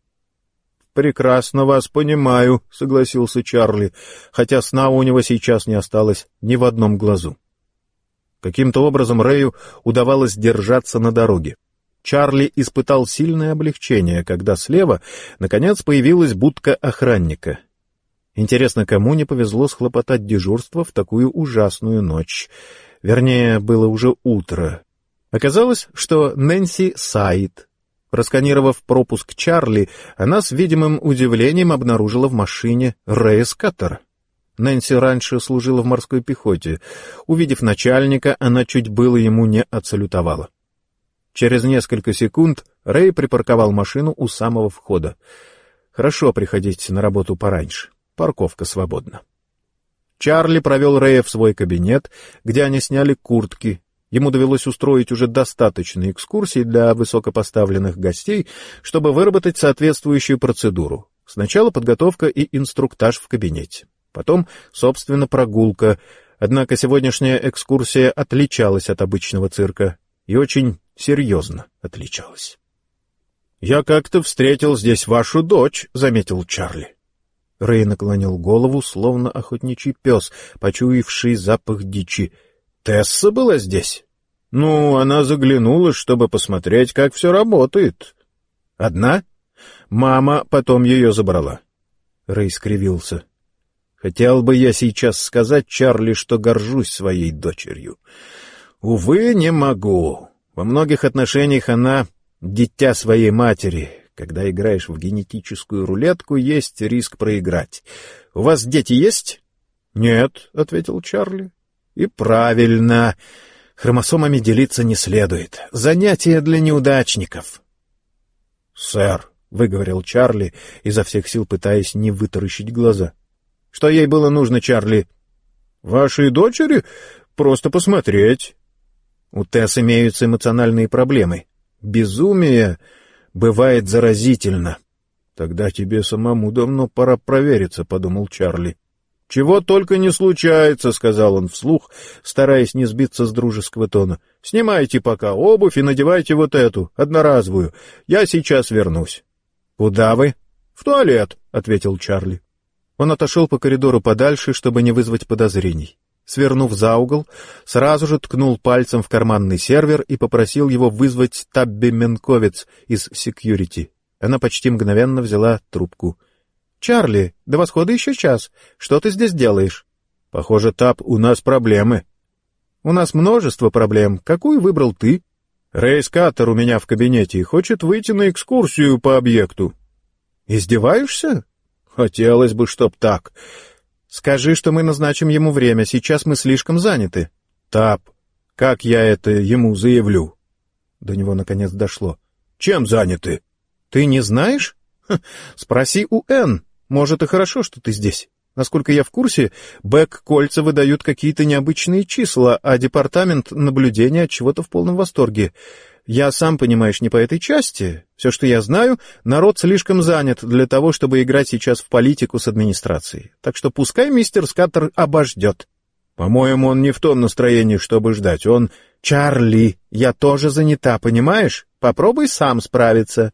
[SPEAKER 1] «Прекрасно вас понимаю», — согласился Чарли, хотя сна у него сейчас не осталось ни в одном глазу. Каким-то образом Рэю удавалось держаться на дороге. Чарли испытал сильное облегчение, когда слева, наконец, появилась будка охранника. Интересно, кому не повезло схлопотать дежурство в такую ужасную ночь? Вернее, было уже утро. Оказалось, что Нэнси Сайд. Просканировав пропуск Чарли, она с видимым удивлением обнаружила в машине Рэя Скаттера. Нэнси раньше служила в морской пехоте. Увидев начальника, она чуть было ему не отсалютовала. Через несколько секунд Рэй припарковал машину у самого входа. Хорошо приходить на работу пораньше. Парковка свободна. Чарли провел Рэя в свой кабинет, где они сняли куртки. Ему довелось устроить уже достаточные экскурсии для высокопоставленных гостей, чтобы выработать соответствующую процедуру. Сначала подготовка и инструктаж в кабинете. Потом, собственно, прогулка. Однако сегодняшняя экскурсия отличалась от обычного цирка. И очень серьезно отличалась. «Я как-то встретил здесь вашу дочь», — заметил Чарли. Рэй наклонил голову, словно охотничий пес, почуявший запах дичи. «Тесса была здесь?» «Ну, она заглянула, чтобы посмотреть, как все работает». «Одна?» «Мама потом ее забрала». Рэй скривился. «Хотел бы я сейчас сказать Чарли, что горжусь своей дочерью. Увы, не могу. Во многих отношениях она — дитя своей матери. Когда играешь в генетическую рулетку, есть риск проиграть. У вас дети есть?» «Нет», — ответил Чарли. «И правильно. Хромосомами делиться не следует. Занятие для неудачников». «Сэр», — выговорил Чарли, изо всех сил пытаясь не вытаращить глаза. «Что ей было нужно, Чарли?» «Вашей дочери? Просто посмотреть». «У Тесс имеются эмоциональные проблемы. Безумие бывает заразительно». «Тогда тебе самому давно пора провериться», — подумал Чарли. «Чего только не случается», — сказал он вслух, стараясь не сбиться с дружеского тона. «Снимайте пока обувь и надевайте вот эту, одноразовую. Я сейчас вернусь». «Куда вы?» «В туалет», — ответил Чарли. Он отошел по коридору подальше, чтобы не вызвать подозрений. Свернув за угол, сразу же ткнул пальцем в карманный сервер и попросил его вызвать Табби Менковец из секьюрити. Она почти мгновенно взяла трубку. «Чарли, до восхода еще час. Что ты здесь делаешь?» «Похоже, Таб, у нас проблемы». «У нас множество проблем. Какую выбрал ты?» «Рэй Скаттер у меня в кабинете и хочет выйти на экскурсию по объекту». «Издеваешься?» «Хотелось бы, чтоб так». «Скажи, что мы назначим ему время. Сейчас мы слишком заняты». «Таб, как я это ему заявлю?» До него наконец дошло. «Чем заняты?» «Ты не знаешь? Спроси у Энн. Может, и хорошо, что ты здесь. Насколько я в курсе, бэк-кольца выдают какие-то необычные числа, а департамент наблюдения от чего-то в полном восторге. Я сам, понимаешь, не по этой части. Все, что я знаю, народ слишком занят для того, чтобы играть сейчас в политику с администрацией. Так что пускай мистер Скаттер обождет». «По-моему, он не в том настроении, чтобы ждать. Он...» «Чарли, я тоже занята, понимаешь? Попробуй сам справиться».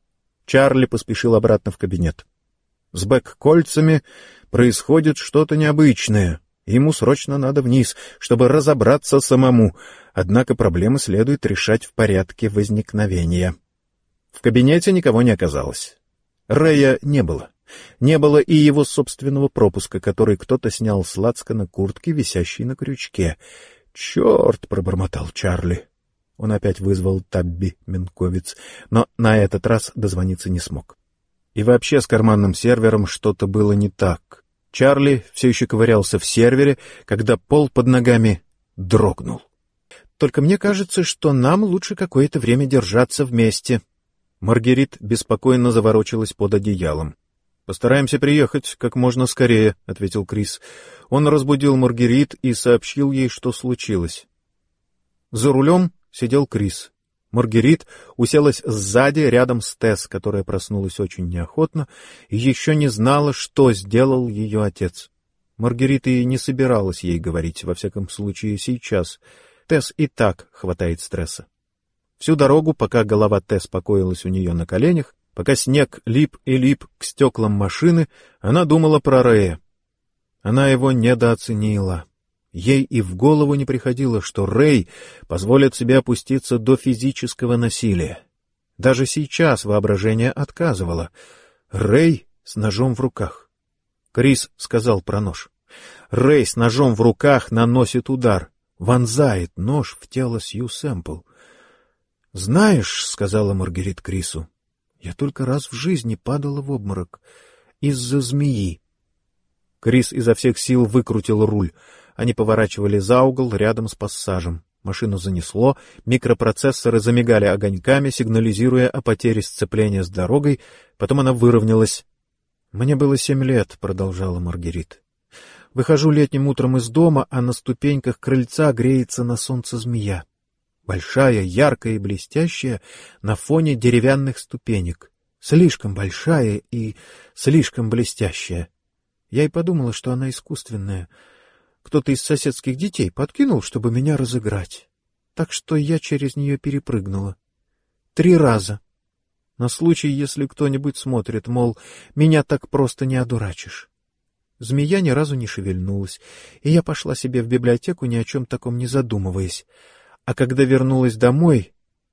[SPEAKER 1] Чарли поспешил обратно в кабинет. С бэк-кольцами происходит что-то необычное. Ему срочно надо вниз, чтобы разобраться самому. Однако проблемы следует решать в порядке возникновения. В кабинете никого не оказалось. Рэя не было. Не было и его собственного пропуска, который кто-то снял с лацкана куртки, висящей на крючке. «Черт!» — пробормотал Чарли. Он опять вызвал Табби Менковец, но на этот раз дозвониться не смог. И вообще с карманным сервером что-то было не так. Чарли все еще ковырялся в сервере, когда пол под ногами дрогнул. «Только мне кажется, что нам лучше какое-то время держаться вместе». Маргерит беспокойно заворочилась под одеялом. «Постараемся приехать как можно скорее», — ответил Крис. Он разбудил Маргерит и сообщил ей, что случилось. За рулем сидел Крис. Маргерит уселась сзади, рядом с Тесс, которая проснулась очень неохотно и еще не знала, что сделал ее отец. Маргерит и не собиралась ей говорить, во всяком случае сейчас. Тесс и так хватает стресса. Всю дорогу, пока голова Тесс покоилась у нее на коленях, пока снег лип и лип к стеклам машины, она думала про Рэя. Она его недооценила. Ей и в голову не приходило, что Рэй позволит себе опуститься до физического насилия. Даже сейчас воображение отказывало. Рэй с ножом в руках. Крис сказал про нож. Рэй с ножом в руках наносит удар, вонзает нож в тело Сью Сэмпл. «Знаешь, — сказала Маргарит Крису, — я только раз в жизни падала в обморок из-за змеи». Крис изо всех сил выкрутил руль. Они поворачивали за угол рядом с пассажем. Машину занесло, микропроцессоры замигали огоньками, сигнализируя о потере сцепления с дорогой, потом она выровнялась. «Мне было 7 лет, — продолжала Маргарит. Выхожу летним утром из дома, а на ступеньках крыльца греется на солнце змея. Большая, яркая и блестящая на фоне деревянных ступенек. Слишком большая и слишком блестящая. Я и подумала, что она искусственная. Кто-то из соседских детей подкинул, чтобы меня разыграть. Так что я через нее перепрыгнула. 3 раза. На случай, если кто-нибудь смотрит, мол, меня так просто не одурачишь. Змея ни разу не шевельнулась, и я пошла себе в библиотеку, ни о чем таком не задумываясь. А когда вернулась домой,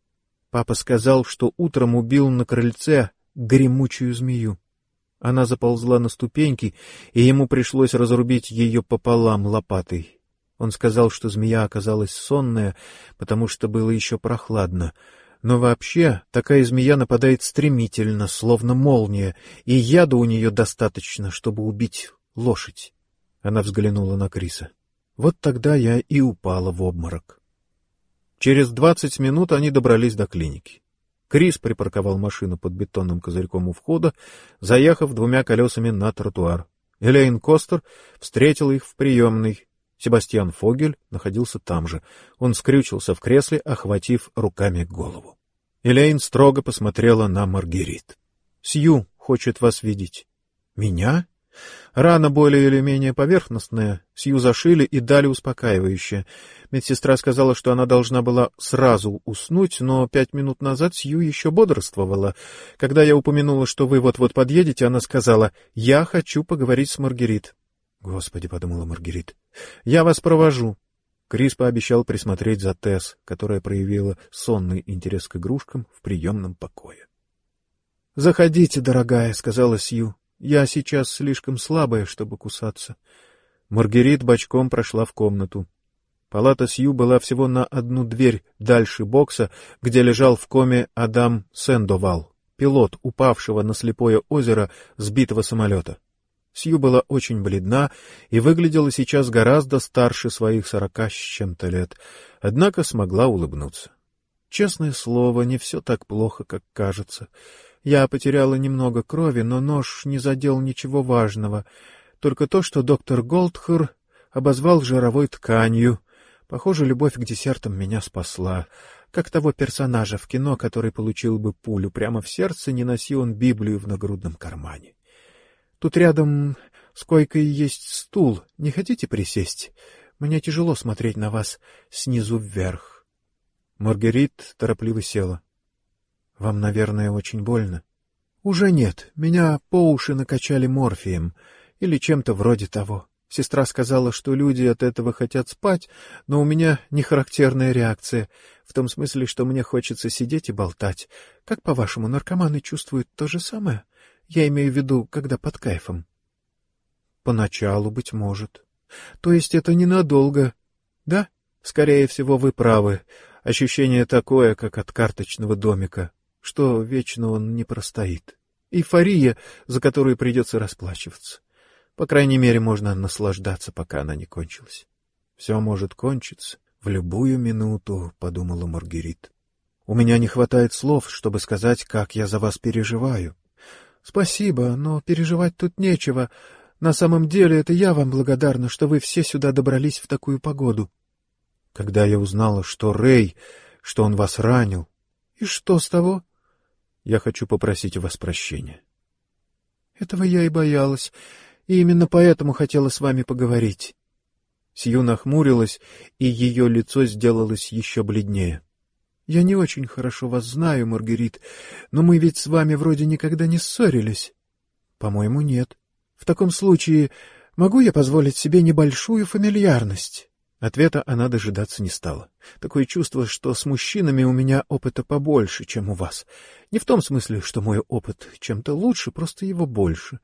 [SPEAKER 1] папа сказал, что утром убил на крыльце гремучую змею. Она заползла на ступеньки, и ему пришлось разрубить ее пополам лопатой. Он сказал, что змея оказалась сонная, потому что было еще прохладно. Но вообще такая змея нападает стремительно, словно молния, и яда у нее достаточно, чтобы убить лошадь. Она взглянула на Криса. Вот тогда я и упала в обморок. Через 20 минут они добрались до клиники. Крис припарковал машину под бетонным козырьком у входа, заехав 2 колесами на тротуар. Элейн Костер встретила их в приемной. Себастьян Фогель находился там же. Он скрючился в кресле, охватив руками голову. Элейн строго посмотрела на Маргарит. — Сью хочет вас видеть. — Меня? Рана более или менее поверхностная. Сью зашили и дали успокаивающее. Медсестра сказала, что она должна была сразу уснуть, но 5 минут назад Сью еще бодрствовала. Когда я упомянула, что вы вот-вот подъедете, она сказала: «Я хочу поговорить с Маргарит». «Господи», — подумала Маргарит, — «я вас провожу». Крис пообещал присмотреть за Тесс, которая проявила сонный интерес к игрушкам в приемном покое. «Заходите, дорогая», — сказала Сью. «Я сейчас слишком слабая, чтобы кусаться». Маргарит бочком прошла в комнату. Палата Сью была всего на 1 дверь дальше бокса, где лежал в коме Адам Сэндовал, пилот упавшего на слепое озеро сбитого самолета. Сью была очень бледна и выглядела сейчас гораздо старше своих 40 с чем-то лет, однако смогла улыбнуться. «Честное слово, не все так плохо, как кажется. Я потеряла немного крови, но нож не задел ничего важного, только то, что доктор Голдхер обозвал жировой тканью. Похоже, любовь к десертам меня спасла, как того персонажа в кино, который получил бы пулю прямо в сердце, не носи он Библию в нагрудном кармане. Тут рядом с койкой есть стул. Не хотите присесть? Мне тяжело смотреть на вас снизу вверх». Маргарит торопливо села. — Вам, наверное, очень больно? — Уже нет. Меня по уши накачали морфием. Или чем-то вроде того. Сестра сказала, что люди от этого хотят спать, но у меня нехарактерная реакция. В том смысле, что мне хочется сидеть и болтать. Как, по-вашему, наркоманы чувствуют то же самое? Я имею в виду, когда под кайфом. — Поначалу, быть может. То есть это ненадолго. Да? Скорее всего, вы правы. Ощущение такое, как от карточного домика, что вечно он не простоит. Эйфория, за которую придется расплачиваться. По крайней мере, можно наслаждаться, пока она не кончилась. Все может кончиться в любую минуту, — подумала Маргарит. У меня не хватает слов, чтобы сказать, как я за вас переживаю. Спасибо, но переживать тут нечего. На самом деле это я вам благодарна, что вы все сюда добрались в такую погоду. Когда я узнала, что Рэй, что он вас ранил... И что с того? Я хочу попросить у вас прощения. Этого я и боялась, и именно поэтому хотела с вами поговорить. Сью нахмурилась, и ее лицо сделалось еще бледнее. Я не очень хорошо вас знаю, Маргарит, но мы ведь с вами вроде никогда не ссорились. По-моему, нет. В таком случае могу я позволить себе небольшую фамильярность? Ответа она дожидаться не стала. Такое чувство, что с мужчинами у меня опыта побольше, чем у вас. Не в том смысле, что мой опыт чем-то лучше, просто его больше.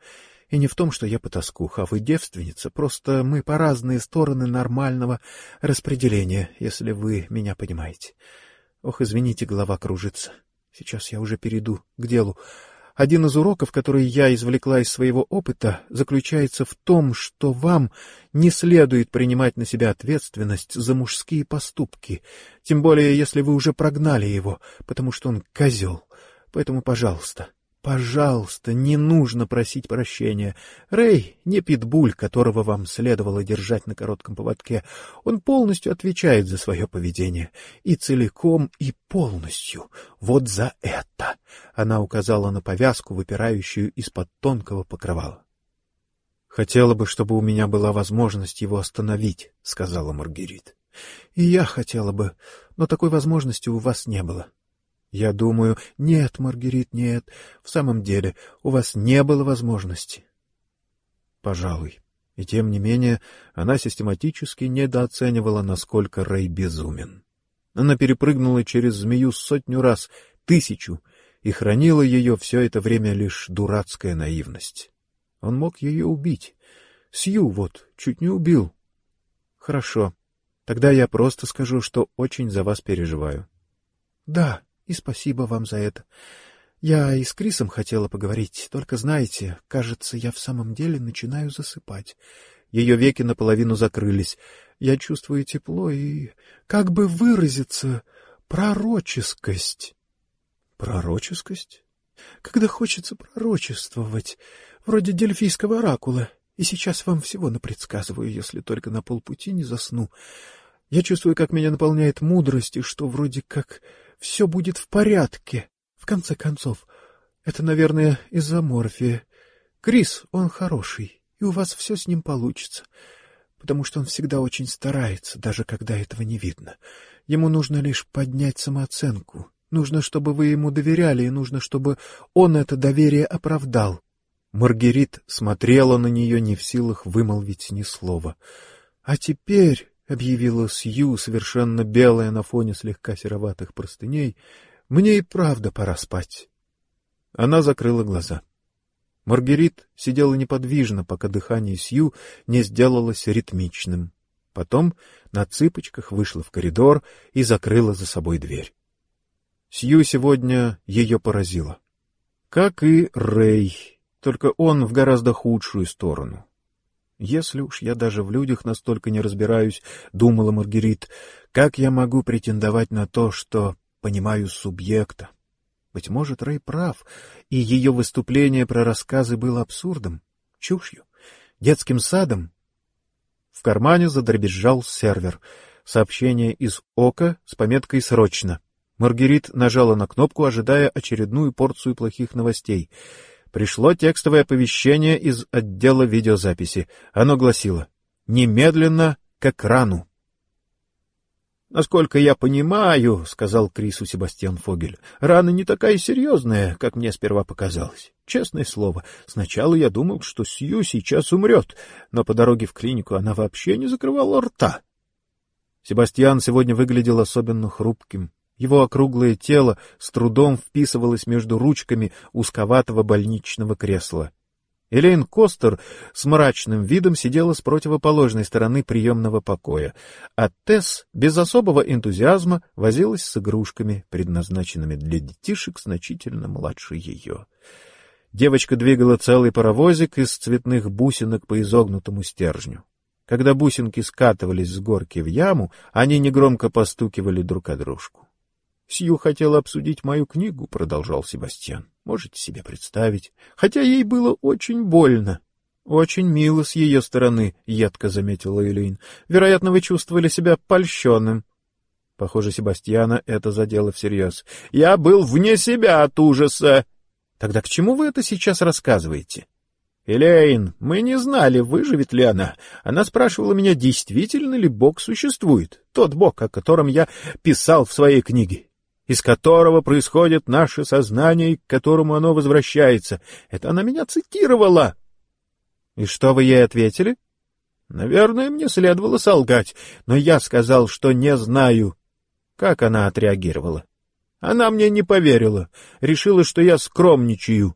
[SPEAKER 2] И не в том, что я потаскуха, а вы девственница, просто мы по разные стороны нормального распределения, если вы меня понимаете. Ох, извините, голова кружится. Сейчас я уже перейду к делу. Один из уроков, который я извлекла из своего опыта, заключается в том, что вам не следует принимать на себя ответственность за мужские поступки, тем более если вы уже прогнали его, потому что он козел. Поэтому, пожалуйста, пожалуйста, не нужно просить прощения. Рэй не питбуль, которого вам следовало держать на коротком поводке. Он полностью отвечает за свое поведение. И целиком, и полностью. Вот за это. Она указала на повязку, выпирающую из-под тонкого покрывала. «Хотела бы, чтобы у меня была возможность его остановить», — сказала Маргерит. «И я хотела бы, но такой возможности у вас не было». Я думаю, нет, Маргерит, нет. В самом деле, у вас не было возможности. Пожалуй. И тем не менее, она систематически недооценивала, насколько Рэй безумен. Она перепрыгнула через змею 100 раз, 1000, и хранила ее все это время лишь дурацкая наивность. Он мог ее убить. Сью вот чуть не убил. Хорошо. Тогда я просто скажу, что очень за вас переживаю. Да. И спасибо вам за это. Я и с Крисом хотела поговорить, только, знаете, кажется, я в самом деле начинаю засыпать. Ее веки наполовину закрылись. Я чувствую тепло и, как бы выразиться, пророческость. Пророческость? Когда хочется пророчествовать, вроде дельфийского оракула. И сейчас вам всего напредсказываю, если только на полпути не засну. Я чувствую, как меня наполняет мудрость, и что вроде как все будет в порядке. В конце концов, это, наверное, из-за морфия. Крис, он хороший, и у вас все с ним получится, потому что он всегда очень старается, даже когда этого не видно. Ему нужно лишь поднять самооценку. Нужно, чтобы вы ему доверяли, и нужно, чтобы он это доверие оправдал. Маргерит смотрела на нее, не в силах вымолвить ни слова. А теперь, — объявила Сью, совершенно белая на фоне слегка сероватых простыней, — мне и правда пора спать. Она закрыла глаза. Маргерит сидела неподвижно, пока дыхание Сью не сделалось ритмичным. Потом на цыпочках вышла в коридор и закрыла за собой дверь. Сью сегодня ее поразило. Как и Рэй, только он в гораздо худшую сторону. «Если уж я даже в людях настолько не разбираюсь, — думала Маргерит, — как я могу претендовать на то, что понимаю субъекта? Быть может, Рэй прав, и ее выступление про рассказы было абсурдом, чушью, детским садом». В кармане задребезжал сервер. Сообщение из Ока с пометкой «Срочно». Маргерит нажала на кнопку, ожидая очередную порцию плохих новостей. Пришло текстовое оповещение из отдела видеозаписи. Оно гласило: «Немедленно к экрану». «Насколько я понимаю, — сказал Крису Себастьян Фогель, — рана не такая серьезная, как мне сперва показалось. Честное слово, сначала я думал, что Сью сейчас умрет, но по дороге в клинику она вообще не закрывала рта». Себастьян сегодня выглядел особенно хрупким. Его округлое тело с трудом вписывалось между ручками узковатого больничного кресла. Элейн Костер с мрачным видом сидела с противоположной стороны приемного покоя, а Тесс без особого энтузиазма возилась с игрушками, предназначенными для детишек значительно младше ее. Девочка двигала целый паровозик из цветных бусинок по изогнутому стержню. Когда бусинки скатывались с горки в яму, они негромко постукивали друг о дружку. «Сью хотела обсудить мою книгу, — продолжал Себастьян. — Можете себе представить? Хотя ей было очень больно». «Очень мило с ее стороны, — едко заметила Элейн. — Вероятно, вы чувствовали себя польщенным». Похоже, Себастьяна это задело всерьез. «Я был вне себя от ужаса». «Тогда к чему вы это сейчас рассказываете?» «Элейн, мы не знали, выживет ли она. Она спрашивала меня, действительно ли Бог существует, тот Бог, о котором я писал в своей книге, из которого происходит наше сознание и к которому оно возвращается. Это она меня цитировала». «И что вы ей ответили?» «Наверное, мне следовало солгать, но я сказал, что не знаю». «Как она отреагировала?» «Она мне не поверила, решила, что я скромничаю».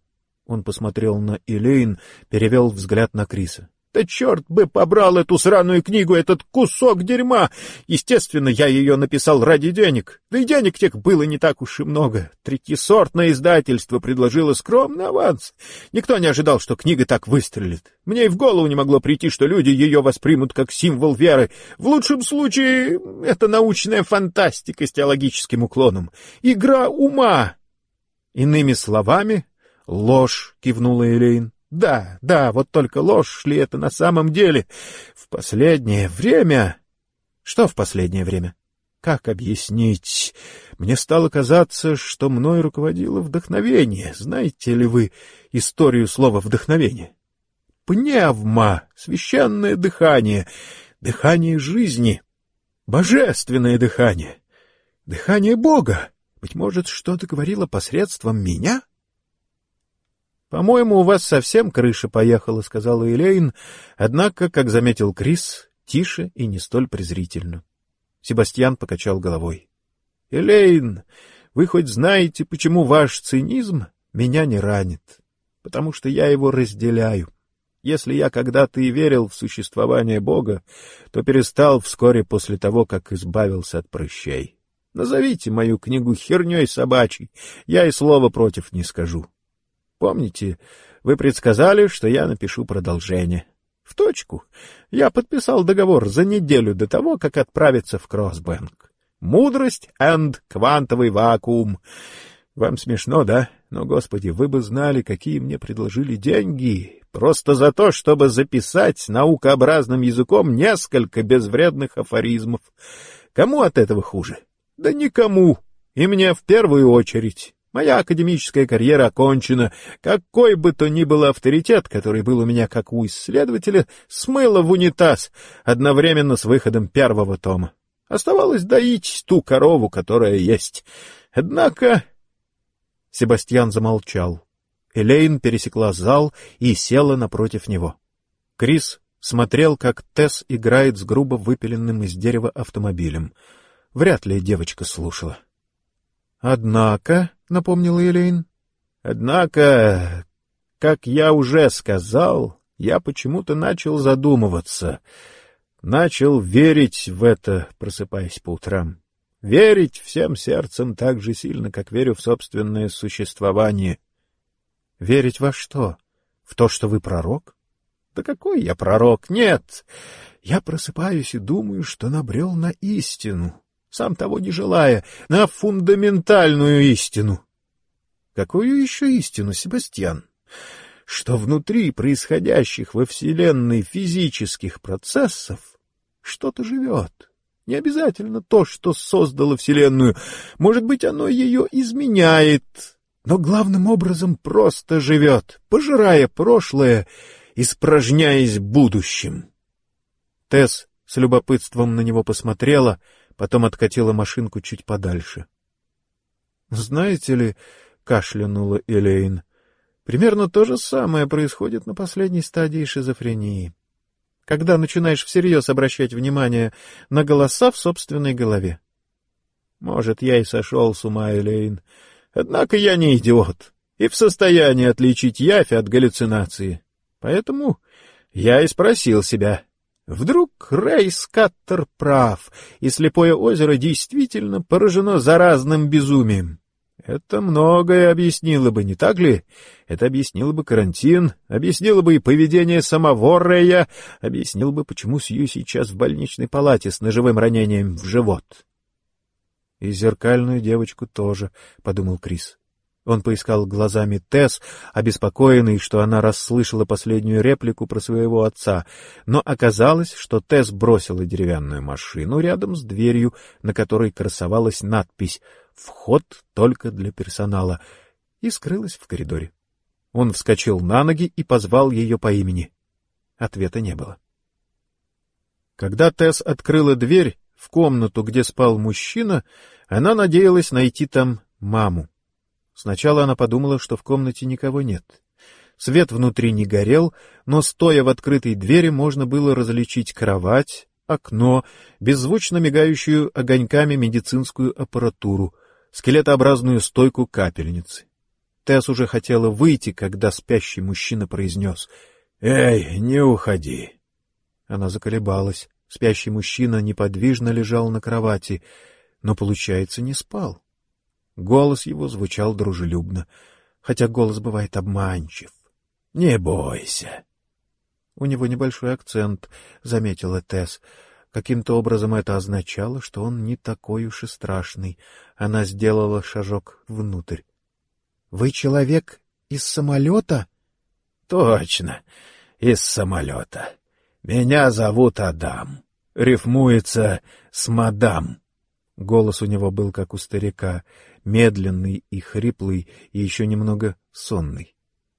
[SPEAKER 1] Он посмотрел на Элейн, перевел взгляд на Криса.
[SPEAKER 2] Да черт бы побрал эту сраную книгу, этот кусок дерьма! Естественно, я ее написал ради денег. Да и денег тех было не так уж и много. Третьесортное издательство предложило скромный аванс. Никто не ожидал, что книга так выстрелит. Мне и в голову не могло прийти, что люди ее воспримут как символ веры. В лучшем случае, это научная фантастика с теологическим уклоном. Игра ума.
[SPEAKER 1] Иными словами, ложь, кивнула Элейн.
[SPEAKER 2] Да, вот только ложь ли это на самом деле? В последнее время...
[SPEAKER 1] Что в последнее время?
[SPEAKER 2] Как объяснить? Мне стало казаться, что мной руководило вдохновение. Знаете ли вы историю слова «вдохновение»? Пневма, священное дыхание, дыхание жизни, божественное дыхание, дыхание Бога. Быть может, что-то говорило посредством меня?
[SPEAKER 1] «По-моему, у вас совсем крыша поехала», — сказала Элейн, однако, как заметил Крис, тише и не столь презрительно. Себастьян покачал головой.
[SPEAKER 2] «Элейн, вы хоть знаете, почему ваш цинизм меня не ранит? Потому что я его разделяю. Если я когда-то и верил в существование Бога, то перестал вскоре после того, как избавился от прыщей. Назовите мою книгу херней собачьей, я и слова против не скажу. Помните, вы предсказали, что я напишу продолжение. В точку. Я подписал договор за неделю до того, как отправиться в Кроссбэнк. Мудрость and квантовый вакуум. Вам смешно, да? Но, Господи, вы бы знали, какие мне предложили деньги. Просто за то, чтобы записать наукообразным языком несколько безвредных афоризмов. Кому от этого хуже? Да никому. И мне в первую очередь. Моя академическая карьера окончена. Какой бы то ни был авторитет, который был у меня как у исследователя, смыло в унитаз одновременно с выходом первого тома. Оставалось доить ту корову, которая есть. Однако...
[SPEAKER 1] Себастьян замолчал. Элейн пересекла зал и села напротив него. Крис смотрел, как Тесс играет с грубо выпиленным из дерева автомобилем. Вряд ли девочка слушала. «Однако», — напомнила Элейн,
[SPEAKER 2] — «однако, как я уже сказал, я почему-то начал задумываться, начал верить в это, просыпаясь по утрам. Верить всем сердцем так же сильно, как верю в собственное существование».
[SPEAKER 1] «Верить во что? В то, что вы пророк?»
[SPEAKER 2] «Да какой я пророк? Нет! Я просыпаюсь и думаю, что набрел на истину, сам того не желая, на фундаментальную истину».
[SPEAKER 1] «Какую еще истину, Себастьян?»
[SPEAKER 2] «Что внутри происходящих во Вселенной физических процессов что-то живет. Не обязательно то, что создало Вселенную. Может быть, оно ее изменяет, но главным образом просто живет, пожирая прошлое, испражняясь будущим».
[SPEAKER 1] Тесс с любопытством на него посмотрела, потом откатила машинку чуть подальше. «Знаете ли, — кашлянула Элейн, — примерно то же самое происходит на последней стадии шизофрении, когда начинаешь всерьез обращать внимание на голоса в собственной голове».
[SPEAKER 2] «Может, я и сошел с ума, Элейн, однако я не идиот и в состоянии отличить явь от галлюцинации. Поэтому я и спросил себя, вдруг Рэй Скаттер прав, и Слепое озеро действительно поражено заразным безумием. Это многое объяснило бы, не так ли? Это объяснило бы карантин, объяснило бы и поведение самого Рэя, объяснило бы, почему Сью сейчас в больничной палате с ножевым ранением в живот».
[SPEAKER 1] «И зеркальную девочку тоже», — подумал Крис. Он поискал глазами Тесс, обеспокоенный, что она расслышала последнюю реплику про своего отца, но оказалось, что Тесс бросила деревянную машину рядом с дверью, на которой красовалась надпись «Вход только для персонала», и скрылась в коридоре. Он вскочил на ноги и позвал ее по имени. Ответа не было. Когда Тесс открыла дверь в комнату, где спал мужчина, она надеялась найти там маму. Сначала она подумала, что в комнате никого нет. Свет внутри не горел, но, стоя в открытой двери, можно было различить кровать, окно, беззвучно мигающую огоньками медицинскую аппаратуру, скелетообразную стойку капельницы. Тесс уже хотела выйти, когда спящий мужчина произнес: «Эй, не уходи!» Она заколебалась. Спящий мужчина неподвижно лежал на кровати, но, получается, не спал. Голос его звучал дружелюбно, хотя голос бывает обманчив. «Не бойся!» У него небольшой акцент, — заметила Тесс. Каким-то образом это означало, что он не такой уж и страшный. Она сделала шажок внутрь. — Вы человек из самолета? — Точно, из самолета. Меня зовут Адам. Рифмуется с мадам. Голос у него был как у старика, медленный и хриплый, и еще немного сонный.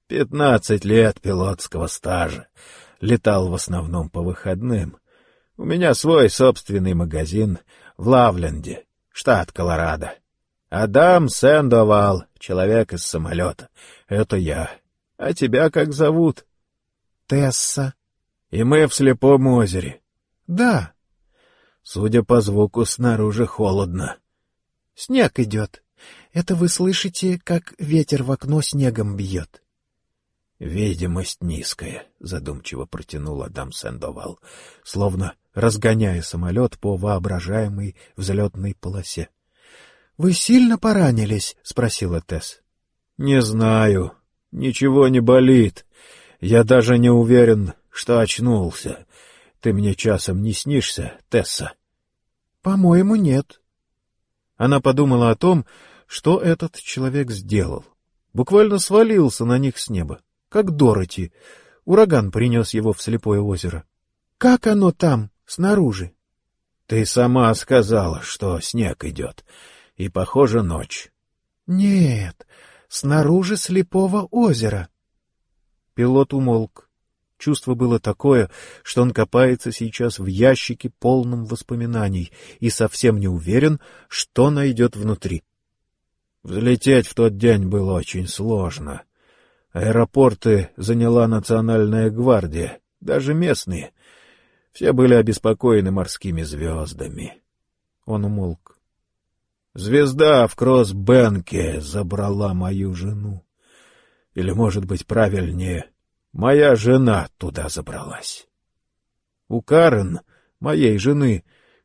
[SPEAKER 1] 15 лет пилотского стажа. Летал в основном по выходным. У меня свой собственный магазин в Лавленде, штат Колорадо. Адам Сэндовал, человек из самолета. Это я. А тебя как зовут? Тесса. И мы в Слепом озере. Да. Судя по звуку, снаружи холодно. Снег идет. Это вы слышите, как ветер в окно снегом бьет? Видимость низкая, задумчиво протянул Адам Сэндовал, словно разгоняя самолет по воображаемой взлетной полосе. — Вы сильно поранились? — спросила Тесс. — Не знаю. Ничего не болит. Я даже не уверен, что очнулся. Ты мне часом не снишься, Тесса? — По-моему, нет. Она подумала о том, что этот человек сделал. Буквально свалился на них с неба, как Дороти. Ураган принес его в Слепое озеро. — Как оно там, снаружи? — Ты сама сказала, что снег идет, и, похоже, ночь. — Нет, снаружи Слепого озера. Пилот умолк. Чувство было такое, что он копается сейчас в ящике, полном воспоминаний, и совсем не уверен, что найдет внутри. Взлететь в тот день было очень сложно. Аэропорты заняла Национальная гвардия, даже местные. Все были обеспокоены морскими звездами. Он умолк. Звезда в Кросс-Бенке забрала мою жену. Или, может быть, правильнее, моя жена туда забралась. У Карен, моей жены,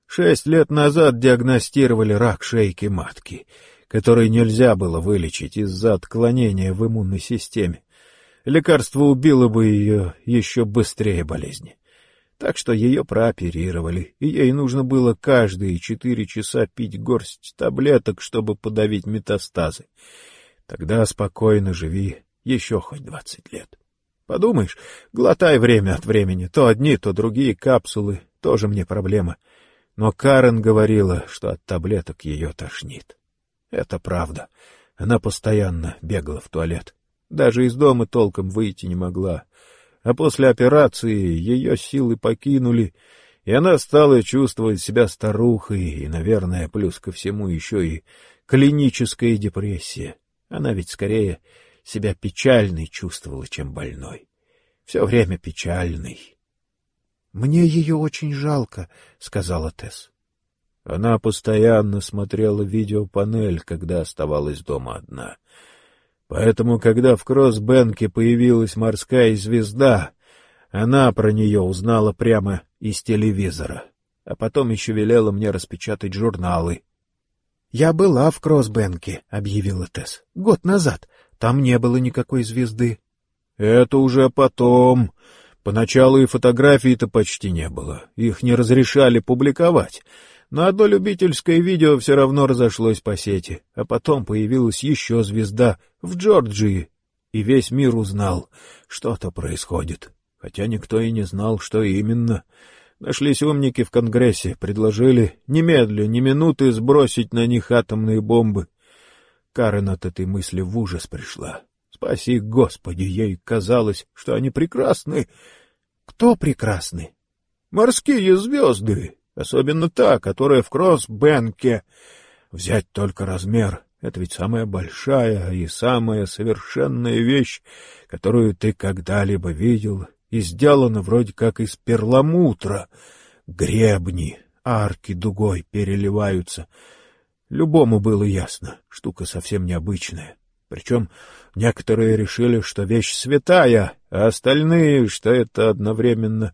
[SPEAKER 1] 6 лет назад диагностировали рак шейки матки, который нельзя было вылечить из-за отклонения в иммунной системе. Лекарство убило бы ее еще быстрее болезни. Так что ее прооперировали, и ей нужно было каждые 4 часа пить горсть таблеток, чтобы подавить метастазы. Тогда спокойно живи еще хоть 20 лет. Подумаешь, глотай время от времени, то одни, то другие капсулы, тоже мне проблема. Но Карен говорила, что от таблеток ее тошнит. Это правда. Она постоянно бегала в туалет. Даже из дома толком выйти не могла. А после операции ее силы покинули, и она стала чувствовать себя старухой, и, наверное, плюс ко всему еще и клиническая депрессия. Она ведь скорее себя печальной чувствовала, чем больной. Все время печальной. — Мне ее очень жалко, — сказала Тесс. Она постоянно смотрела видеопанель, когда оставалась дома одна. Поэтому, когда в Кросс-Бенке появилась морская звезда, она про нее узнала прямо из телевизора, а потом еще велела мне распечатать журналы. — Я была в Кросс-Бенке, — объявила Тесс, — год назад. Там не было никакой звезды. — Это уже потом. Поначалу и фотографий-то почти не было. Их не разрешали публиковать. Но одно любительское видео все равно разошлось по сети, а потом появилась еще звезда в Джорджии, и весь мир узнал, что-то происходит, хотя никто и не знал, что именно. Нашлись умники в Конгрессе, предложили немедля, ни минуты сбросить на них атомные бомбы. Карен от этой мысли в ужас пришла. Спаси Господи, ей казалось, что они прекрасны. Кто прекрасны? Морские звезды. Особенно та, которая в Кросс-Бенке. Взять только размер. Это ведь самая большая и самая совершенная вещь, которую ты когда-либо видел, и сделана вроде как из перламутра. Гребни, арки дугой переливаются. Любому было ясно, штука совсем необычная. Причем некоторые решили, что вещь святая, а остальные, что это одновременно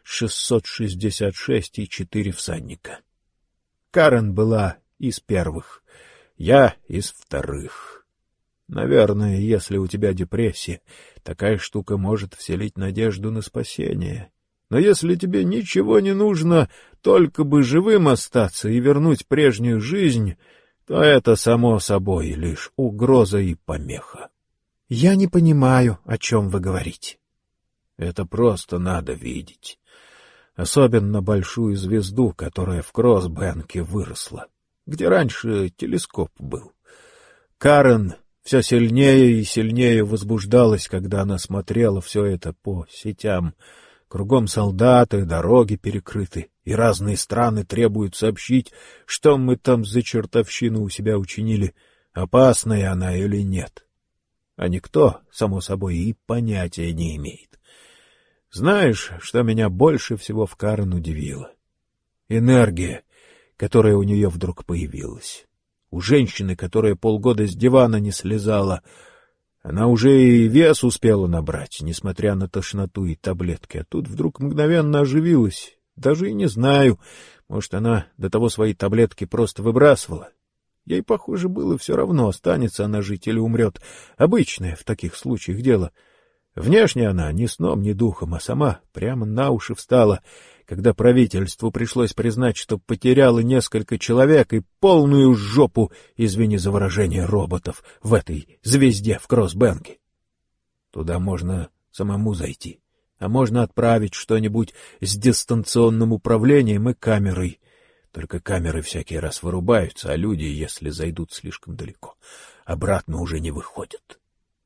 [SPEAKER 1] 666 и 4 всадника. Карен была из первых, я из вторых. Наверное, если у тебя депрессия, такая штука может вселить надежду на спасение. Но если тебе ничего не нужно, только бы живым остаться и вернуть прежнюю жизнь, то это, само собой, лишь угроза и помеха.
[SPEAKER 2] — Я не понимаю, о чем вы говорите.
[SPEAKER 1] — Это просто надо видеть. Особенно большую звезду, которая в Кроссбенке выросла, где раньше телескоп был. Карен все сильнее и сильнее возбуждалась, когда она смотрела все это по сетям. Кругом солдаты, дороги перекрыты, и разные страны требуют сообщить, что мы там за чертовщину у себя учинили, опасная она или нет. А никто, само собой, и понятия не имеет. Знаешь, что меня больше всего в Карен удивило? Энергия, которая у нее вдруг появилась. У женщины, которая полгода с дивана не слезала, она уже и вес успела набрать, несмотря на тошноту и таблетки, а тут вдруг мгновенно оживилась. Даже и не знаю, может, она до того свои таблетки просто выбрасывала. Ей, похоже, было все равно, останется она жить или умрет. Обычное в таких случаях дело. Внешне она ни сном, ни духом, а сама прямо на уши встала, когда правительству пришлось признать, что потеряла несколько человек и полную жопу, извини за выражение, роботов в этой звезде в Кроссбенке. Туда можно самому зайти, а можно отправить что-нибудь с дистанционным управлением и камерой. Только камеры всякий раз вырубаются, а люди, если зайдут слишком далеко, обратно уже не выходят.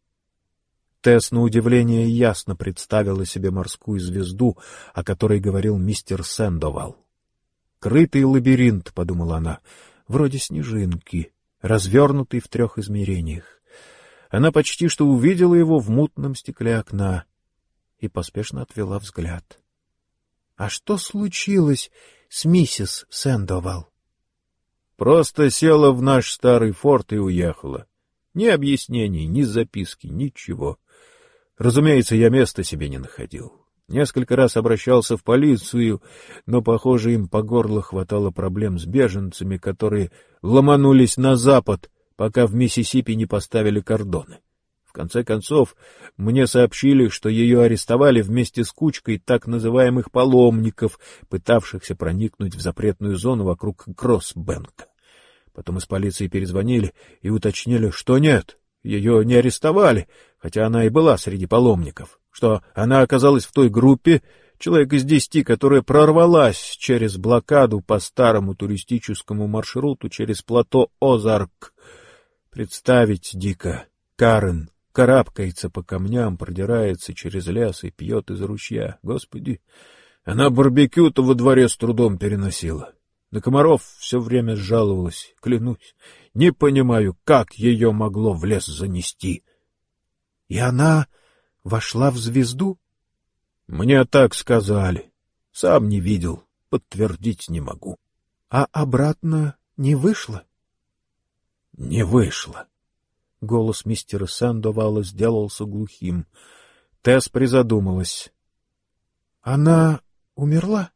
[SPEAKER 2] Тесс, на удивление, ясно представила себе морскую звезду, о которой говорил мистер Сэндовал. «Крытый лабиринт», — подумала она, — «вроде снежинки, развернутый в 3 измерениях». Она почти что увидела его в мутном стекле окна и поспешно отвела взгляд. «А что случилось с миссис Сэндовал?»
[SPEAKER 1] «Просто села в наш старый форт и уехала. Ни объяснений, ни записки, ничего. Разумеется, я места себе не находил. Несколько раз обращался в полицию, но, похоже, им по горло хватало проблем с беженцами, которые ломанулись на запад, пока в Миссисипи не поставили кордоны. В конце концов, мне сообщили, что ее арестовали вместе с кучкой так называемых паломников, пытавшихся проникнуть в запретную зону вокруг Кроссбенка. Потом из полиции перезвонили и уточнили, что нет, ее не арестовали, хотя она и была среди паломников, что она оказалась в той группе, человек из 10, которая прорвалась через блокаду по старому туристическому маршруту через плато Озарк. Представить дико. Карен карабкается по камням, продирается через лес и пьет из ручья. Господи, она барбекю-то во дворе с трудом переносила. На комаров все время жаловалась, клянусь. Не понимаю, как ее могло в лес занести.
[SPEAKER 2] — И она вошла в звезду?
[SPEAKER 1] — Мне так сказали. Сам не видел, подтвердить не могу.
[SPEAKER 2] — А обратно не вышла?
[SPEAKER 1] — Не вышла.
[SPEAKER 2] Голос мистера Сэндовала сделался глухим. Тесс призадумалась. — Она умерла?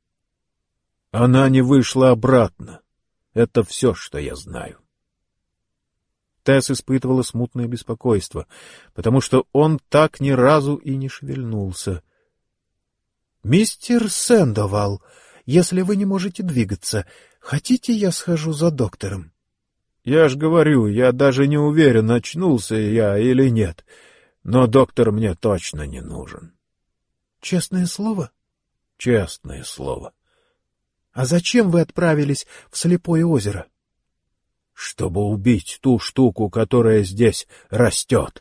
[SPEAKER 1] — Она не вышла обратно. Это все, что я знаю.
[SPEAKER 2] Тесс испытывала смутное беспокойство, потому что он так ни разу и не шевельнулся. — Мистер Сэндовал, если вы не можете двигаться, хотите, я схожу за доктором?
[SPEAKER 1] — Я ж говорю, я даже не уверен, очнулся я или нет, но доктор мне точно не нужен.
[SPEAKER 2] — Честное слово?
[SPEAKER 1] — Честное слово.
[SPEAKER 2] — А зачем вы отправились в Слепое озеро? —
[SPEAKER 1] Чтобы убить ту штуку, которая здесь растет.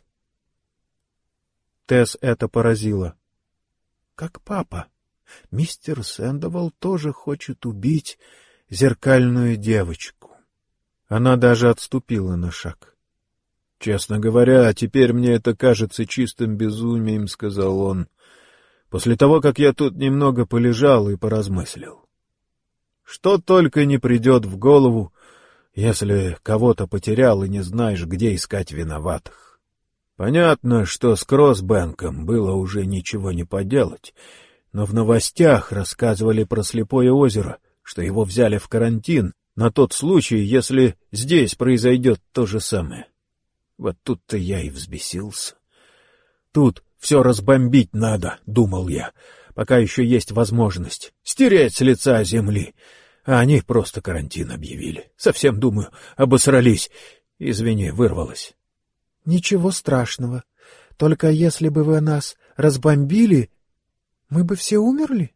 [SPEAKER 2] Тесс это поразило. — Как папа. Мистер Сэндовал тоже хочет убить зеркальную девочку. Она даже отступила на шаг.
[SPEAKER 1] — Честно говоря, теперь мне это кажется чистым безумием, — сказал он, — после того, как я тут немного полежал и поразмыслил. Что только не придет в голову, если кого-то потерял и не знаешь, где искать виноватых. Понятно, что с Кроссбэнком было уже ничего не поделать, но в новостях рассказывали про Слепое озеро, что его взяли в карантин на тот случай, если здесь произойдет то же самое. Вот тут-то я и взбесился. Тут все разбомбить надо, думал я, пока еще есть возможность стереть с лица земли. А они просто карантин объявили. Совсем, думаю, обосрались. Извини, вырвалось.
[SPEAKER 2] — Ничего страшного. Только если бы вы нас разбомбили, мы бы все умерли?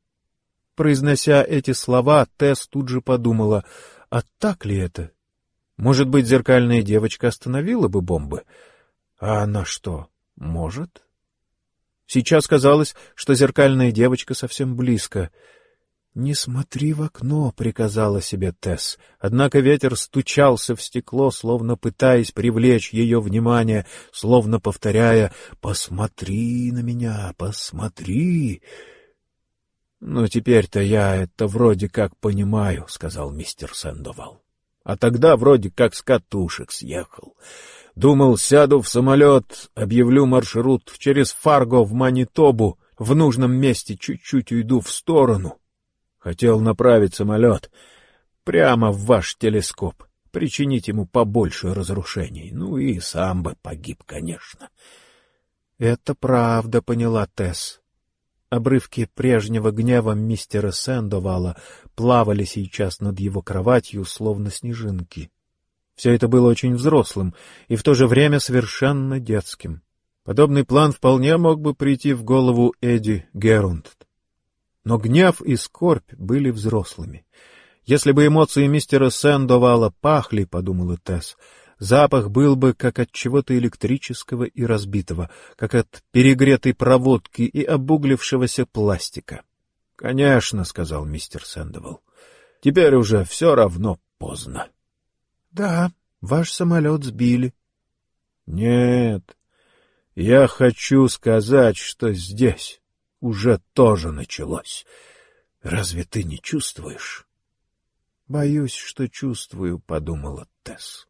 [SPEAKER 2] Произнося эти слова, Тесс тут же подумала, а так ли это? Может быть, зеркальная девочка остановила бы бомбы? А она что, может? Сейчас казалось, что зеркальная девочка совсем близко. «Не смотри в окно», — приказала себе Тесс. Однако ветер стучался в стекло, словно пытаясь привлечь ее внимание, словно повторяя «Посмотри на меня, посмотри». «Ну, теперь-то я это вроде как понимаю», — сказал мистер Сэндовал. «А тогда вроде как с катушек съехал. Думал, сяду в самолет, объявлю маршрут через Фарго в Манитобу, в нужном месте чуть-чуть уйду в сторону. Хотел направить самолет прямо в ваш телескоп, причинить ему побольше разрушений. Ну и сам бы погиб, конечно». «Это правда», — поняла Тесс. Обрывки прежнего гнева мистера Сэндовала плавали сейчас над его кроватью, словно снежинки. Все это было очень взрослым и в то же время совершенно детским. Подобный план вполне мог бы прийти в голову Эдди Герунд. Но гнев и скорбь были взрослыми. Если бы эмоции мистера Сэндовала пахли, — подумала Тесс, — запах был бы как от чего-то электрического и разбитого, как от перегретой проводки и обуглившегося пластика. — Конечно, — сказал мистер Сэндовал, — теперь уже все равно поздно. — Да, ваш самолет сбили. — Нет, я хочу сказать, что здесь уже тоже началось. Разве ты не чувствуешь? — Боюсь, что чувствую, — подумала Тесс.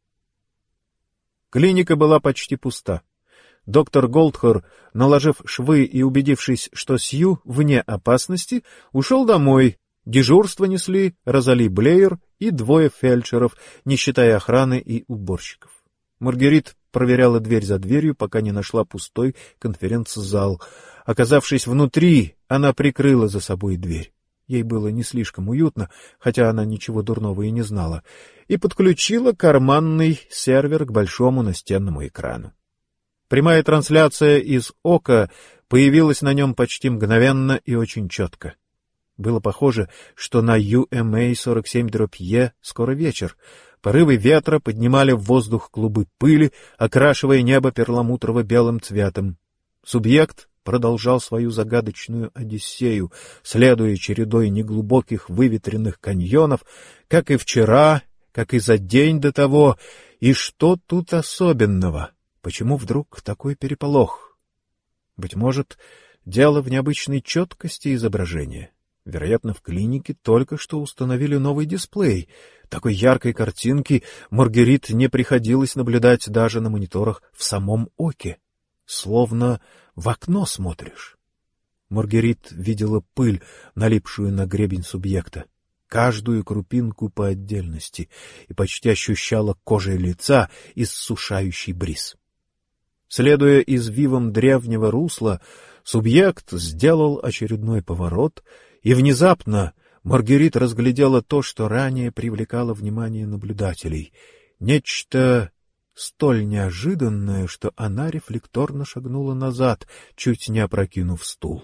[SPEAKER 2] Клиника была почти пуста. Доктор Голдхор, наложив швы и убедившись, что Сью вне опасности, ушел домой. Дежурство несли Розали Блеер и двое фельдшеров, не считая охраны и уборщиков. Маргерит проверяла дверь за дверью, пока не нашла пустой конференц-зал. Оказавшись внутри, она прикрыла за собой дверь. Ей было не слишком уютно, хотя она ничего дурного и не знала, и подключила карманный сервер к большому настенному экрану. Прямая трансляция из Ока появилась на нем почти мгновенно и очень четко. Было похоже, что на UMA-47-E скоро вечер. Порывы ветра поднимали в воздух клубы пыли, окрашивая небо перламутрово-белым цветом. Субъект продолжал свою загадочную одиссею, следуя чередой неглубоких выветренных каньонов, как и вчера, как и за день до того. И что тут особенного? Почему вдруг такой переполох? Быть может, дело в необычной четкости изображения. Вероятно, в клинике только что установили новый дисплей. Такой яркой картинки Маргерит не приходилось наблюдать даже на мониторах в самом Оке. Словно в окно смотришь. Маргерит видела пыль, налипшую на гребень субъекта, каждую крупинку по отдельности, и почти ощущала кожей лица иссушающий бриз. Следуя извивам древнего русла, субъект сделал очередной поворот, и внезапно Маргерит разглядела то, что ранее привлекало внимание наблюдателей. Нечто столь неожиданное, что она рефлекторно шагнула назад, чуть не опрокинув стул.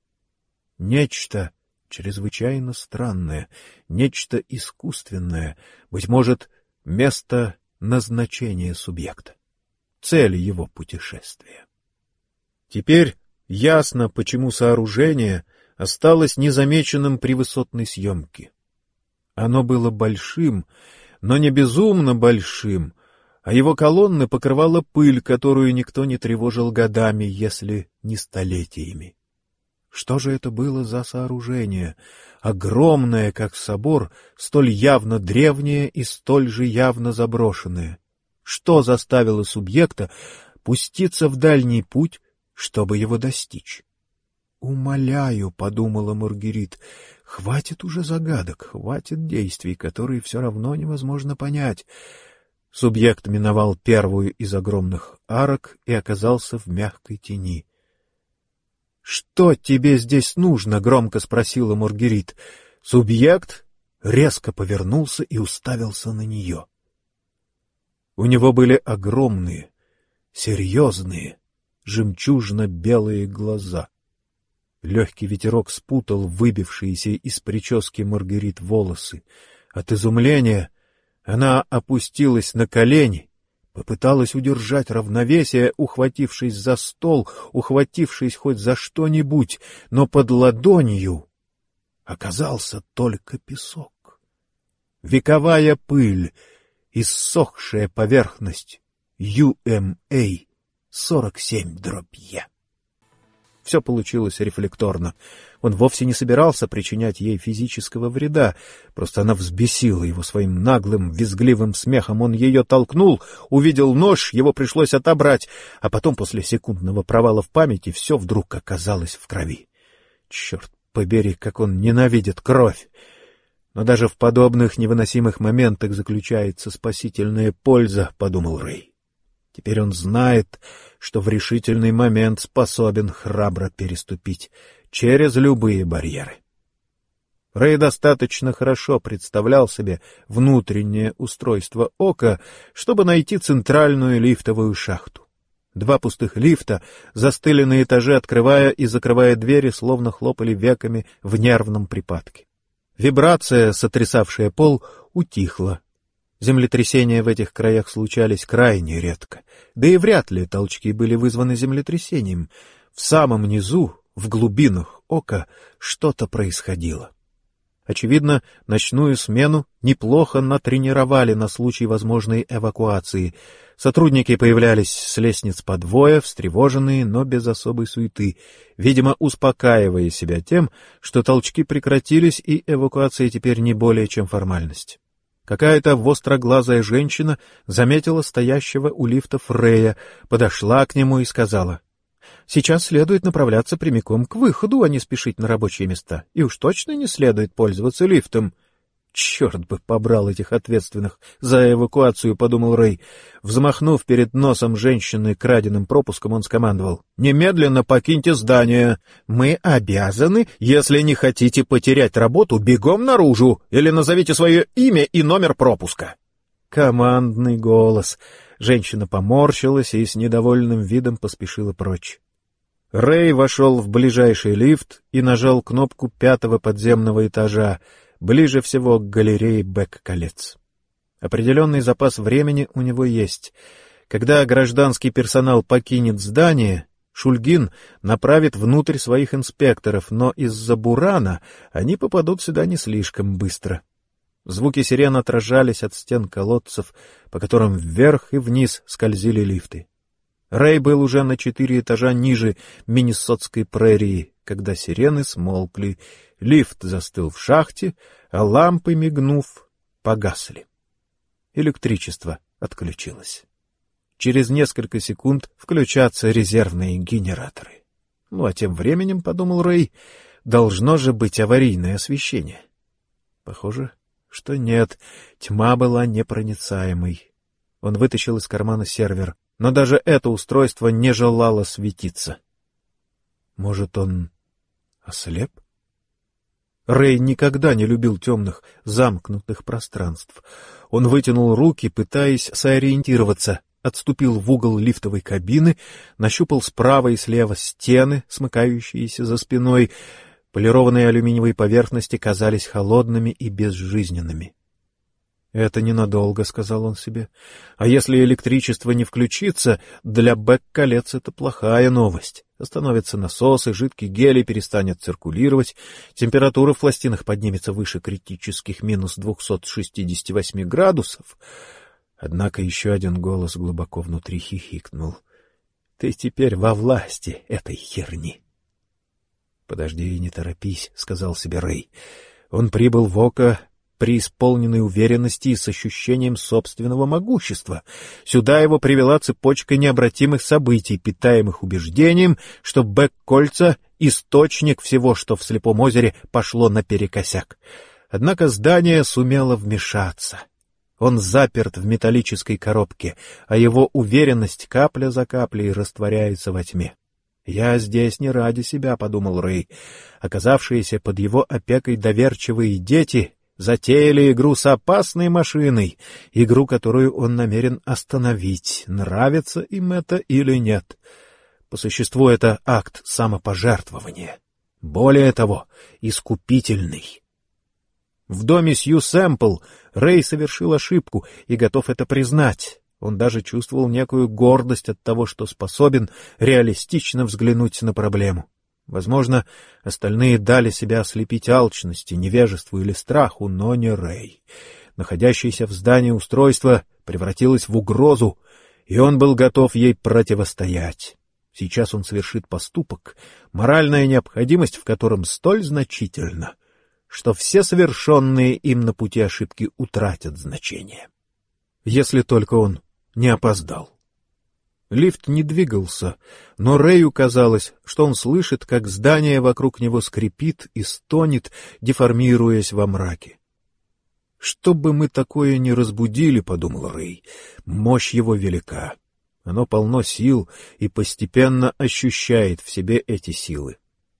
[SPEAKER 2] Нечто чрезвычайно странное, нечто искусственное, быть может, место назначения субъекта, цель его путешествия. Теперь ясно, почему сооружение осталось незамеченным при высотной съемке. Оно было большим, но не безумно большим, а его колонны покрывала пыль, которую никто не тревожил годами, если не столетиями.
[SPEAKER 1] Что же это было за сооружение? Огромное, как собор, столь явно древнее и столь же явно заброшенное. Что заставило субъекта пуститься в дальний путь, чтобы его достичь? «Умоляю», — подумала Маргерит, — «хватит уже загадок, хватит действий, которые все равно невозможно понять». Субъект миновал первую из огромных арок и оказался в мягкой тени. «Что тебе здесь нужно?» — громко спросила Маргерит. Субъект резко повернулся и уставился на нее. У него были огромные, серьезные, жемчужно-белые глаза. Легкий ветерок спутал выбившиеся из прически Маргерит волосы. От изумления она опустилась на колени, попыталась удержать равновесие, ухватившись за стол, ухватившись хоть за что-нибудь, но под ладонью оказался только песок. Вековая пыль, иссохшая поверхность UMA 47/Е. Все получилось рефлекторно. Он вовсе не собирался причинять ей физического вреда, просто она взбесила его своим наглым, визгливым смехом. Он ее толкнул, увидел нож, его пришлось отобрать, а потом после секундного провала в памяти все вдруг оказалось в крови. Черт побери, как он ненавидит кровь! Но даже в подобных невыносимых моментах заключается спасительная польза, — подумал Рэй. Теперь он знает, что в решительный момент способен храбро переступить через любые барьеры. Рэй достаточно хорошо представлял себе внутреннее устройство ока, чтобы найти центральную лифтовую шахту. 2 пустых лифта застыли на этаже, открывая и закрывая двери, словно хлопали веками в нервном припадке. Вибрация, сотрясавшая пол, утихла. Землетрясения в этих краях случались крайне редко, да и вряд ли толчки были вызваны землетрясением. В самом низу, в глубинах ока, что-то происходило. Очевидно, ночную смену неплохо натренировали на случай возможной эвакуации. Сотрудники появлялись с лестниц по двое, встревоженные, но без особой суеты, видимо, успокаивая себя тем, что толчки прекратились и эвакуация теперь не более чем формальность. Какая-то востроглазая женщина заметила стоящего у лифтов Рэя, подошла к нему и сказала: «Сейчас следует направляться прямиком к выходу, а не спешить на рабочие места, и уж точно не следует пользоваться лифтом». «Черт бы побрал этих ответственных за эвакуацию», — подумал Рэй. Взмахнув перед носом женщины краденым пропуском, он скомандовал: «Немедленно покиньте здание. Мы обязаны, если не хотите потерять работу, бегом наружу или назовите свое имя и номер пропуска». Командный голос. Женщина поморщилась и с недовольным видом поспешила прочь. Рэй вошел в ближайший лифт и нажал кнопку 5-го подземного этажа, ближе всего к галерее Бек-колец. Определенный запас времени у него есть. Когда гражданский персонал покинет здание, Шульгин направит внутрь своих инспекторов, но из-за бурана они попадут сюда не слишком быстро. Звуки сирен отражались от стен колодцев, по которым вверх и вниз скользили лифты. Рэй был уже на 4 этажа ниже Миннесотской прерии, когда сирены смолкли, лифт застыл в шахте, а лампы, мигнув, погасли. Электричество отключилось. Через несколько секунд включатся резервные генераторы. Ну, а тем временем, — подумал Рэй, — должно же быть аварийное освещение. Похоже, что нет, тьма была непроницаемой. Он вытащил из кармана сервер, но даже это устройство не желало светиться. Может, он ослеп? Рэй никогда не любил темных, замкнутых пространств. Он вытянул руки, пытаясь сориентироваться, отступил в угол лифтовой кабины, нащупал справа и слева стены, смыкающиеся за спиной. Полированные алюминиевые поверхности казались холодными и безжизненными. «Это ненадолго», — сказал он себе. «А если электричество не включится, для Бек-колец это плохая новость. Остановятся насосы, жидкий гелий перестанет циркулировать, температура в пластинах поднимется выше критических минус 268 градусов». Однако еще один голос глубоко внутри хихикнул. «Ты теперь во власти этой херни». «Подожди и не торопись», — сказал себе Рэй. Он прибыл в Око преисполненной уверенности и с ощущением собственного могущества. Сюда его привела цепочка необратимых событий, питаемых убеждением, что Бэк-кольца — источник всего, что в Слепом озере пошло наперекосяк. Однако здание сумело вмешаться. Он заперт в металлической коробке, а его уверенность капля за каплей растворяется во тьме. «Я здесь не ради себя», — подумал Рэй. Оказавшиеся под его опекой доверчивые дети затеяли игру с опасной машиной, игру, которую он намерен остановить, нравится им это или нет. По существу это акт самопожертвования. Более того, искупительный. В доме Сью Сэмпл Рэй совершил ошибку и готов это признать. Он даже чувствовал некую гордость от того, что способен реалистично взглянуть на проблему. Возможно, остальные дали себя ослепить алчности, невежеству или страху, но не Рэй. Находящееся в здании устройство превратилось в угрозу, и он был готов ей противостоять. Сейчас он совершит поступок, моральная необходимость в котором столь значительна, что все совершенные им на пути ошибки утратят значение. Если только он не опоздал. Лифт не двигался, но Рэю казалось, что он слышит, как здание вокруг него скрипит и стонет, деформируясь во мраке. «Что бы мы такое не разбудили, — подумал Рэй, — мощь его велика. Оно полно сил и постепенно ощущает в себе эти силы».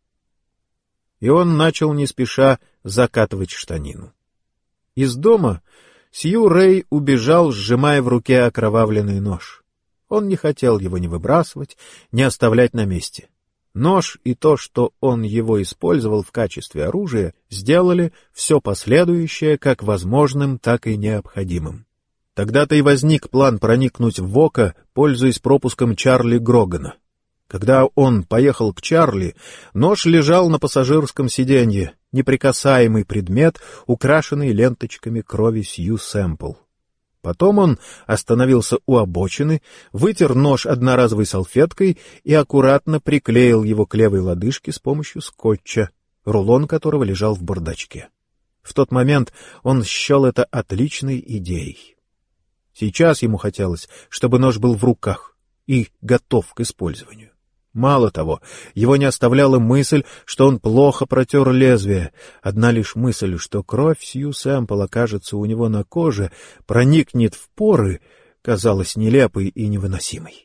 [SPEAKER 1] И он начал не спеша закатывать штанину. Из дома Сью Рэй убежал, сжимая в руке окровавленный нож. Он не хотел его ни выбрасывать, ни оставлять на месте. Нож и то, что он его использовал в качестве оружия, сделали все последующее как возможным, так и необходимым. Тогда-то и возник план проникнуть в Око, пользуясь пропуском Чарли Грогана. Когда он поехал к Чарли, нож лежал на пассажирском сиденье, неприкасаемый предмет, украшенный ленточками крови Сью Сэмпл. Потом он остановился у обочины, вытер нож одноразовой салфеткой и аккуратно приклеил его к левой лодыжке с помощью скотча, рулон которого лежал в бардачке. В тот момент он счел это отличной идеей. Сейчас ему хотелось, чтобы нож был в руках и готов к использованию. Мало того, его не оставляла мысль, что он плохо протер лезвие. Одна лишь мысль, что кровь Сью Сэмпл окажется у него на коже, проникнет в поры, казалась нелепой и невыносимой.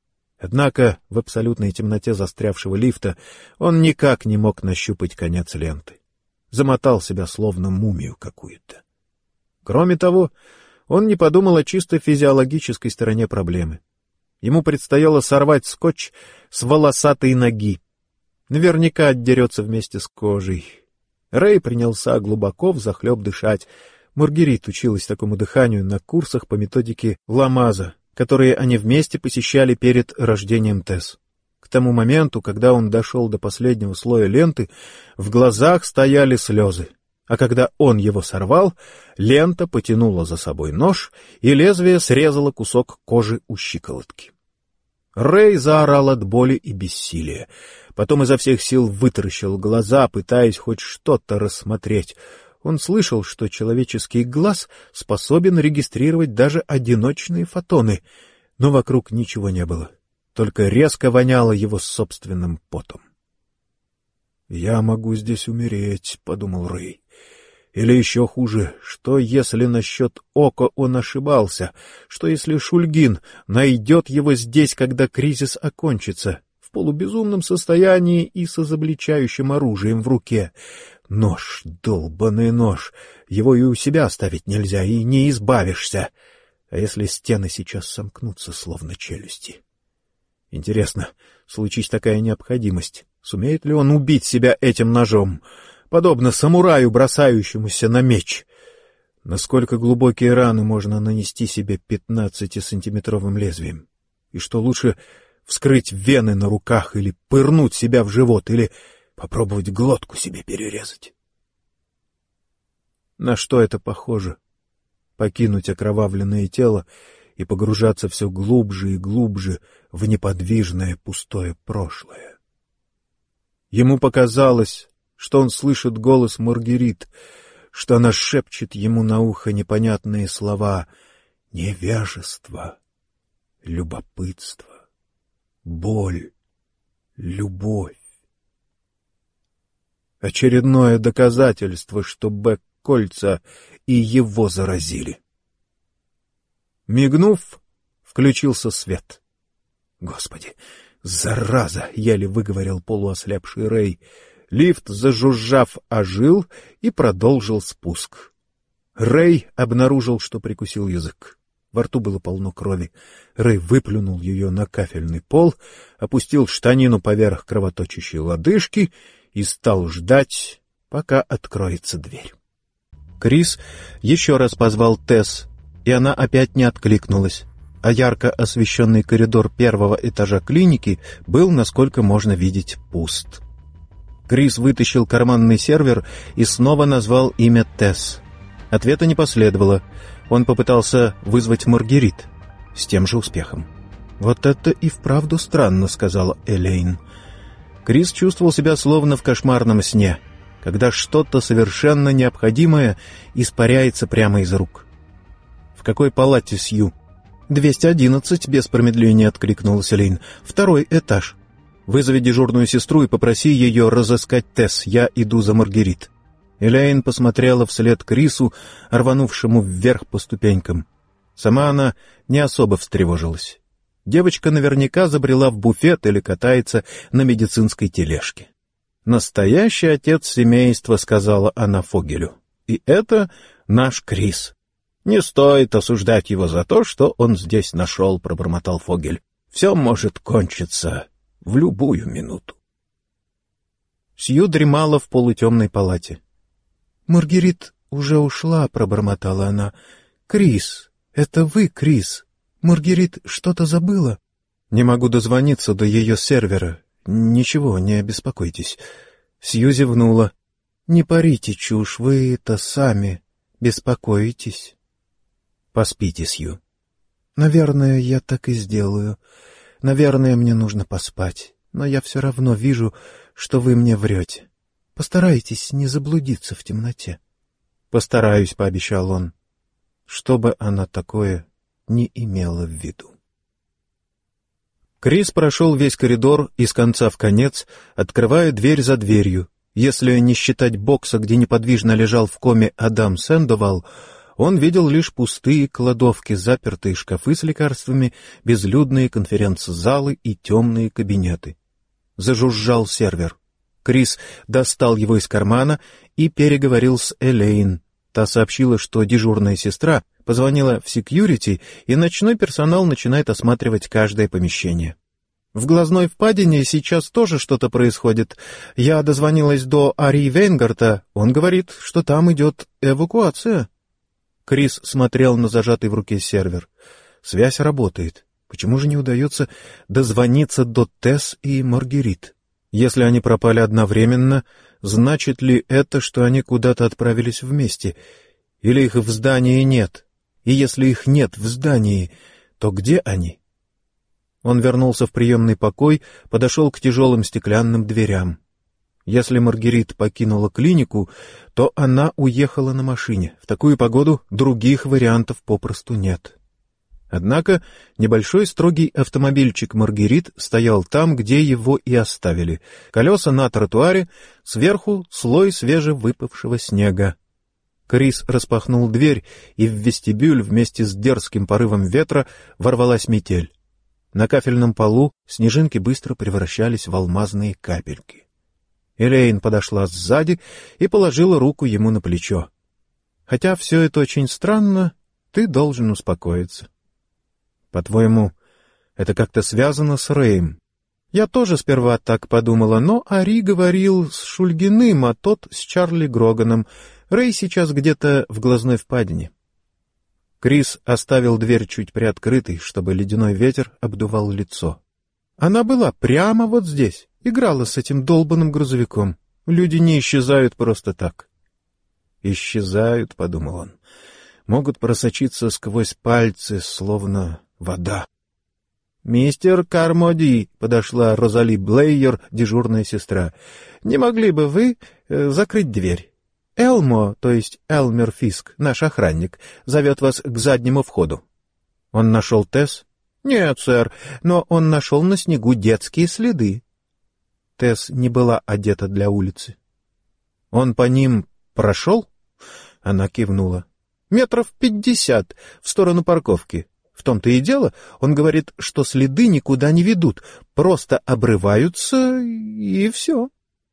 [SPEAKER 1] Однако в абсолютной темноте застрявшего лифта он никак не мог нащупать конец ленты. Замотал себя словно мумию какую-то. Кроме того, он не подумал о чисто физиологической стороне проблемы. Ему предстояло сорвать скотч с волосатой ноги. Наверняка отдерется вместе с кожей. Рэй принялся глубоко взахлеб дышать. Маргерит училась такому дыханию на курсах по методике Ламаза, которые они вместе посещали перед рождением Тесс. К тому моменту, когда он дошел до последнего слоя ленты, в глазах стояли слезы. А когда он его сорвал, лента потянула за собой нож, и лезвие срезало кусок кожи у щиколотки. Рэй заорал от боли и бессилия. Потом изо всех сил вытаращил глаза, пытаясь хоть что-то рассмотреть. Он слышал, что человеческий глаз способен регистрировать даже одиночные фотоны, но вокруг ничего не было, только резко воняло его собственным потом. «Я могу здесь умереть», — подумал Рэй. Или еще хуже, что если насчет Око он ошибался, что если Шульгин найдет его здесь, когда кризис окончится, в полубезумном состоянии и с изобличающим оружием в руке. Нож, долбаный нож, его и у себя оставить нельзя, и не избавишься. А если стены сейчас сомкнутся, словно челюсти? Интересно, случись такая необходимость, сумеет ли он убить себя этим ножом, подобно самураю, бросающемуся на меч? Насколько глубокие раны можно нанести себе 15-сантиметровым лезвием? И что лучше, вскрыть вены на руках или пырнуть себя в живот, или попробовать глотку себе перерезать? На что это похоже? Покинуть окровавленное тело и погружаться все глубже и глубже в неподвижное пустое прошлое. Ему показалось, что он слышит голос Маргерит, что она шепчет ему на ухо непонятные слова: невежество, любопытство, боль, любовь. Очередное доказательство, что Бэк-кольца и его заразили. Мигнув, включился свет. «Господи, зараза!» — еле выговорил полуослепший Рэй. Лифт, зажужжав, ожил и продолжил спуск. Рэй обнаружил, что прикусил язык. Во рту было полно крови. Рэй выплюнул ее на кафельный пол, опустил штанину поверх кровоточащей лодыжки и стал ждать, пока откроется дверь. Крис еще раз позвал Тесс, и она опять не откликнулась, а ярко освещенный коридор первого этажа клиники был, насколько можно видеть, пуст. Крис вытащил карманный сервер и снова назвал имя Тесс. Ответа не последовало. Он попытался вызвать Маргерит. С тем же успехом. «Вот это и вправду странно», — сказала Элейн. Крис чувствовал себя словно в кошмарном сне, когда что-то совершенно необходимое испаряется прямо из рук. «В какой палате, Сью?» 211, без промедления откликнулась Элейн. «Второй этаж. Вызови дежурную сестру и попроси ее разыскать Тесс. Я иду за Маргерит». Элейн посмотрела вслед Крису, рванувшему вверх по ступенькам. Сама она не особо встревожилась. Девочка наверняка забрела в буфет или катается на медицинской тележке. «Настоящий отец семейства», — сказала она Фогелю. «И это наш Крис». «Не стоит осуждать его за то, что он здесь нашел», — пробормотал Фогель. «Все может кончиться в любую минуту». Сью дремала в полутемной палате. «Маргерит уже ушла», — пробормотала она. «Крис, это вы, Крис. Маргерит что-то забыла?» «Не могу дозвониться до ее сервера. Ничего, не беспокойтесь». Сью зевнула. «Не парите чушь, вы-то сами беспокоитесь». «Поспите, Сью». «Наверное, я так и сделаю. Наверное, мне нужно поспать. Но я все равно вижу, что вы мне врете. Постарайтесь не заблудиться в темноте». «Постараюсь», — пообещал он. Что бы она такое не имела в виду. Крис прошел весь коридор из конца в конец, открывая дверь за дверью. Если не считать бокса, где неподвижно лежал в коме Адам Сэндовал, он видел лишь пустые кладовки, запертые шкафы с лекарствами, безлюдные конференц-залы и темные кабинеты. Зажужжал сервер. Крис достал его из кармана и переговорил с Элейн. Та сообщила, что дежурная сестра позвонила в секьюрити, и ночной персонал начинает осматривать каждое помещение. «В глазной впадине сейчас тоже что-то происходит. Я дозвонилась до Ари Вейнгарта. Он говорит, что там идет эвакуация». Крис смотрел на зажатый в руке сервер. Связь работает. Почему же не удается дозвониться до Тесс и Маргерит? Если они пропали одновременно, значит ли это, что они куда-то отправились вместе? Или их в здании нет? И если их нет в здании, то где они? Он вернулся в приемный покой, подошел к тяжелым стеклянным дверям. Если Маргерит покинула клинику, то она уехала на машине. В такую погоду других вариантов попросту нет. Однако небольшой строгий автомобильчик Маргерит стоял там, где его и оставили. Колеса на тротуаре, сверху слой свежевыпавшего снега. Крис распахнул дверь, и в вестибюль вместе с дерзким порывом ветра ворвалась метель. На кафельном полу снежинки быстро превращались в алмазные капельки. Элейн подошла сзади и положила руку ему на плечо. «Хотя все это очень странно, ты должен успокоиться». «По-твоему, это как-то связано с Рэем?» «Я тоже сперва так подумала, но Ари говорил с Шульгиным, а тот с Чарли Гроганом. Рэй сейчас где-то в глазной впадине». Крис оставил дверь чуть приоткрытой, чтобы ледяной ветер обдувал лицо. «Она была прямо вот здесь, играла с этим долбаным грузовиком. Люди не исчезают просто так». «Исчезают», — подумал он, — «могут просочиться сквозь пальцы, словно вода».
[SPEAKER 2] «Мистер Кармоди», — подошла Розали Блейер, дежурная сестра, — «не могли бы вы закрыть дверь? Элмо, то есть Элмер Фиск, наш охранник, зовет вас к заднему входу». «Он нашел Тесс?» «Нет, сэр, но он нашел на снегу детские следы». Тесс не была одета для улицы. «Он по ним прошел?» Она кивнула. «Метров 50 в сторону парковки. В том-то и дело, он говорит, что следы никуда не ведут, просто обрываются, и все».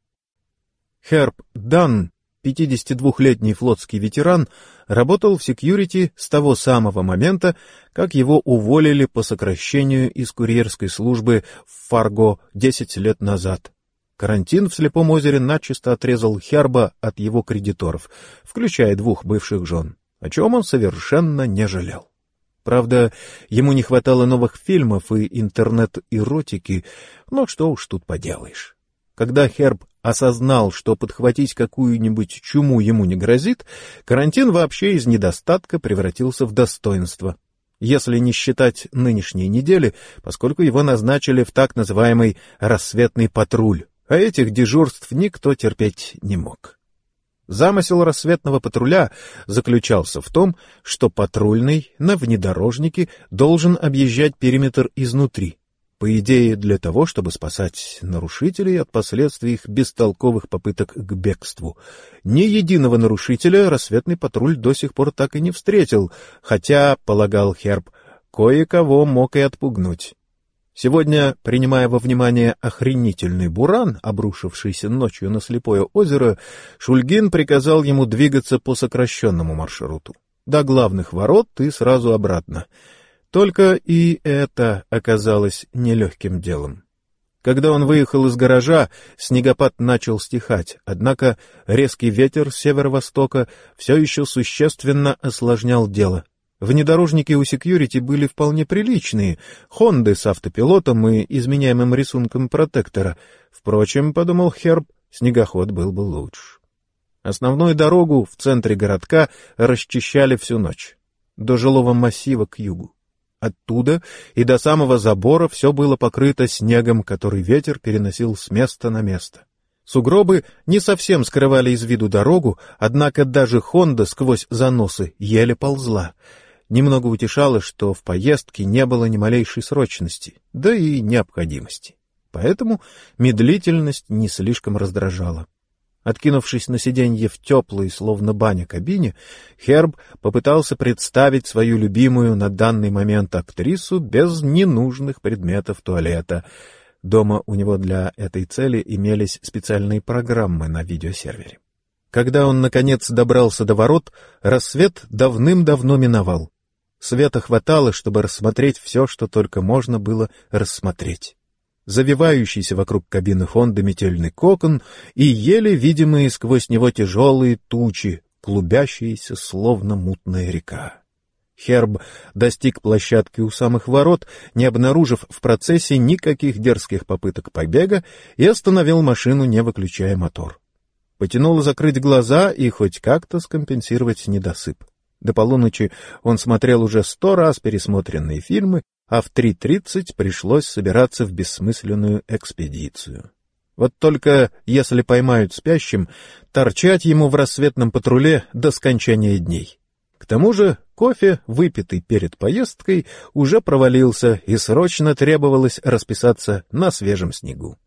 [SPEAKER 2] Херб Данн, 52-летний флотский ветеран, работал в секьюрити с того самого момента, как его уволили по сокращению из курьерской службы в Фарго 10 лет назад. Карантин в Слепом озере начисто отрезал Херба от его кредиторов, включая 2 бывших жен, о чем он совершенно не жалел. Правда, ему не хватало новых фильмов и интернет-эротики, но что уж тут поделаешь. Когда Херб осознал, что подхватить какую-нибудь чуму ему не грозит, карантин вообще из недостатка превратился в достоинство. Если не считать нынешней недели, поскольку его назначили в так называемый «рассветный патруль», а этих дежурств никто терпеть не мог. Замысел рассветного патруля заключался в том, что патрульный на внедорожнике должен объезжать периметр изнутри, по идее для того, чтобы спасать нарушителей от последствий их бестолковых попыток к бегству. Ни единого нарушителя рассветный патруль до сих пор так и не встретил, хотя, полагал Херб, кое-кого мог и отпугнуть. Сегодня, принимая во внимание охренительный буран, обрушившийся ночью на Слепое озеро, Шульгин приказал ему двигаться по сокращенному маршруту, до главных ворот и сразу обратно. Только и это оказалось нелегким делом. Когда он выехал из гаража, снегопад начал стихать, однако резкий ветер с северо-востока все еще существенно осложнял дело. Внедорожники у секьюрити были вполне приличные, «Хонды» с автопилотом и изменяемым рисунком протектора. Впрочем, подумал Херб, снегоход был бы лучше. Основную дорогу в центре городка расчищали всю ночь, до жилого массива к югу. Оттуда и до самого забора все было покрыто снегом, который ветер переносил с места на место. Сугробы не совсем скрывали из виду дорогу, однако даже «Хонда» сквозь заносы еле ползла. Немного утешало, что в поездке не было ни малейшей срочности, да и необходимости. Поэтому медлительность не слишком раздражала. Откинувшись на сиденье в теплой, словно баня, кабине, Херб попытался представить свою любимую на данный момент актрису без ненужных предметов туалета. Дома у него для этой цели имелись специальные программы на видеосервере. Когда он, наконец, добрался до ворот, рассвет давным-давно миновал. Света хватало, чтобы рассмотреть все, что только можно было рассмотреть. Завивающийся вокруг кабины Хонды метельный кокон и еле видимые сквозь него тяжелые тучи, клубящиеся, словно мутная река. Херб достиг площадки у самых ворот, не обнаружив в процессе никаких дерзких попыток побега, и остановил машину, не выключая мотор. Потянуло закрыть глаза и хоть как-то скомпенсировать недосып. До полуночи он смотрел уже 100 раз пересмотренные фильмы, а в 3:30 пришлось собираться в бессмысленную экспедицию. Вот только, если поймают спящим, торчать ему в рассветном патруле до скончания дней. К тому же кофе, выпитый перед поездкой, уже провалился, и срочно требовалось расписаться на свежем снегу.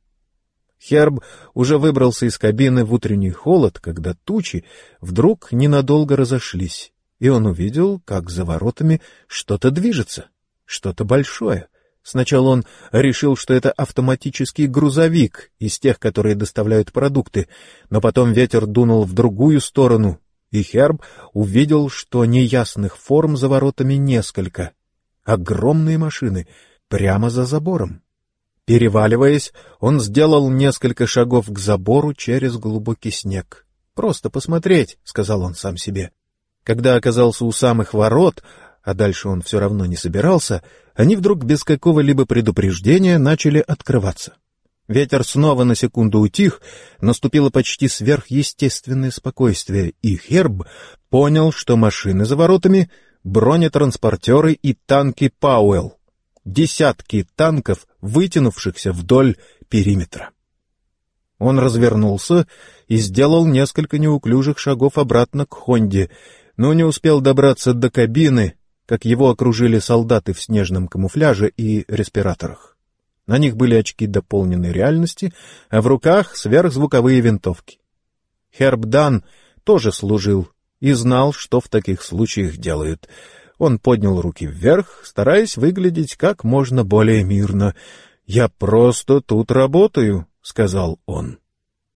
[SPEAKER 2] Херб уже выбрался из кабины в утренний холод, когда тучи вдруг ненадолго разошлись, и он увидел, как за воротами что-то движется, что-то большое. Сначала он решил, что это автоматический грузовик из тех, которые доставляют продукты, но потом ветер дунул в другую сторону, и Херб увидел, что неясных форм за воротами несколько. Огромные машины прямо за забором. Переваливаясь, он сделал несколько шагов к забору через глубокий снег. «Просто посмотреть», — сказал он сам себе. Когда оказался у самых ворот, а дальше он все равно не собирался, они вдруг без какого-либо предупреждения начали открываться. Ветер снова на секунду утих, наступило почти сверхъестественное спокойствие, и Херб понял, что машины за воротами — бронетранспортеры и танки Пауэлл.
[SPEAKER 1] десятки танков, вытянувшихся вдоль периметра. Он развернулся и сделал несколько неуклюжих шагов обратно к «Хонде», но не успел добраться до кабины, как его окружили солдаты в снежном камуфляже и респираторах. На них были очки дополненной реальности, а в руках сверхзвуковые винтовки. Херб Дан тоже служил и знал, что в таких случаях делают. Он поднял руки вверх, стараясь выглядеть как можно более мирно. «Я просто тут работаю», — сказал он.